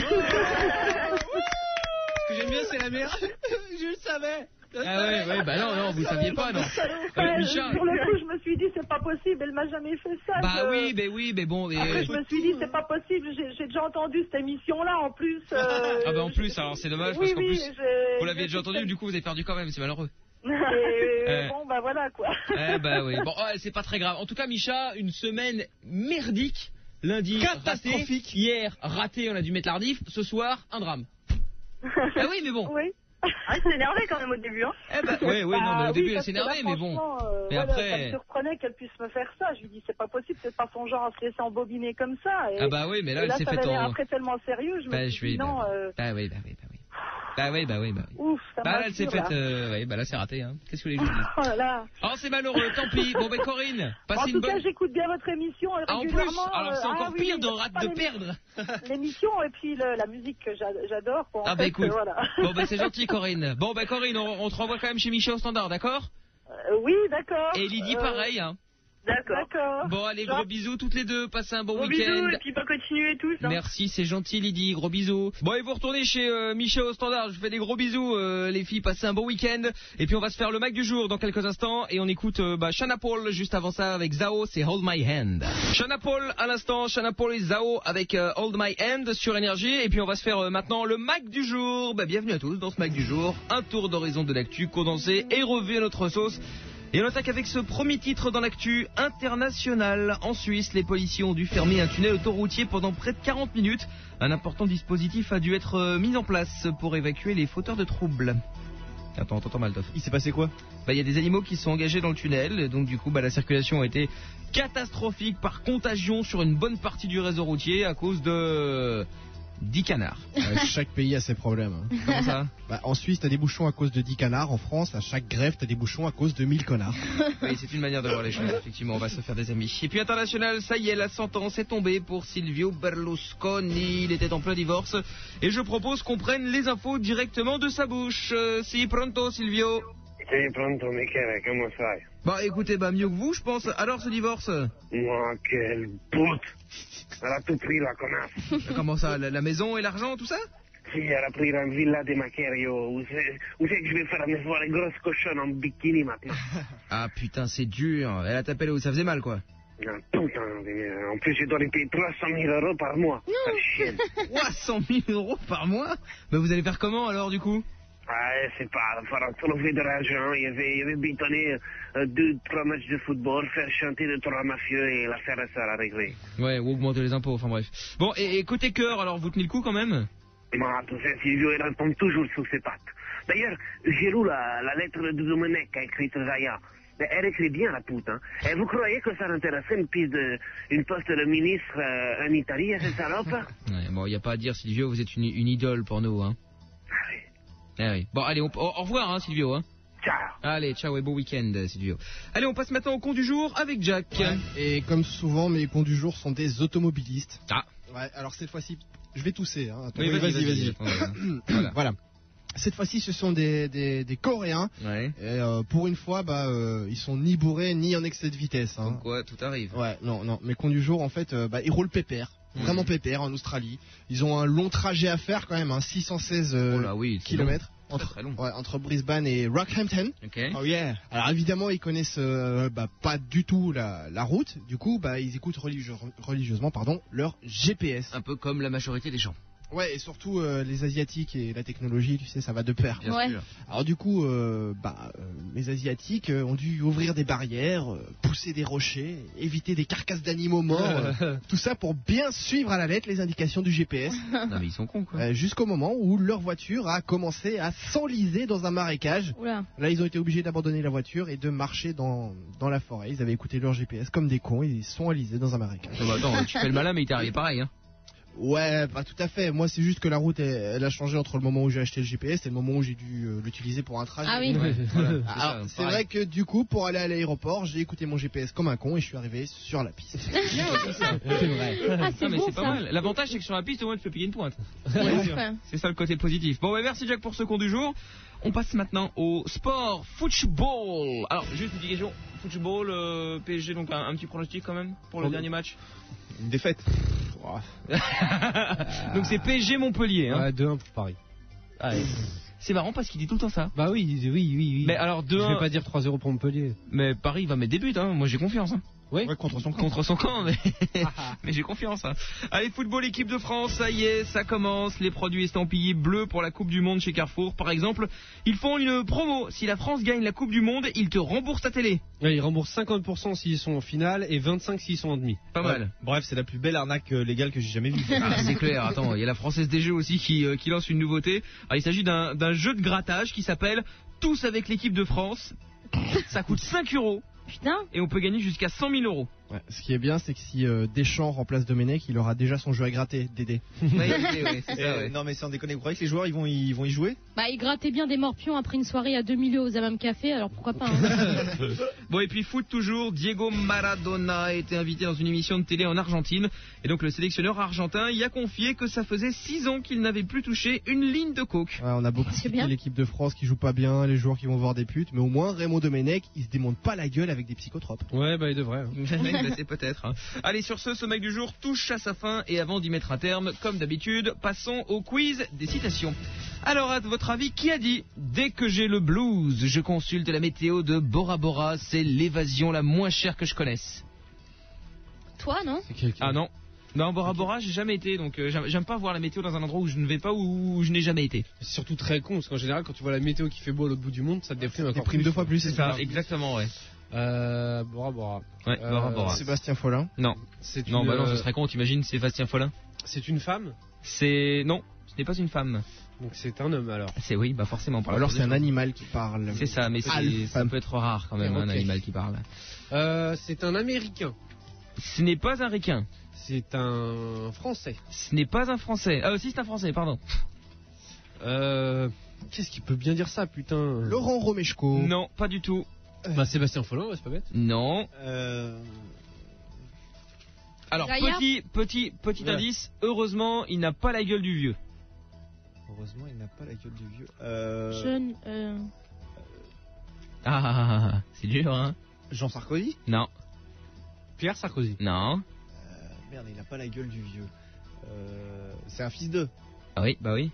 que j'aime bien, c'est la mère. Je le savais. Ah ouais, bah non, vous saviez pas, non. Micha. Sur le coup, je me suis dit, c'est pas possible, elle m'a jamais fait ça. Bah oui, mais bon. Après, je me suis dit, c'est pas possible, j'ai déjà entendu cette émission-là, en plus. Ah bah en plus, alors c'est dommage, parce qu'en plus, vous l'aviez déjà entendu, du coup, vous avez perdu quand même, c'est malheureux. Bon, bah voilà, quoi. Bah oui, bon, c'est pas très grave. En tout cas, Micha, une semaine merdique. Lundi, catastrophique. Raté, hier, raté, on a dû mettre l'ardif. Ce soir, un drame. Ah oui, mais bon. Oui. Ah, c'est énervé quand même au début, hein. Oui, non, mais au début, elle s'est énervée, mais bon. Mais après. Ça me surprenait qu'elle puisse me faire ça. Je lui dis, c'est pas possible, c'est pas son genre à se laisser embobiner comme ça. Et, oui, mais là, elle s'est fait ça l'air après tellement sérieux, je me suis dit, non. Oui. Ouf, ça m'a elle s'est faite. Là, c'est raté, hein. Qu'est-ce que les gens disent? Oh là là. Oh, c'est malheureux, tant pis. Bon, Corinne, passez une bonne. En tout cas, j'écoute bien votre émission régulièrement. En plus, alors c'est encore pire de perdre. L'émission et puis la musique que j'adore. Écoute. Voilà. Bon, c'est gentil, Corinne. Bon, Corinne, on te renvoie quand même chez Michel au standard, d'accord? Oui, d'accord. Et Lydie, pareil, hein. D'accord. Bon, allez, gros bisous toutes les deux. Passez un bon week-end. Bisous, et puis continuer tous. Hein. Merci, c'est gentil, Lydie. Gros bisous. Bon, et vous retournez chez Michel au standard. Je vous fais des gros bisous, les filles. Passez un bon week-end. Et puis on va se faire le Mac du jour dans quelques instants. Et on écoute Shana Paul juste avant ça avec Zao. C'est Hold My Hand. Shana Paul à l'instant. Shana Paul et Zao avec Hold My Hand sur Énergie. Et puis on va se faire maintenant le Mac du jour. Bienvenue à tous dans ce Mac du jour. Un tour d'horizon de l'actu condensé et revu à notre sauce. Et on attaque avec ce premier titre dans l'actu international. En Suisse, les policiers ont dû fermer un tunnel autoroutier pendant près de 40 minutes. Un important dispositif a dû être mis en place pour évacuer les fauteurs de troubles. Attends, Maltov. Il s'est passé quoi? Il y a des animaux qui sont engagés dans le tunnel. Et donc du coup, la circulation a été catastrophique par contagion sur une bonne partie du réseau routier à cause de 10 canards. Chaque pays a ses problèmes. Hein. Comment ça? En Suisse, t'as des bouchons à cause de 10 canards. En France, à chaque grève, t'as des bouchons à cause de 1000 connards. Oui, c'est une manière de voir les choses. Effectivement, on va se faire des amis. Et puis international, ça y est, la sentence est tombée pour Silvio Berlusconi. Il était en plein divorce. Et je propose qu'on prenne les infos directement de sa bouche. Si pronto, Silvio. Si pronto, Michele, comment ça? Écoutez, mieux que vous, je pense. Alors, ce divorce? Moi, quelle pute! Elle a tout pris, la connasse. Comment ça? La maison et l'argent, tout ça? Si, elle a pris la villa de Macario. Où c'est que je vais faire me voir les grosses cochonnes en bikini maintenant? Ah putain, c'est dur. Elle a tapé là où ça faisait mal, quoi. Ah, putain, en plus je dois lui payer 300 000 euros par mois. 300 000 euros par mois? Vous allez faire comment alors, du coup? C'est pas, il faudra trouver de l'argent. Il y avait bétonné 2-3 matchs de football, faire chanter 2-3 mafieux et l'affaire sera réglée. Ouais, ou augmenter les impôts, enfin bref. Bon, et côté cœur, alors vous tenez le coup quand même? Tu sais, Silvio, il répond toujours sous ses pattes. D'ailleurs, j'ai lu la lettre de Domenech qu'a écrite Zaya. Elle écrit bien, la pute. Hein. Et vous croyez que ça l'intéresserait une poste de ministre en Italie à cette salope? Ouais, il n'y a pas à dire, Silvio, vous êtes une idole pour nous, hein. Ah oui. Bon, allez, au revoir, hein, Silvio. Hein. Ciao. Allez, ciao et bon week-end, Silvio. Allez, on passe maintenant au con du jour avec Jack. Ouais. Et comme souvent, mes cons du jour sont des automobilistes. Ah. Ouais, alors cette fois-ci, je vais tousser. Hein. Oui, vas-y. Voilà. Cette fois-ci, ce sont des Coréens. Ouais. Et pour une fois, ils sont ni bourrés ni en excès de vitesse. Hein. Donc quoi, tout arrive. Ouais, non. Mes cons du jour, en fait, ils roulent pépère. Vraiment pépère en Australie. Ils ont un long trajet à faire quand même, 616 kilomètres entre Brisbane et Rockhampton. Okay. Oh yeah. Alors évidemment ils connaissent pas du tout la route. Du coup ils écoutent religieusement leur GPS. Un peu comme la majorité des gens. Ouais, et surtout les Asiatiques et la technologie, tu sais, ça va de pair. Bien sûr. Alors du coup, les Asiatiques ont dû ouvrir des barrières, pousser des rochers, éviter des carcasses d'animaux morts, tout ça pour bien suivre à la lettre les indications du GPS. Non mais ils sont cons quoi. Jusqu'au moment où leur voiture a commencé à s'enliser dans un marécage. Oula. Là, ils ont été obligés d'abandonner la voiture et de marcher dans la forêt. Ils avaient écouté leur GPS comme des cons, ils sont enlisés dans un marécage. Attends, tu fais le malin mais il t'est arrivé pareil, hein. Ouais, pas tout à fait. Moi, c'est juste que la route, elle a changé entre le moment où j'ai acheté le GPS et le moment où j'ai dû l'utiliser pour un trajet. Ah oui. Ouais, voilà. Alors, c'est vrai que du coup, pour aller à l'aéroport, j'ai écouté mon GPS comme un con et je suis arrivé sur la piste. C'est vrai. Ah, c'est mais bon, c'est pas ça. mal. L'avantage, c'est que sur la piste, au moins, tu peux payer une pointe. Ouais. C'est ça le côté positif. Bon, merci Jack pour ce con du jour. On passe maintenant au sport football. Alors, juste une petite question. Football, PSG, donc un petit pronostic quand même pour le dernier match. Une défaite. Donc c'est PSG Montpellier. Hein. Ouais, 2-1 pour Paris. Allez. C'est marrant parce qu'il dit tout le temps ça. Oui. Mais alors 2-1. Je vais pas dire 3-0 pour Montpellier. Mais Paris va mettre des buts, hein. Moi j'ai confiance. Hein. Oui, contre son camp, mais j'ai confiance. Hein. Allez, football, équipe de France, ça y est, ça commence. Les produits estampillés bleus pour la Coupe du Monde chez Carrefour, par exemple, ils font une promo. Si la France gagne la Coupe du Monde, ils te remboursent ta télé. Ouais, ils remboursent 50% s'ils sont en finale et 25% s'ils sont en demi. Pas mal. Bref, c'est la plus belle arnaque légale que j'ai jamais vue. Ah, c'est clair. Attends, il y a la Française des Jeux aussi qui lance une nouveauté. Alors, il s'agit d'un jeu de grattage qui s'appelle Tous avec l'équipe de France. Ça coûte 5 €. Putain. Et on peut gagner jusqu'à 100 000 €. Ouais, ce qui est bien, c'est que si Deschamps remplace Domenech, il aura déjà son jeu à gratter, Dédé. Ouais, c'est ça, ouais. Non mais sans déconner, vous croyez que les joueurs ils vont y jouer? Bah il grattait bien des morpions après une soirée à 2 milieux aux Hammam Café, alors pourquoi pas hein. Bon, et puis foot toujours, Diego Maradona a été invité dans une émission de télé en Argentine. Et donc le sélectionneur argentin y a confié que ça faisait 6 ans qu'il n'avait plus touché une ligne de coke. Ouais, on a beaucoup critiqué l'équipe de France qui joue pas bien, les joueurs qui vont voir des putes, mais au moins Raymond Domenech, il se démonte pas la gueule avec des psychotropes. Ouais, bah il devrait. Hein. C'est peut-être. Hein. Allez, sur ce mec du jour touche à sa fin, et avant d'y mettre un terme, comme d'habitude, passons au quiz des citations. Alors, à votre avis, qui a dit « Dès que j'ai le blues, je consulte la météo de Bora Bora, c'est l'évasion la moins chère que je connaisse ». Toi, non? Ah non. Non, Bora Bora, j'ai jamais été, donc j'aime pas voir la météo dans un endroit où je ne vais pas ou où je n'ai jamais été. C'est surtout très con, parce qu'en général, quand tu vois la météo qui fait beau à l'autre bout du monde, ça te déprime encore plus. 2 fois plus, c'est ça, exactement, ouais. Bora Bora. Ouais, Bora Bora. Sébastien Follin. Non. Non, bah non, ce serait con, t'imagines Sébastien Follin? C'est une femme? Non, ce n'est pas une femme. Donc c'est un homme alors? C'est oui, bah forcément. Alors c'est un animal qui parle. C'est ça, mais ça peut être rare quand même, un animal qui parle. C'est un Américain. Ce n'est pas un Ricain. C'est un Français. Ce n'est pas un Français. Ah si, c'est un Français, pardon. Qu'est-ce qui peut bien dire ça, putain? Laurent Romeshko. Non, pas du tout. Bah Sébastien Follin, ouais, c'est pas bête. Non. Alors, Gaillard. petit indice, heureusement, il n'a pas la gueule du vieux. Heureusement, il n'a pas la gueule du vieux. Jeune. Ah, c'est dur, hein. Jean Sarkozy? Non. Pierre Sarkozy? Non. Merde, il n'a pas la gueule du vieux. C'est un fils d'eux. Ah oui, bah oui.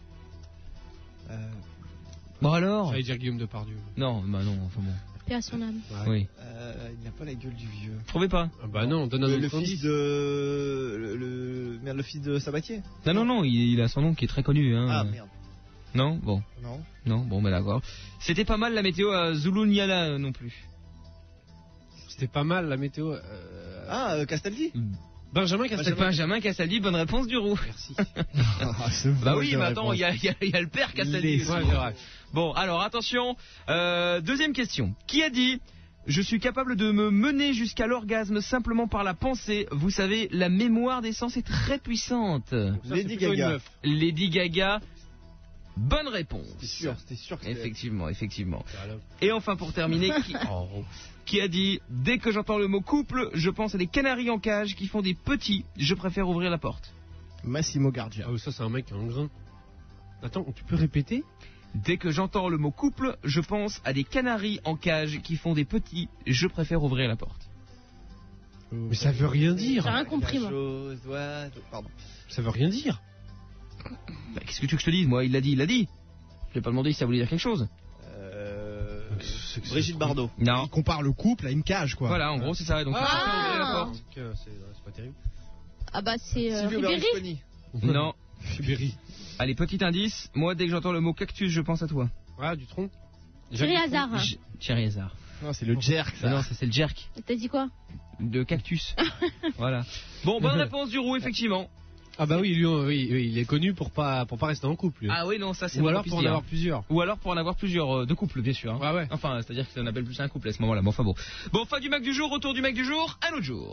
Bon alors. J'allais dire Guillaume Depardieu. Non, bah non, enfin bon. Paix à son âme. Ouais. Oui. Il n'a pas la gueule du vieux. Vous trouvez pas? Bah non, donne un le fils de... le fils de Sabatier. Non, il a son nom qui est très connu. Hein. Ah merde. Non? Bon. Non, bon, bah d'accord. C'était pas mal la météo à Zulunyala non plus. C'était pas mal la météo. Castaldi. Benjamin Castaldi, bonne réponse du roux. Merci. Bah oui, mais attends, il y a le père Castaldi. Ouais. Bon, alors attention, deuxième question. Qui a dit « Je suis capable de me mener jusqu'à l'orgasme simplement par la pensée. Vous savez, la mémoire des sens est très puissante. » Lady Gaga. Lady Gaga. Bonne réponse. C'était sûr. Effectivement. Et enfin, pour terminer, qui a dit « Dès que j'entends le mot couple, je pense à des canaris en cage qui font des petits. Je préfère ouvrir la porte. » Massimo Gardia. Ah oui, ça c'est un mec qui a un grain. Attends, tu peux répéter? Dès que j'entends le mot couple, je pense à des canaris en cage qui font des petits. Je préfère ouvrir la porte. Mais ça veut rien dire. J'ai rien compris, moi. Pardon. Ça veut rien dire. Bah, qu'est-ce que tu veux que je te dise? Moi, il l'a dit. Je vais pas demandé si ça voulait dire quelque chose. Brigitte Bardot. Non. Il compare le couple à une cage, quoi. Voilà, en gros, c'est ça. Donc, je préfère ouvrir la porte. C'est pas terrible. Ah bah c'est Silvio Ribéry. Berlusconi. Non. Ribéry. Allez, petit indice. Moi, dès que j'entends le mot cactus, je pense à toi. Ah, du tronc. Thierry Hazard. Thierry Hazard. Non, c'est le jerk, ça. Non, ça c'est le jerk. T'as dit quoi? De cactus. Voilà. Bon, bonne réponse du roux, effectivement. Ah bah oui, lui, il est connu pour pas rester en couple. Lui. Ah oui, non, ça c'est. Ou alors pour en avoir plusieurs. Ou alors pour en avoir plusieurs de couples, bien sûr. Hein. Ouais. Enfin, c'est-à-dire que ça n'appelle plus un couple à ce moment-là. Bon, enfin bon. Bon, fin du Mac du jour, retour du Mac du jour, un autre jour.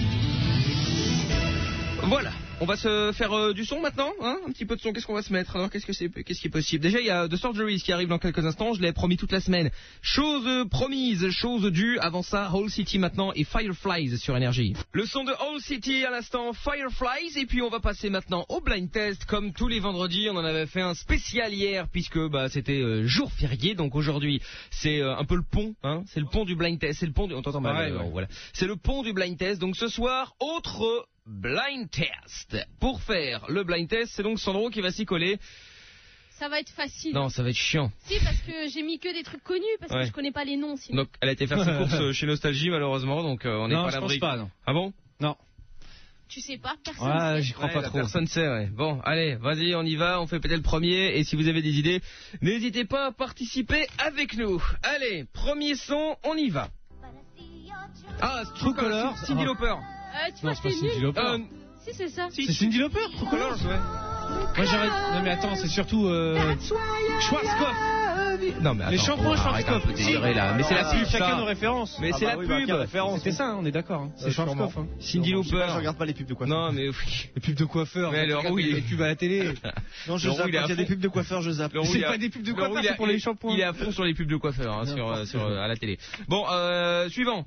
Voilà. On va se faire du son maintenant, hein, un petit peu de son. Qu'est-ce qu'on va se mettre? Alors, qu'est-ce qui est possible? Déjà, il y a The Surgeries qui arrive dans quelques instants. Je l'ai promis toute la semaine. Chose promise, chose due. Avant ça, Whole City maintenant et Fireflies sur Énergie. Le son de Whole City à l'instant, Fireflies. Et puis on va passer maintenant au blind test. Comme tous les vendredis, on en avait fait un spécial hier puisque c'était jour férié. Donc aujourd'hui, c'est un peu le pont, hein. C'est le pont du blind test. C'est le pont du. On t'entend mal. Voilà. C'est le pont du blind test. Donc ce soir, autre blind test. Pour faire le blind test, c'est donc Sandro qui va s'y coller. Ça va être facile. Non, ça va être chiant. Si, parce que j'ai mis que des trucs connus, parce que je connais pas les noms sinon. Donc, elle a été faire ses courses chez Nostalgie, malheureusement, donc on n'est pas à l'abri. Non, je pense pas, non. Ah bon? Non. Tu sais pas, personne Ouais, sait. j'y crois pas trop. Personne sait, ouais. Bon, allez, vas-y, on y va, on fait péter le premier, et si vous avez des idées, n'hésitez pas à participer avec nous. Allez, premier son, on y va. Ah, True Color, Cyndi Lauper. Tu vois, c'est Cyndi nul. Lauper. Si, c'est ça. C'est Cyndi Lauper, True Colors, ouais. Moi j'arrête. Non mais attends, c'est surtout Schwarzkopf. Non mais attends, les shampoings Schwarzkopf. Là. Mais c'est la pub, chacun nos références. Mais c'est la pub. C'était ça, on est d'accord. C'est Schwarzkopf. Cyndi Lauper. Je regarde pas les pubs de coiffeur. Non mais les pubs de coiffeur. Mais alors oui, les pubs à la télé. Non, je zappe. Quand il y a des pubs de coiffeur, je zappe. C'est pas des pubs de coiffeur, c'est pour les shampoings. Il est à fond sur les pubs de coiffeur à la télé. Bon, suivant.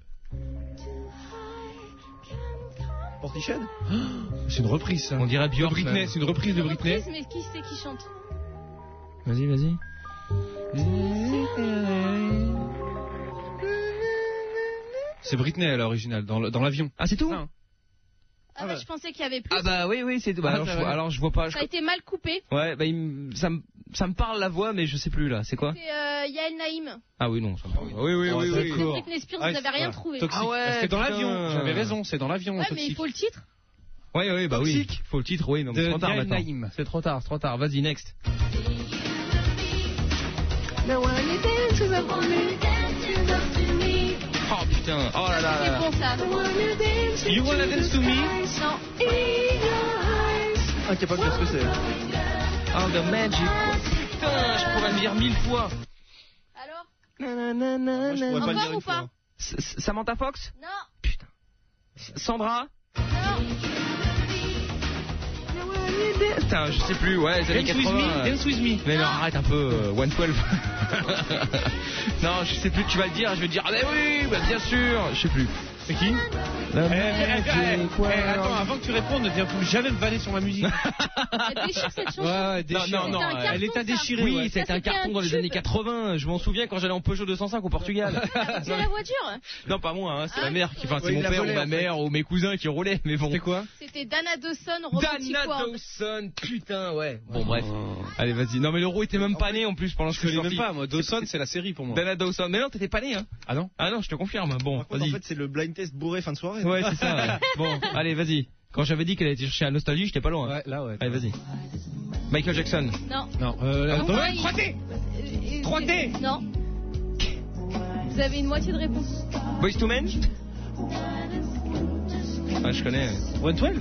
Portiched. C'est une reprise ça. On dirait Björk. Britney, c'est une reprise de Britney. Mais qui c'est qui chante? Vas-y. C'est Britney à l'original, dans l'avion. Ah, c'est tout? Ah bah je pensais qu'il y avait plus. Ah bah oui, c'est tout. Bah, alors je vois pas. Ça a été mal coupé. Ouais, bah ça me parle la voix, mais je sais plus là. C'est quoi? C'est Yael Naïm. Ah oui, non, ça me parle. Oui. C'est Britney Spears, vous n'avez rien trouvé. Ah ouais, c'était dans l'avion. J'avais raison, c'est dans l'avion. Ouais, mais il faut le titre. Oui, bah oui. Il faut le titre, oui. Non, mais c'est trop tard maintenant. C'est trop tard. Vas-y, next. Oh putain, oh là là. C'est bon ça. You wanna dance to me? Non. Incapable de dire ce que c'est. Oh, the magic. Putain, je pourrais le dire 1000 fois. Alors? Moi, je pourrais pas le dire ou une pas fois. Samantha Fox? Non. Putain. Sandra? Non. Putain, je sais plus, ouais, les années 80. Dance with me. Mais non, arrête un peu, 112. Non, je sais plus, tu vas le dire, je vais te dire, ah bah oui, bah bien sûr, je sais plus. C'est qui? Attends, avant que tu répondes, ne viens plus jamais me vanner sur ma musique. Elle déchire cette chanson. Ouais, déchire. Non, elle est à déchirer. Oui, ouais. c'était un carton dans les années 80. Je m'en souviens quand j'allais en Peugeot 205 au Portugal. C'est la voiture? Non, pas moi, hein, c'est ma mère qui, enfin, c'est mon père ou ma mère ou mes cousins qui roulaient, mais bon. C'était quoi? C'était Dana Dawson, Romantic World. Dana Dawson, putain, ouais. Bon, bref. Allez, vas-y. Non, mais l'euro était même pas né en plus pendant que je connais même pas, moi. Dawson, c'est la série pour moi. Dana Dawson. Mais non, t'étais pas né, hein. Ah non? Ah non, je te confirme. Bon, vas-y. En fait, c'est le blind test bourré fin de soirée. Ouais, c'est ça. Ouais. Bon, allez, vas-y. Quand j'avais dit qu'elle était cherchée à Nostalgie, j'étais pas loin. Ouais, là, ouais. Allez, vas-y. Michael Jackson. Non. Non. 3D. 3D. Non. Vous avez une moitié de réponse. Boyz II Men. Ah, je connais. 112.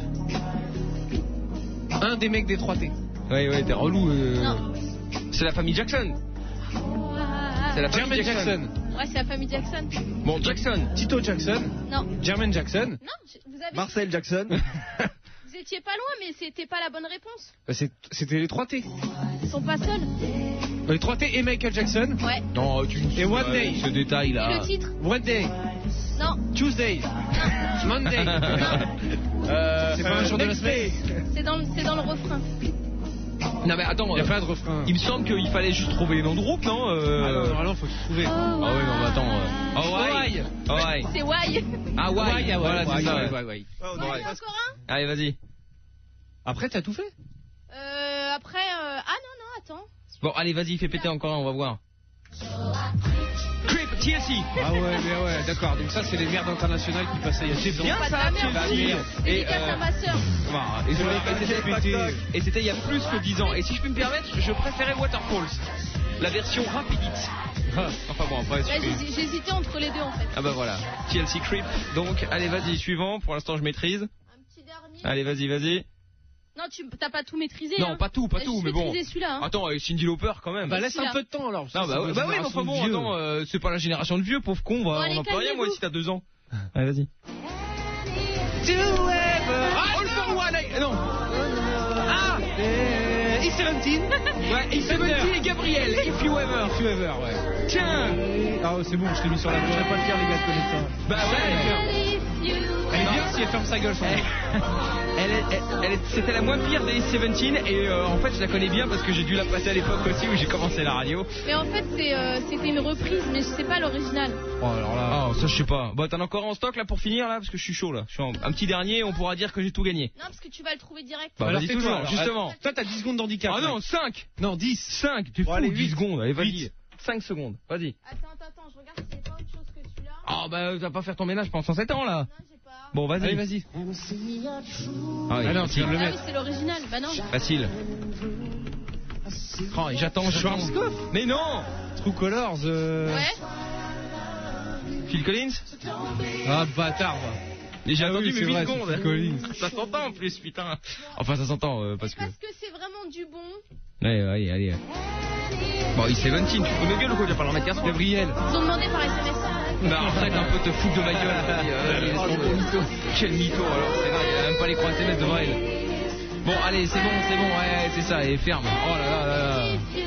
Un des mecs des 3T. Ouais, t'es relou. Non. C'est la famille Jackson. C'est la famille Jackson. Ouais, c'est la famille Jackson. Bon, Jackson. Tito Jackson. Non. Jermaine Jackson. Non, vous avez... Marcel Jackson. Vous étiez pas loin, mais c'était pas la bonne réponse. Bah, c'était les 3T. Ils sont pas seuls. Les 3T et Michael Jackson. Ouais. Non, et One Day. Ce détail là. Et le titre? One Day. Non. Tuesday. Non. Monday. C'est pas un jour de la semaine. C'est dans le refrain. Non mais attends, il n'y a pas de refrain. Il me semble qu'il fallait juste trouver les noms de groupe, non alors faut tout trouver. Ah ouais, non mais attends. Hawaii. C'est Why. Hawaii, voilà, c'est ça. Ouais. Encore un? Allez, vas-y. Après, t'as tout fait? Après, ah non, attends. Bon, allez, vas-y, fais péter encore un, on va voir. Creep, TLC. Ah ouais, d'accord. Donc ça, c'est les merdes internationales qui passaient il y a 10 ans. Bien ça, TLC. Et à ma sœur. Et c'était il y a plus que 10 ans. Et si je peux me permettre, je préférais Waterfalls. La version rapidite. Enfin bon, après... J'hésitais entre les deux en fait. Ah bah voilà. TLC Creep. Donc, allez, vas-y, suivant. Pour l'instant, je maîtrise. Un petit dernier. Allez, vas-y. Non, tu t'as pas tout maîtrisé. Non, hein. pas tout, mais bon. Celui-là, hein. Attends, Cyndi Lauper quand même. Bah laisse un peu de temps alors. Non, bah oui, mais enfin bon, attends, c'est pas la génération de vieux, pauvre con, on en peut rien moi si t'as 2 ans. Allez, vas-y. All for one, non. Ah, E17. Ouais, E17 et Gabriel, If You Ever. Ouais. Tiens. Ah c'est bon, je t'ai mis sur la. Je vais pas le faire les gars de connaître ça. Bah ouais. bien si elle ferme sa gueule. C'était la moins pire des 17 et en fait je la connais bien parce que j'ai dû la passer à l'époque aussi où j'ai commencé la radio. Mais en fait c'était une reprise mais c'est pas l'original. Oh alors là, ça je sais pas. Bon t'en as encore en stock là pour finir là parce que je suis chaud là. Je suis un petit dernier, on pourra dire que j'ai tout gagné. Non parce que tu vas le trouver direct. Bah vas-y toujours, alors, justement. Toi t'as 10 secondes d'handicap. Ah non 5. Non 10. 5, tu fous 10 secondes, allez vas-y. 5 secondes, vas-y. Attends, je regarde s'il n'y a pas autre chose que celui-là. Ah bah tu vas pas faire ton ménage pendant 107 ans là. Non j'ai pas. Bon vas-y. Allez vas-y. Ah non, tu viens de le mettre. Oui c'est l'original, bah non. Facile. Oh et j'attends Schwarzkopf. Mais non. True Colors. Ouais. Phil Collins. Ah bâtard va. Et j'ai attendu mais 8 vrai, secondes. Collins. Ça s'entend en plus putain. Enfin ça s'entend parce que... Parce que c'est vraiment du bon. Ouais, allez. Bon, il 17, tu fous de gueule ou quoi? Tu vas pas leur mettre carte, Gabriel. Ils ont demandé par SMS. Non, arrête un peu de te foutre de ma gueule. Quel mytho, alors, c'est vrai, il a même pas les croix SMS devant elle. Bon, allez, c'est bon, ouais, c'est ça, et ferme. Oh là.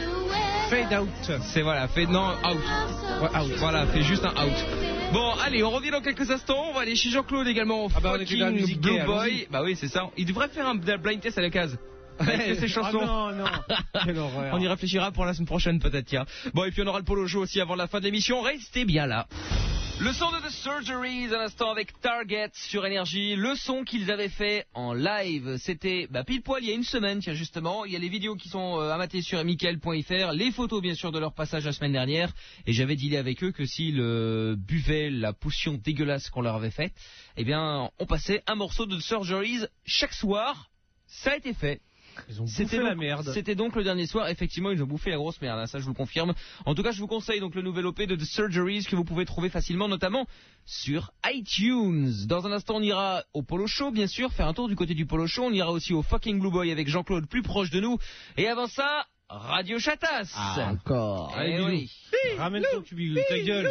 Fade out. C'est voilà, non, out. Ouais, out. Voilà, fais juste un out. Bon, allez, on revient dans quelques instants. On va aller chez Jean-Claude également. Ah bah, on est dans la musique Blue gay, Boy. Bah oui, c'est ça. Il devrait faire un blind test à la case. Avec ces chansons. Ah non. Quelle horreur. On y réfléchira pour la semaine prochaine peut-être, tiens. Bon, et puis on aura le polo show aussi avant la fin de l'émission. Restez bien là. Le son de The Surgeries à l'instant avec Target sur Énergie. Le son qu'ils avaient fait en live, c'était pile poil il y a une semaine, tiens justement. Il y a les vidéos qui sont amatées sur mickaël.fr, les photos bien sûr de leur passage la semaine dernière. Et j'avais dealé avec eux que s'ils buvaient la potion dégueulasse qu'on leur avait faite, eh bien on passait un morceau de The Surgeries chaque soir. Ça a été fait. Ils ont bouffé la merde. C'était donc le dernier soir, effectivement ils ont bouffé la grosse merde, hein, ça je vous le confirme. En tout cas je vous conseille donc le nouvel OP de The Surgeries que vous pouvez trouver facilement notamment sur iTunes. Dans un instant on ira au Polo Show bien sûr, faire un tour du côté du Polo Show, on ira aussi au fucking Blue Boy avec Jean-Claude plus proche de nous. Et avant ça, Radio Chatas. Ah, encore. Allez oui. Ramène ton tube, ta gueule.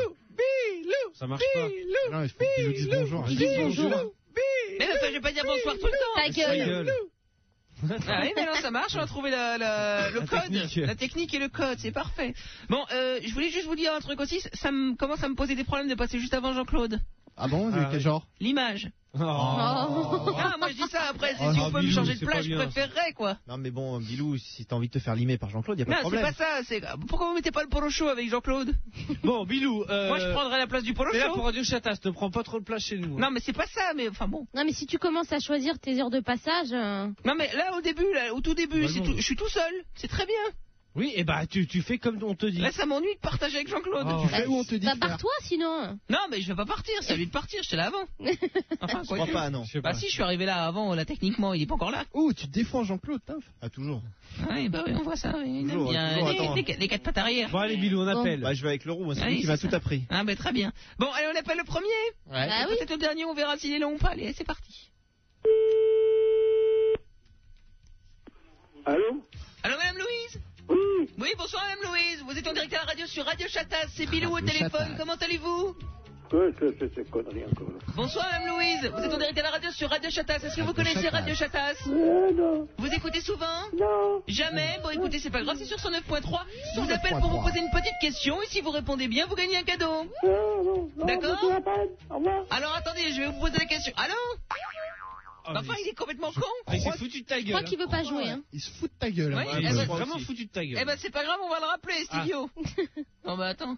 Ça marche pas. Non il faut qu'ils nous disent bonjour. Ils disent bonjour. Mais je vais pas dire bonsoir tout le temps. Ta gueule. Ah oui, mais non, ça marche, on a trouvé le code, la technique et le code, c'est parfait. Bon, je voulais juste vous dire un truc aussi, ça commence à me poser des problèmes de passer juste avant Jean-Claude. Ah bon, quel genre? L'image. Ah, moi je dis ça après, si on peut me changer de place, je préférerais quoi. Non mais bon, Bilou, si t'as envie de te faire limer par Jean-Claude, y a pas de problème. Non, c'est pas ça, pourquoi vous mettez pas le Polo Show avec Jean-Claude? Bon, Bilou, moi je prendrais la place du Polo Show. Mais là pour Radio Chatas, ne prends pas trop de place chez nous. Non mais c'est pas ça, mais enfin bon. Non mais si tu commences à choisir tes heures de passage... Non mais là au tout début, je suis tout seul, c'est très bien. Oui, et tu fais comme on te dit. Là, ça m'ennuie de partager avec Jean-Claude. Tu fais où on te dit. Bah, pars-toi sinon. Non, mais je vais pas partir, c'est à lui de partir, j'étais là avant. Enfin, je crois pas, non. Bah, si, je suis arrivé là avant, là, techniquement, il est pas encore là. Oh, tu défends Jean-Claude, taf. Ah, toujours. Oui, bah oui, on voit ça. Il toujours, aime bien les quatre pattes arrière. Bon, allez, Bilou, on appelle. Bah, je vais avec le roux, c'est lui qui m'a tout appris. Ah, bah, très bien. Bon, allez, on appelle le premier. Ouais. Ah, oui. Peut-être le dernier, on verra s'il est long ou pas. Allez, c'est parti. Allô, Madame Louise? Oui. Oui, bonsoir Madame Louise, vous êtes en direct à la radio sur Radio Chatas, c'est Bilou au téléphone, comment allez-vous? C'est connerie encore. Bonsoir Madame Louise, vous êtes en direct à la radio sur Radio Chatas, est-ce que vous connaissez Radio Chatas? Non. Vous écoutez souvent? Non. Jamais? Bon écoutez, c'est pas grave, c'est sur 109.3, je vous appelle pour vous poser une petite question et si vous répondez bien, vous gagnez un cadeau. Non. D'accord? Au revoir. Alors attendez, je vais vous poser la question. Allô? Enfin, il est complètement con. Il s'est foutu de ta gueule. Je crois qu'il veut pas jouer. Hein. Il se fout de ta gueule. Ouais, il s'est vraiment foutu de ta gueule. Eh ben c'est pas grave, on va le rappeler, c'est idiot. Non bah attends.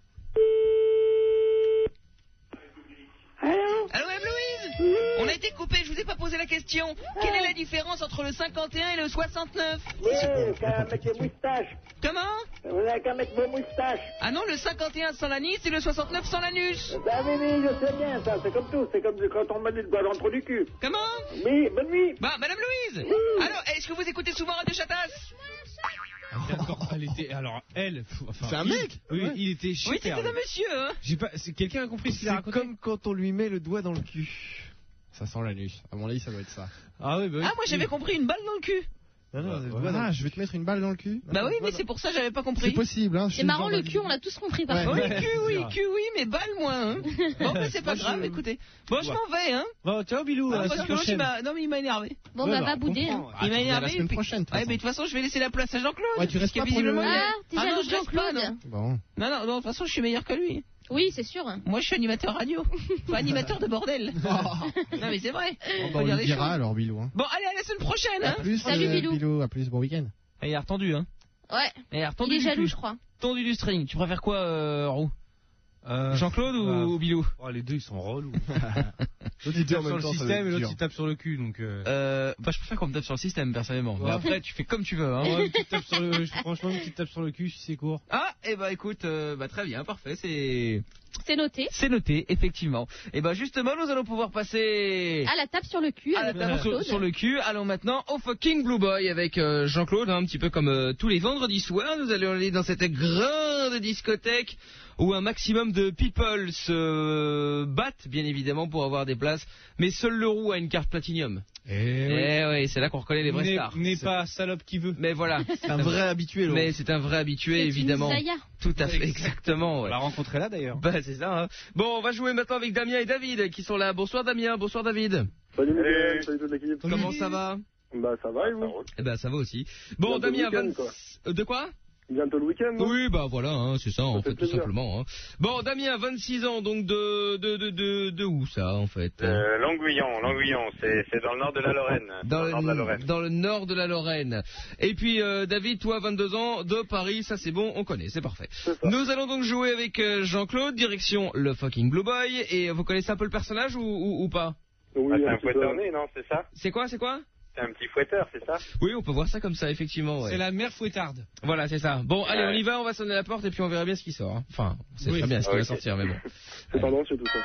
Allô, Madame Louise? On a été coupé, je vous ai pas posé la question. Quelle est la différence entre le 51 et le 69? Oui, qu'à mettre des moustaches. Comment? Vous n'avez qu'à mettre vos moustaches. Ah non, le 51 sans l'anis et le 69 sans l'anus. Bah oui, je sais bien, ça, c'est comme tout. C'est comme quand on me dit de boire dans du cul. Comment? Oui, bonne nuit. Bah, Madame Louise. Alors, est-ce que vous écoutez souvent Radio Chatas? Elle était. Alors, elle. Enfin, c'est un mec. Oui, il était super. Oui, c'était un monsieur, hein. Quelqu'un a compris ce qu'il a raconté? C'est comme quand on lui met le doigt dans le cul. Ça sent l'anus. À mon avis, ça doit être ça. Ah oui, bah oui. Ah, moi j'avais compris une balle dans le cul. Non, je vais te mettre une balle dans le cul. Bah oui, mais c'est pour ça que j'avais pas compris. C'est possible, hein. C'est marrant, le cul, on l'a tous compris par contre. Oui, cul, oui, mais balle moins, hein. Bon, mais c'est pas grave, écoutez. Bon, je m'en vais, hein. Bon, ciao, Bilou. Parce que non, mais il m'a énervé. Bon, bah, va bouder. Il m'a énervé. La semaine prochaine. Ouais, mais de toute façon, je vais laisser la place à Jean-Claude. Ouais, tu restes pas pour le... Ah, t'es jaloux de Jean-Claude. Bon. Non, de toute façon, je suis meilleur que lui. Oui, c'est sûr. Moi, je suis animateur radio. Pas animateur de bordel. Non, mais c'est vrai. On lui dira alors, Bilou. Hein. Bon, allez, à la semaine prochaine. Hein. Salut, Bilou. À plus, bon week-end. Et il a retendu, hein. Ouais. Il est jaloux, je crois. Tendu du string. Tu préfères quoi, Roux Jean-Claude ou Bilou? Les deux, ils sont relous. L'autre, il tape sur le système et l'autre, il tape sur le cul. Donc, je préfère qu'on me tape sur le système, personnellement. Mais après, tu fais comme tu veux. Hein. Ouais, franchement, une petite tape sur le cul si c'est court. Ah, et écoute, très bien, parfait. C'est noté. C'est noté, effectivement. Et justement, nous allons pouvoir passer à la tape sur le cul. À la tape sur le cul. Allons maintenant au fucking Blue Boy avec Jean-Claude, un petit peu comme tous les vendredis soirs. Nous allons aller dans cette grande discothèque où un maximum de people se battent, bien évidemment, pour avoir des places. Mais seul le Roux a une carte Platinum. Oui, c'est là qu'on reconnaît les vrais stars. N'est pas salope qui veut. Mais voilà. C'est un vrai habitué, là. Mais c'est un vrai habitué, évidemment. Une Zaya. Tout à fait, exactement. On l'a rencontré là, d'ailleurs. C'est ça. Hein. Bon, on va jouer maintenant avec Damien et David qui sont là. Bonsoir Damien, bonsoir David. Salut Miguel, salut toute l'équipe. Comment ça va? Ça va et vous? Ça va aussi. Bon, Damien, de quoi? Bientôt le week-end, non? Oui, voilà, hein, c'est ça, en fait, tout simplement. Hein. Bon, Damien, 26 ans, donc de où ça, en fait? Languillon, c'est dans le nord de la Lorraine. Dans le nord de la Lorraine. Et puis, David, toi, 22 ans, de Paris, ça c'est bon, on connaît, c'est parfait. Nous allons donc jouer avec Jean-Claude, direction le fucking Blue Boy, et vous connaissez un peu le personnage ou pas? Oui, c'est un fouetteur-né, non, c'est ça? C'est quoi? C'est un petit fouetteur, c'est ça? Oui, on peut voir ça comme ça, effectivement. Ouais. C'est la mère fouettarde. Voilà, c'est ça. Bon, allez, on y va, on va sonner la porte et puis on verra bien ce qui sort. Hein. Enfin, c'est très bien ce qui va sortir, mais bon. C'est tendancieux tout ça.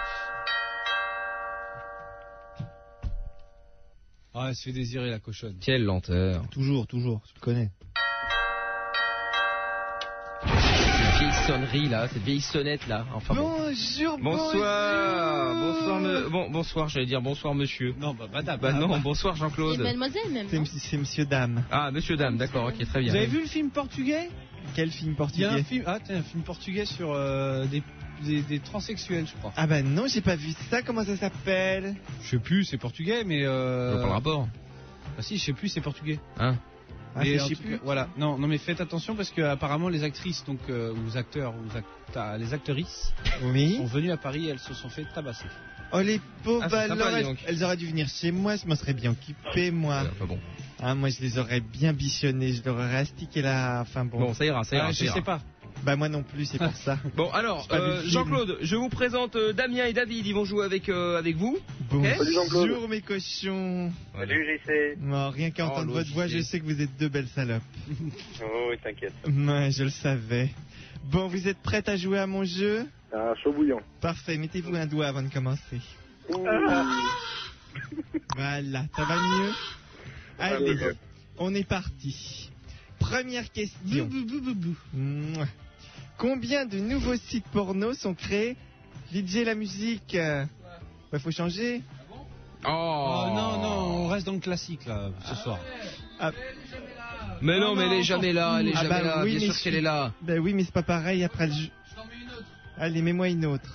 Ah, elle se fait désirer la cochonne. Quelle lenteur. Toujours, tu le connais. Cette vieille sonnerie là, cette vieille sonnette là. Enfin, bonjour. Bonsoir, j'allais dire bonsoir monsieur. Non, madame. Non, bonsoir Jean-Claude. Et mademoiselle même. C'est monsieur dame. Ah, monsieur dame, d'accord, ok, très bien. Vous avez vu le film portugais? Quel film portugais? Il y a un film portugais sur des transsexuels, je crois. Ah non, j'ai pas vu ça, comment ça s'appelle? Je sais plus, c'est portugais, mais Pas le rapport. Ah si, je sais plus, c'est portugais. Hein? Mais je sais plus. Voilà. Non, mais faites attention parce que apparemment les actrices, donc ou acteurs, les actrices, sont venues à Paris et elles se sont fait tabasser. Oh les pauvres, elles auraient dû venir chez moi, je m'en serais bien occupé moi. Bon. Moi je les aurais bien bichonnés, je leur aurais astiqué là. Enfin bon. Bon, ça ira. Je sais pas. Moi non plus, c'est pour ça. Bon, alors, Jean-Claude, je vous présente Damien et David, ils vont jouer avec vous. Bonjour Jean-Claude. mes cochons. Salut JC. Non, rien qu'à entendre votre voix, je sais que vous êtes deux belles salopes. Oh, t'inquiète. Ouais, je le savais. Bon, vous êtes prêtes à jouer à mon jeu? Ah, chaud bouillant. Parfait, mettez-vous un doigt avant de commencer. Voilà, ça va mieux? Allez, on est parti. Première question. Combien de nouveaux sites porno sont créés? DJ la musique. Faut changer. Oh non, on reste dans le classique là ce soir. Mais non, mais elle est jamais là, oui, bien sûr qu'elle est là. Ben oui, mais c'est pas pareil après le jeu. Allez, mets-moi une autre.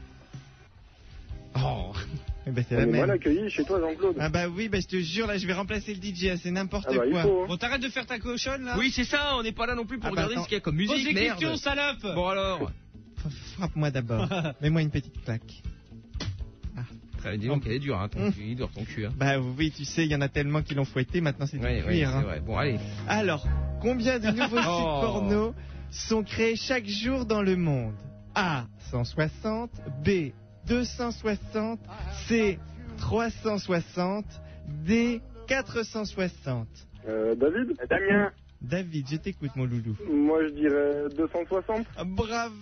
Oh. C'est la même. Mal accueilli chez toi, Jean-Claude. Oui, je te jure, là, je vais remplacer le DJ, c'est n'importe quoi. Il faut, hein. Bon, t'arrêtes de faire ta cochonne, là. Oui, c'est ça, on n'est pas là non plus pour regarder ce qu'il y a comme musique, pose des questions, salope. Bon, alors. Frappe-moi d'abord. Mets-moi une petite claque. Dis donc, elle est dure, hein, il dure ton cul. Hein. Oui, tu sais, il y en a tellement qui l'ont fouetté, maintenant c'est du cuir. Oui, c'est vrai. Bon, allez. Alors, combien de nouveaux sites porno sont créés chaque jour dans le monde? A. 160, B. 260, C. 360, D. 460. David? Damien. David, je t'écoute, mon loulou. Moi, je dirais 260. Bravo!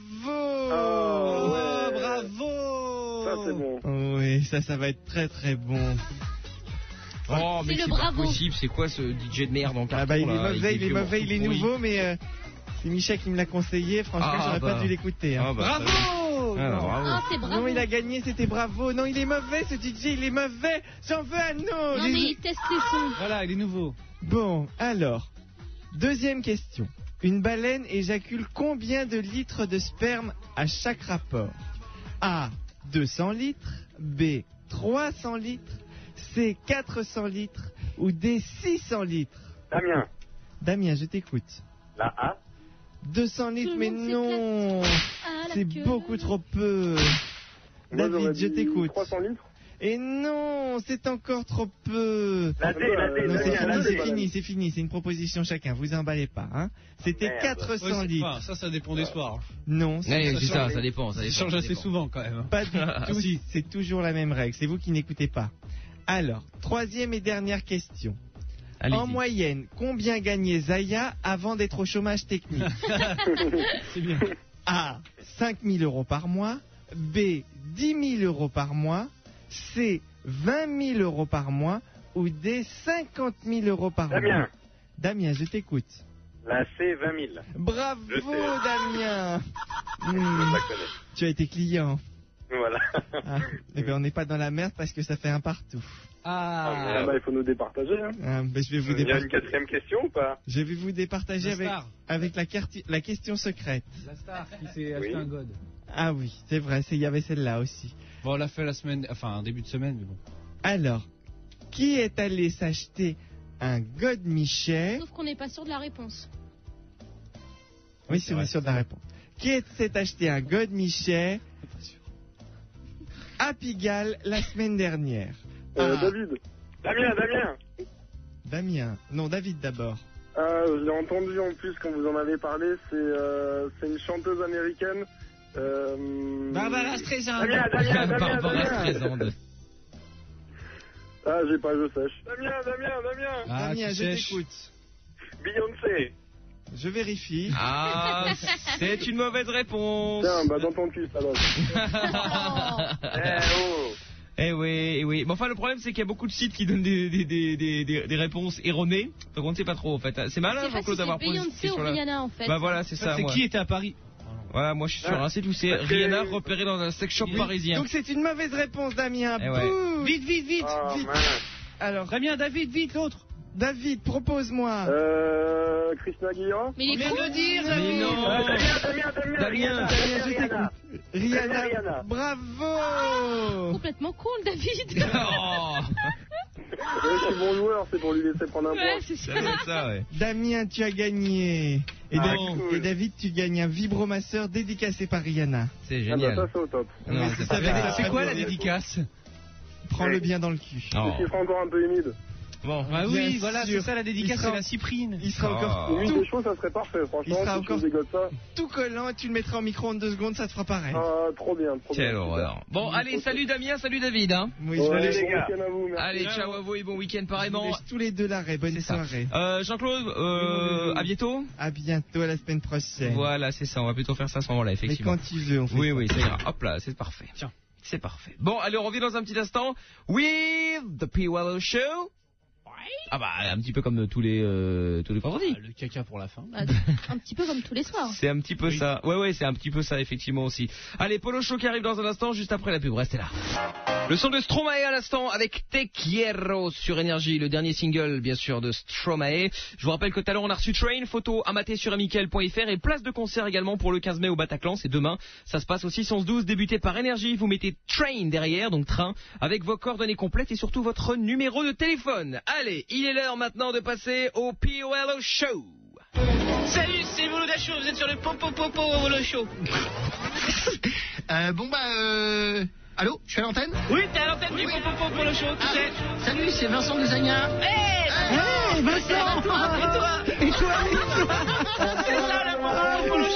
Bravo! Ça, c'est bon. Oui, ça va être très très bon. Oh, mais c'est pas possible, c'est quoi ce DJ de merde en carton? Il est mauvais, il est nouveau, mais c'est Michel qui me l'a conseillé. Franchement, j'aurais pas dû l'écouter. Hein. Bravo! bravo. C'est bravo. Non, il a gagné, c'était bravo. Non, il est mauvais, ce DJ, il est mauvais. J'en veux un autre. Non, mais il teste ses sons. Voilà, il est nouveau. Bon, alors, deuxième question. Une baleine éjacule combien de litres de sperme à chaque rapport? A. 200 litres. B. 300 litres. C. 400 litres. Ou D. 600 litres. Damien, je t'écoute. La A. 200 litres, mais non. C'est beaucoup trop peu. Moi, j'aurais David, je dit t'écoute. 300 litres. Et non, c'est encore trop peu. La D, Non, la D. c'est fini, c'est une proposition chacun, vous emballez pas. Hein. C'était 400 litres. Ça dépend des soirs. Non, c'est ça dépend. Ça change assez souvent quand même. Pas du tout, c'est toujours la même règle, c'est vous qui n'écoutez pas. Alors, troisième et dernière question. En moyenne, combien gagnait Zaya avant d'être au chômage technique? C'est bien. A. 5 000 euros par mois. B. 10 000 euros par mois. C. 20 000 euros par mois. Ou D. 50 000 euros par mois. Damien, je t'écoute. La C, 20 000. Bravo, Damien. Je la connais. Tu as été client. Voilà. Eh bien, on n'est pas dans la merde parce que ça fait un partout. Il faut nous départager. Hein. Je vais vous Il y a une quatrième question ou pas? Je vais vous départager avec la question secrète. La star qui s'est acheté un god. Ah oui, c'est vrai, il y avait celle-là aussi. Bon, on l'a fait en début de semaine, mais bon. Alors, qui est allé s'acheter un god Michel? Sauf qu'on n'est pas sûr de la réponse. Oui, c'est sûr de la réponse. Qui s'est acheté un god Michel à Pigalle la semaine dernière? David. Damien. Non, David d'abord. Je l'ai entendu en plus quand vous en avez parlé. C'est une chanteuse américaine. Barbara Streisand. Barbara Streisand. Ah, j'ai pas, je sèche. Damien, je t'écoute. Beyoncé. Je vérifie. Ah, c'est une mauvaise réponse. Tiens, dans ton cul, alors. Eh oui. Mais enfin, le problème, c'est qu'il y a beaucoup de sites qui donnent des réponses erronées. Donc, on ne sait pas trop, en fait. C'est malin, Jean-Claude, d'avoir posé cette question-là. Beyoncé ou Rihanna, en fait. Bah voilà, c'est ça. C'est qui était à Paris? Voilà, moi, je suis sur un site où c'est Rihanna repérée dans un sex shop parisien. Donc, c'est une mauvaise réponse, Damien. Ouais. Vite. Alors, Damien, David, vite, l'autre. David, propose-moi. Christina Guillan. Mais il est con. Le dire, Mais non. Damien, je t'écoute. Rihanna. Bravo. Complètement con, le David. Oh. Je suis bon joueur, c'est pour lui laisser prendre un point. Ouais, c'est ça. Ouais. Damien, tu as gagné. Et David, tu gagnes un vibromasseur dédicacé par Rihanna. C'est génial. Ça, c'est au top. Non, C'est quoi la dédicace? Prends-le bien dans le cul. Est-ce qu'il sera encore un peu humide? Bon. Ah Bien oui, voilà, sûr. c'est ça la dédicace, c'est la cyprine. Il sera encore Une huile de chaud, ça serait parfait, franchement. Il sera si encore tu dégotes ça. tout collant et tu le mettras en micro-ondes 2 secondes, ça te fera pareil. Ah, trop bien. Quelle horreur. Bon, allez, salut Damien, salut David. Hein. Oui, Ouais, je bon laisse week-end à vous, merci. Allez, ciao à vous et bon week-end pareillement. tous les deux l'arrêt. Bonne soirée. Jean-Claude, à bientôt. À bientôt, à la semaine prochaine. Voilà, c'est ça, on va plutôt faire ça à ce moment-là, Mais effectivement. quand tu veux, on fait Oui, ça ira. Hop là, c'est parfait. Tiens. C'est parfait. Bon, allez, on revient dans un petit instant. With the P-Wallow Show. Ah bah, un petit peu comme tous les vendredis. Le caca pour la fin. Un petit peu comme tous les soirs. C'est un petit peu ça. Ouais, c'est un petit peu ça, effectivement, aussi. Allez, Polo Show qui arrive dans un instant, juste après la pub. Restez là. Le son de Stromae à l'instant avec Te Quiero sur Énergie, le dernier single, bien sûr, de Stromae. Je vous rappelle que tout à l'heure, on a reçu Train, photo à mater sur amical.fr et place de concert également pour le 15 mai au Bataclan. C'est demain. Ça se passe au 6-11-12, débuté par Énergie. Vous mettez Train derrière, donc train, avec vos coordonnées complètes et surtout votre numéro de téléphone. Allez, il est l'heure maintenant de passer au P-Wallow Show. Salut, c'est Mouloud Achour, vous êtes sur le Polo Show. Allô, je suis à l'antenne? Oui, t'es à l'antenne du Polo Show, tu sais. Salut, c'est Vincent Desagna. Hey Vincent. Et toi c'est ça la Polo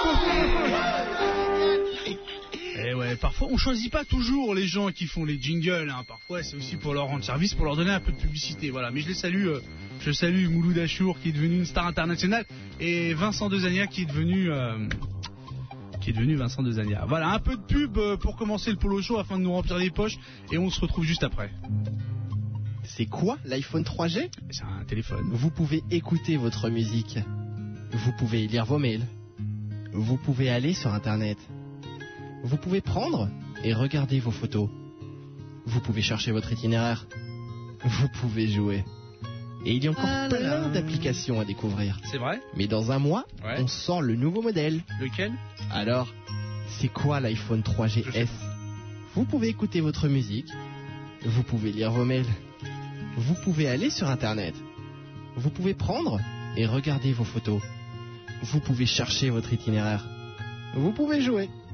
Eh ouais, parfois on choisit pas toujours les gens qui font les jingles, hein. Parfois c'est aussi pour leur rendre service, pour leur donner un peu de publicité, voilà. Mais je salue Mouloud Achour qui est devenu une star internationale et Vincent Desagna qui est devenu Vincent Desagna. Voilà, un peu de pub pour commencer le Polo Show afin de nous remplir les poches et on se retrouve juste après. C'est quoi l'iPhone 3G? C'est un téléphone. Vous pouvez écouter votre musique. Vous pouvez lire vos mails. Vous pouvez aller sur Internet. Vous pouvez prendre et regarder vos photos. Vous pouvez chercher votre itinéraire. Vous pouvez jouer. Et il y a encore plein d'applications à découvrir. C'est vrai? Mais dans un mois, on sort le nouveau modèle. Lequel? Alors, c'est quoi l'iPhone 3GS? Vous pouvez écouter votre musique. Vous pouvez lire vos mails. Vous pouvez aller sur Internet. Vous pouvez prendre et regarder vos photos. Vous pouvez chercher votre itinéraire. Vous pouvez jouer.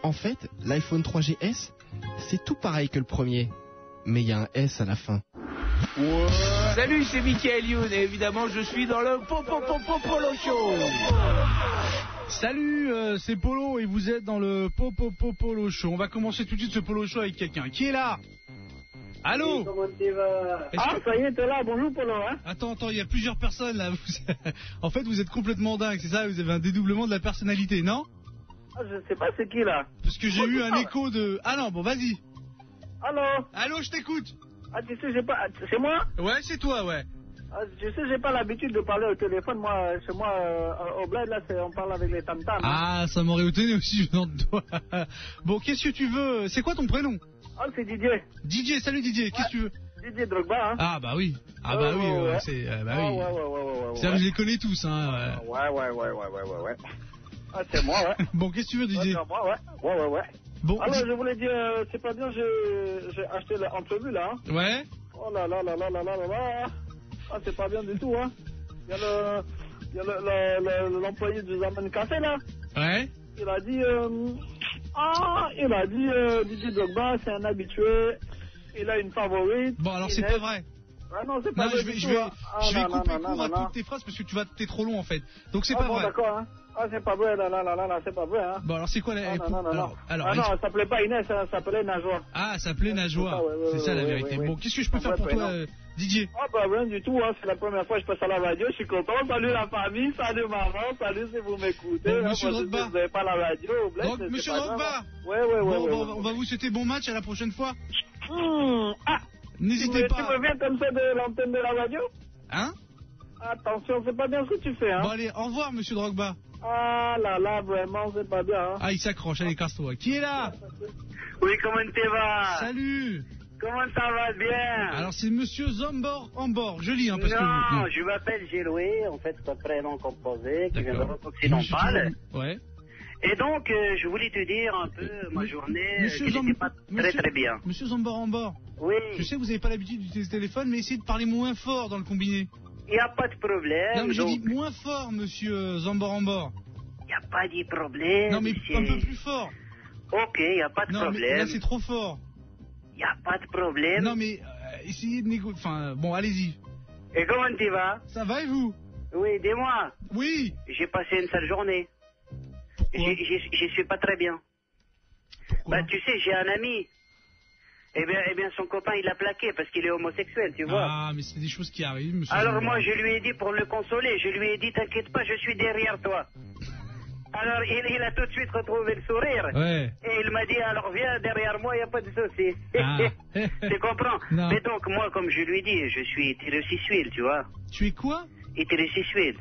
En fait, l'iPhone 3GS, c'est tout pareil que le premier, mais il y a un S à la fin. Ouais. Salut, c'est Michael Youn et évidemment je suis dans le Polo Show. Salut, c'est Polo et vous êtes dans le Polo Show. On va commencer tout de suite ce Polo Show avec quelqu'un. Qui est là? Allô? Comment tu vas? Ça y est, t'es là, bonjour Polo, hein? Attends, il y a plusieurs personnes là. En fait, vous êtes complètement dingue, c'est ça? Vous avez un dédoublement de la personnalité, non? Je sais pas c'est qui là. Parce que j'ai eu un écho de... Ah non, bon vas-y. Allô, je t'écoute. Ah, tu sais, j'ai pas... C'est moi? Ouais, c'est toi, ouais. Ah, je sais, j'ai pas l'habitude de parler au téléphone. Moi, chez moi, au bled, là, on parle avec les tam-tams. Ah, ça m'aurait étonné aussi venant de toi. Bon, qu'est-ce que tu veux? C'est quoi ton prénom? Ah, c'est Didier. Didier, salut Didier, qu'est-ce que tu veux? Didier Drogba, hein. Ah, bah oui. Ah, bah oui, ouais. c'est... Ouais. Ça, je les connais tous, hein. Ouais. Ah, c'est moi, ouais. Bon, qu'est-ce que tu veux, Didier? C'est moi, ouais. Bon, alors, je voulais dire, c'est pas bien, j'ai acheté l'entrevue, là. Hein. Ouais. Oh là. Ah, c'est pas bien du tout, hein. Il y a l'employé du Zaman Café, là. Ouais. Il a dit, Didier Drogba, c'est un habitué. Il a une favorite. Bon, alors c'est pas vrai. Ah non, c'est pas vrai. Je vais couper court à toutes tes phrases parce que t'es trop long en fait. Donc c'est pas vrai. D'accord, hein. Ah, c'est pas vrai, là, c'est pas vrai, hein. Bon, alors c'est quoi la... Non. Elle s'appelait pas Inès, elle s'appelait Najwa. Ah, elle s'appelait Najwa. C'est ça la vérité. Bon, qu'est-ce que je peux faire pour toi, Didier? Ah, bah rien du tout, hein. C'est la première fois que je passe à la radio, je suis content. Salut la famille, salut maman, salut si vous m'écoutez. Bon, monsieur Drogba. Vous n'avez pas la radio, Monsieur Drogba. Ouais. On va vous souhaiter bon match à la prochaine fois. Ah, n'hésitez pas. Tu me viens comme ça de l'antenne de la radio? Hein? Attention, c'est pas bien ce que tu fais, hein. Bon, allez, au revoir, monsieur Drogba. Ah là, vraiment, c'est pas bien, hein. Ah, il s'accroche, allez, casse-toi. Qui est là? Oui, comment tu vas? Salut. Comment ça va bien? Alors, c'est monsieur Zombor Ambor, je lis, hein, parce que... Non, je m'appelle Géloué, en fait, c'est un prénom composé, qui vient d'Europe occidentale. Ouais. Et donc, je voulais te dire un peu ma journée, qui n'était pas très bien. Monsieur Zombor Ambor. Oui. Je sais que vous n'avez pas l'habitude d'utiliser le téléphone, mais essayez de parler moins fort dans le combiné. Il n'y a pas de problème. Non, mais j'ai dit moins fort, monsieur Zambor-Ambor. Il n'y a pas de problème. Non, mais un peu plus fort. Ok, il n'y a pas de problème. Mais là, c'est trop fort. Il n'y a pas de problème. Non, mais essayez de négocier. Enfin, bon, allez-y. Et comment tu vas? Ça va et vous? Oui, dis-moi. Oui. J'ai passé une sale journée. Pourquoi? Je suis pas très bien. Pourquoi? Bah, tu sais, j'ai un ami. Eh bien, son copain, il l'a plaqué parce qu'il est homosexuel, tu vois. Ah, mais c'est des choses qui arrivent, monsieur. Alors moi, je lui ai dit pour le consoler, je lui ai dit, t'inquiète pas, je suis derrière toi. Alors, il a tout de suite retrouvé le sourire. Ouais. Et il m'a dit, alors viens derrière moi, il n'y a pas de souci. Ah. Tu comprends? Non. Mais donc, moi, comme je lui ai dit, je suis hétérosexuel, tu vois. Tu es quoi? Hétérosexuel.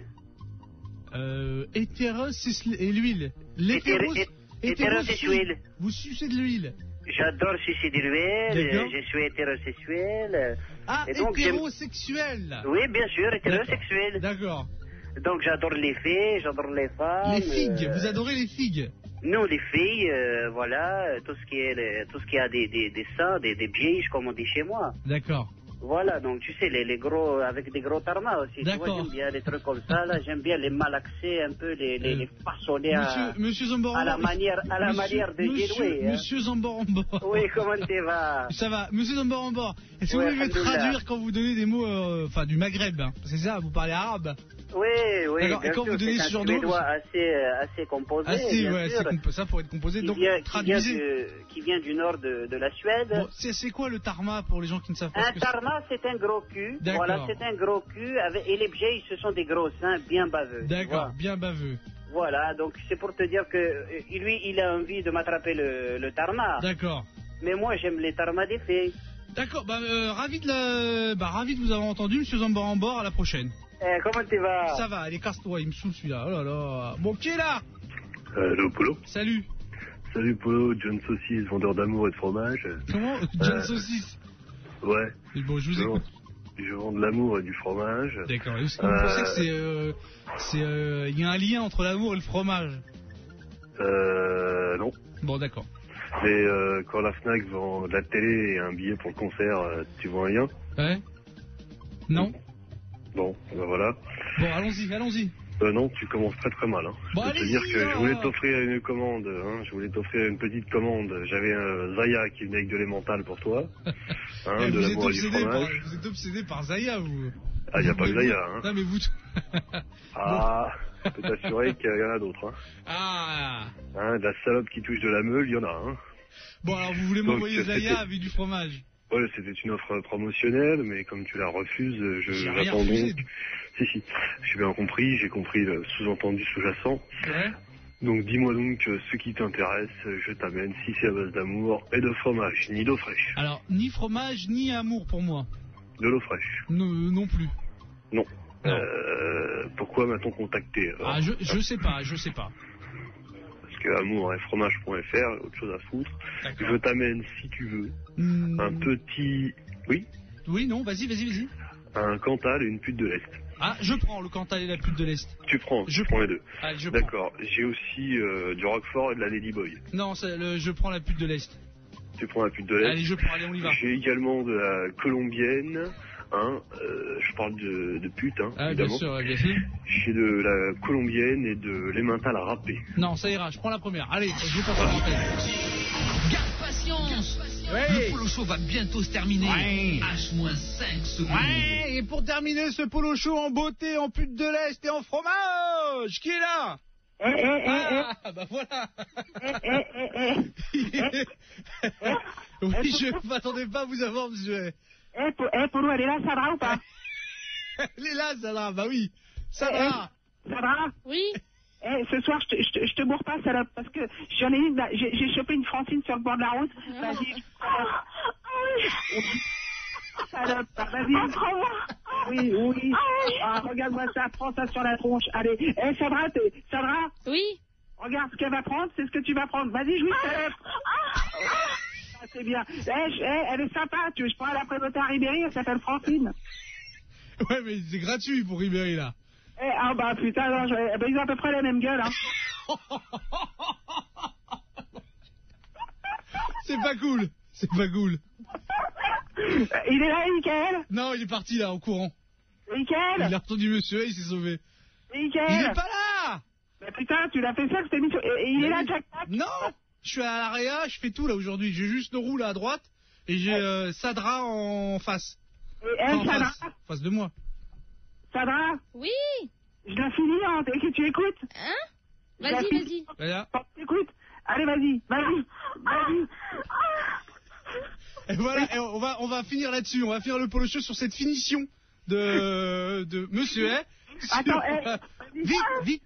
Hétérosexuel. Et l'huile? Hétérosexuel. Vous sucez de l'huile? J'adore sucer de l'huile, je suis hétérosexuel. Ah, et donc, hétérosexuel. Oui, bien sûr, hétérosexuel. D'accord. Donc j'adore les filles, j'adore les femmes. Les figues, vous adorez les figues? Nous, les filles, voilà, tout ce qui a des seins, des bièges, comme on dit chez moi. D'accord. Voilà, donc tu sais, les gros, avec des gros tarmas aussi. D'accord. Tu vois, j'aime bien les trucs comme ça, là, j'aime bien les malaxer un peu, les façonner monsieur Zambor, à la manière de Géloué. Monsieur Zambor-Ambor. Oui, comment tu vas? Ça va. Monsieur Zambor-Ambor, est-ce que vous pouvez traduire quand vous donnez des mots, enfin, du Maghreb, hein, c'est ça, vous parlez arabe? Oui, d'accord. Et quand vous donnez ce genre de mots, assez composé. Assez, ouais, ça pour être composé. Donc, traduisez. Qui vient du nord de la Suède. Bon, c'est quoi le tarma pour les gens qui ne savent pas? Un tarma, c'est un gros cul. D'accord. Voilà, c'est un gros cul. Et les biais, ce sont des gros seins bien baveux. D'accord, bien baveux. Voilà, donc c'est pour te dire que lui, il a envie de m'attraper le tarma. D'accord. Mais moi, j'aime les tarmas des filles. D'accord, ravi de vous avoir entendu, monsieur Zambor-Ambor, à la prochaine. Comment tu vas? Ça va, allez, casse-toi, il me saoule celui-là. Oh là là. Bon, qui est là? Hello, Polo. Salut. Salut, Polo, John Saucisse, vendeur d'amour et de fromage. Comment? John Saucisse? Ouais. Bon, je vous écoute. Je vends de l'amour et du fromage. D'accord. Est-ce que vous pensez que il y a un lien entre l'amour et le fromage? Non. Bon, d'accord. Mais quand la Fnac vend de la télé et un billet pour le concert, tu vois un lien? Ouais. Non. Bon, ben voilà. Bon, allons-y. Non, tu commences très très mal. Hein. Je peux te dire que je voulais t'offrir une commande. Hein. Je voulais t'offrir une petite commande. J'avais un Zaya qui venait avec de l'emmental pour toi. Hein, de l'amour et du fromage. Vous êtes obsédé par Zaya, vous. Ah, il n'y a pas que Zaya. Hein. Non, mais vous... Ah, je peux t'assurer qu'il y en a d'autres. Hein. Ah. Hein, de la salope qui touche de la meule, il y en a. Hein. Bon, alors vous voulez m'envoyer Zaya avec du fromage? Ouais, c'était une offre promotionnelle, mais comme tu la refuses, j'attends donc... Si, j'ai bien compris, j'ai compris le sous-entendu sous-jacent. Ouais. Donc dis-moi donc ce qui t'intéresse, je t'amène, si c'est à base d'amour et de fromage, ni d'eau fraîche. Alors, ni fromage, ni amour pour moi. De l'eau fraîche. Non plus. Non. Pourquoi m'a-t-on contacté alors? Ah, je sais pas. Parce que amour et fromage.fr, autre chose à foutre. Je t'amène, si tu veux, un petit... Oui? Oui, non, vas-y. Un Cantal et une pute de l'Est. Ah, je prends le Cantal et la pute de l'Est. Tu prends, je prends les deux. Allez, d'accord, j'ai aussi du Roquefort et de la Ladyboy. Non, je prends la pute de l'Est. Tu prends la pute de l'Est. Allez, je prends, allez, on y va. J'ai également de la colombienne, hein, je parle de pute, hein, évidemment. Bien sûr. J'ai de la colombienne et de l'emmental râpé. Non, ça ira, je prends la première. Allez, je vous passe la l'antenne. Garde patience. Ouais. Le polo show va bientôt se terminer. Ouais. H-5 secondes. Ouais, et pour terminer ce polo show en beauté, en pute de l'Est et en fromage, qui est là? Bah voilà. Oui, je m'attendais pas à vous avoir, monsieur. Polo, elle est là, Sadra ou pas? Elle est là, Sadra, bah oui. Sadra. Sadra? Oui. Ce soir, je te bourre pas, salope, parce que j'en ai une, j'ai chopé une Francine sur le bord de la route. Vas-y. Salope, vas-y. Oui. Ah, regarde-moi ça, prends ça sur la tronche. Allez, Sadra, Oui. Regarde ce qu'elle va prendre, c'est ce que tu vas prendre. Vas-y, jouis, salope. Ah, c'est bien. Elle est sympa, tu veux, je prends la prévôté à Ribéry, elle s'appelle Francine. Ouais, mais c'est gratuit pour Ribéry, là. Ah bah putain, non, ils ont à peu près la même gueule, hein. C'est pas cool. Il est là, Mickaël? Non, il est parti là, en courant. Mickaël? Il a entendu monsieur et il s'est sauvé. Mickaël? Il est pas là. Mais putain, tu l'as fait ça, cette émission. Et il est là, Jack Pack? Non, je suis à l'AREA, je fais tout là aujourd'hui. J'ai juste le roux là à droite et j'ai Sadra en face. Et elle, Sadra? En face de moi. Sadra? Oui. Je l'ai fini, hein, et que tu écoutes? Hein? Vas-y. Voilà. Écoute. Allez, vas-y. Et voilà, et on va finir là-dessus. On va finir le polo show sur cette finition de monsieur, hein. Attends, Vite.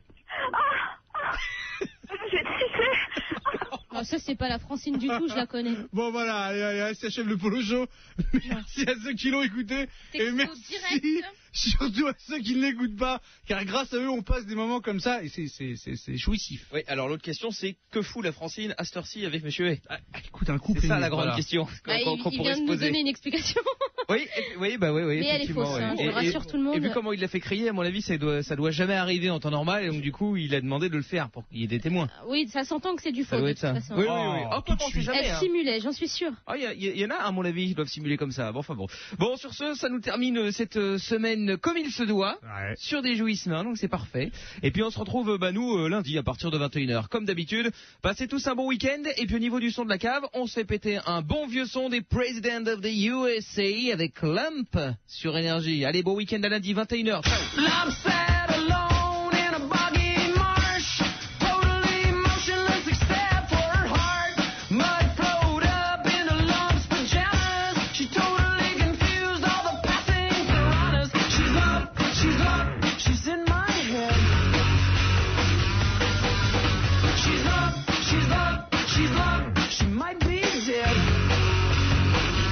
Non, ça c'est pas la Francine du tout, je la connais. Bon voilà, allez, s'achève le polo show. Merci à ceux qui l'ont écouté. Et merci surtout à ceux qui ne l'écoutent pas. Car grâce à eux, on passe des moments comme ça et c'est jouissif. Oui, alors l'autre question c'est que fout la Francine à cette heure-ci avec monsieur Hay? Écoute, un couple. C'est ça la grande question qu'on il pourrait vient se de nous poser. donner une explication. Oui. Mais elle est fausse, hein, je rassure tout le monde. Et vu comment il l'a fait crier, à mon avis, ça doit jamais arriver en temps normal. Et donc du coup, il a demandé de le faire pour qu'il y ait des témoins. Oui, ça s'entend que c'est du faux. Ça doit de être ça. toute façon. Oui. Oh, on sait jamais. Elle simulait, j'en suis sûre. Il y en a, à mon avis, qui doivent simuler comme ça. Bon, sur ce, ça nous termine cette semaine comme il se doit, sur des jouissements, donc c'est parfait. Et puis on se retrouve, nous, lundi à partir de 21h, comme d'habitude. Passez tous un bon week-end. Et puis au niveau du son de la cave, on se fait péter un bon vieux son des President of the USA avec Lamp sur Énergie. Allez, bon week-end à lundi, 21h. Ciao.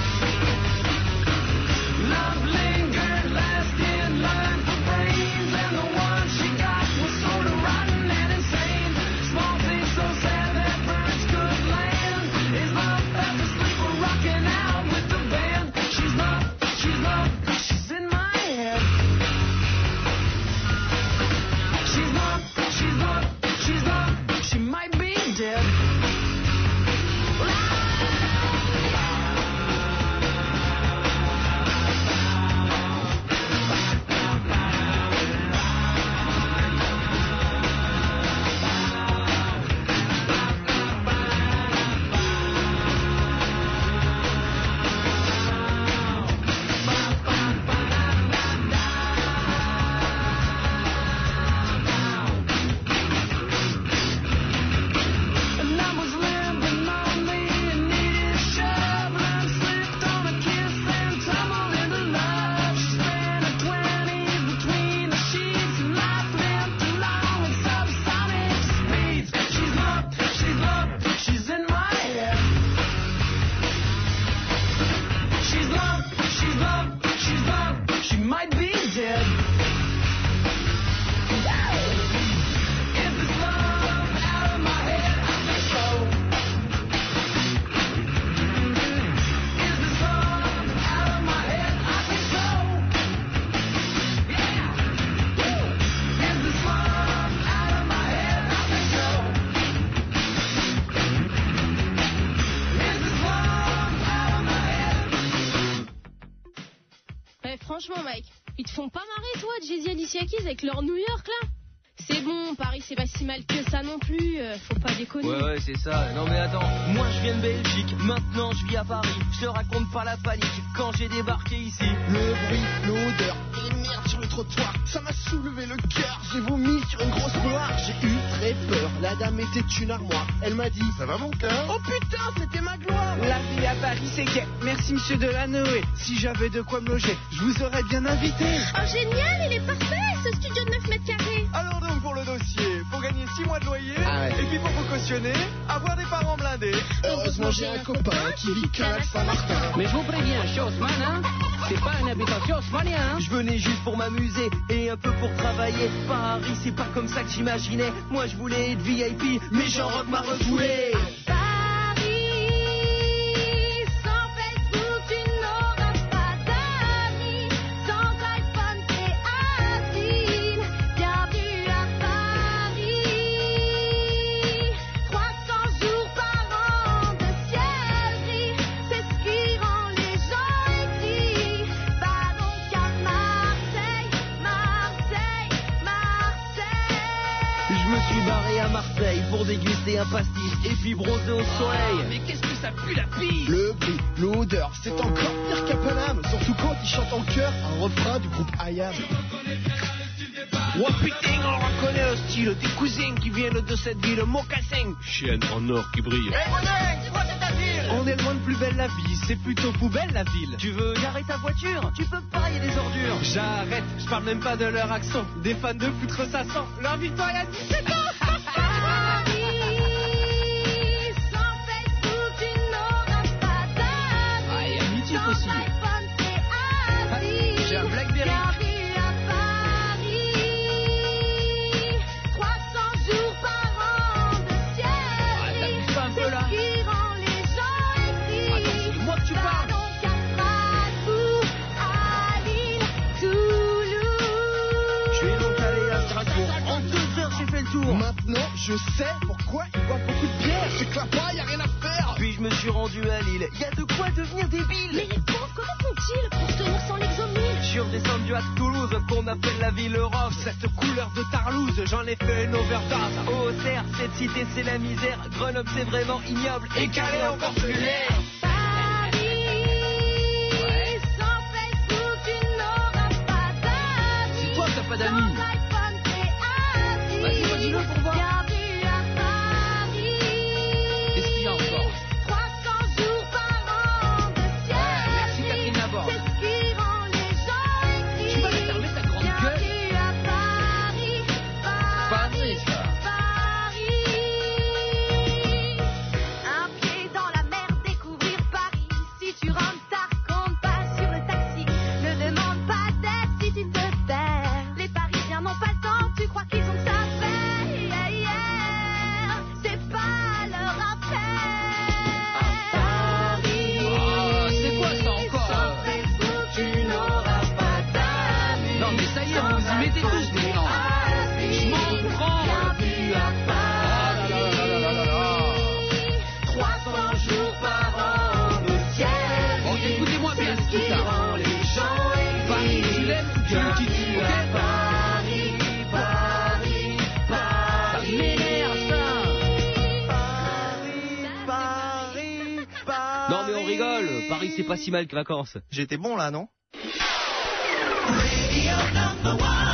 Love lingered last in line for brains and franchement, Mike, ils te font pas marrer, toi, Jay-Z et Alicia Keys avec leur New York, là? C'est bon, Paris, c'est pas si mal que ça non plus, faut pas déconner. Ouais, c'est ça. Non mais attends, moi je viens de Belgique, maintenant je vis à Paris. Je te raconte pas la panique quand j'ai débarqué ici. Le bruit, l'odeur et une merde sur le trottoir, ça m'a soulevé le cœur. J'ai vomi sur une grosse noire, j'ai eu très peur. La dame était une armoire, elle m'a dit ça va mon cœur. Oh putain, c'était ma gloire. La vie à Paris c'est gay, merci monsieur Delanoë. Si j'avais de quoi me loger, je vous aurais bien invité. Oh génial, il est parfait ce studio de 9 mètres carrés. Alors donc pour le dossier, faut gagner 6 mois de loyer, et puis pour vous cautionner, avoir des parents blindés. Heureusement j'ai un copain qui vit qu'à Saint-Martin. Mais je vous préviens, je suis Haussmann, hein. C'est pas une habitation haussmannien, hein. Je venais juste pour m'amuser et un peu pour travailler. Paris, c'est pas comme ça que j'imaginais. Moi je voulais être VIP, mais Jean-Roch m'a refoulé. Pour déguster un pastis et puis bronzer au soleil. Mais qu'est-ce que ça pue la pisse. Le bruit, l'odeur, c'est encore pire qu'à Paname. Surtout quand ils chantent en chœur un refrain du groupe IAM. Oh putain, on reconnaît le style des cousins qui viennent de cette ville, Mocassin. Chienne en or qui brille. Hey Monin, c'est quoi cette ville? On est loin de plus belle la vie, c'est plutôt poubelle la ville. Tu veux garer ta voiture? Tu peux pas, y a des ordures. J'arrête, je parle même pas de leur accent. Des fans de foutre ça sent. Leur victoire il y a 17 ans. Aussi. J'ai un Blackberry. T'abuses pas un peu là. Attends, c'est de moi que tu parles. Je suis donc allé à Strasbourg. En 2 heures, j'ai fait le tour. Maintenant, je sais pourquoi ils boivent beaucoup de bière. C'est que là-bas, y a rien à faire. Puis je me suis rendu à Lille. Y a de quoi devenir débile. Mais les pauvres, comment font-ils pour tenir sans l'exomile? Je suis redescendu à Toulouse, qu'on appelle la ville Europe. Cette couleur de Tarlouse, j'en ai fait une overdose. Auxerre, cette cité c'est la misère. Grenoble c'est vraiment ignoble. Et Calais encore plus laid. C'est toi qui t'as pas d'amis. Vas-y, redis-le pour voir. Qu'est-ce qu'il y a encore? 300 jours par an de ciel. Merci Catherine Laborde. C'est ce qui rend les gens écrits. Tu vas me fermer ta grande gueule. Bienvenue à Paris, Paris, ça. Paris. Un pied dans la mer, découvrir Paris. Si tu rentres tard, compte pas sur le taxi. Ne demande pas d'aide si tu te perds. Les Parisiens n'ont pas le temps, tu crois qu'ils ont que ça à faire. C'est pas leur affaire. C'est quoi ça encore? Sans Facebook, tu n'auras pas d'amis. Non mais ça y est, vous y mettez tous maintenant. Je m'en prends. Bienvenue à Paris. 300 jours par an de ciel. Bon, écoutez-moi bien, C'est ce qui ça. rend les gens Paris, tu l'aimes ou tu le quittes? Bienvenue à Paris, Paris, Paris. Ça m'énerve ça. Paris. Non mais on rigole, Paris c'est pas si mal que vacances. J'étais bon là, non? Radio number 1.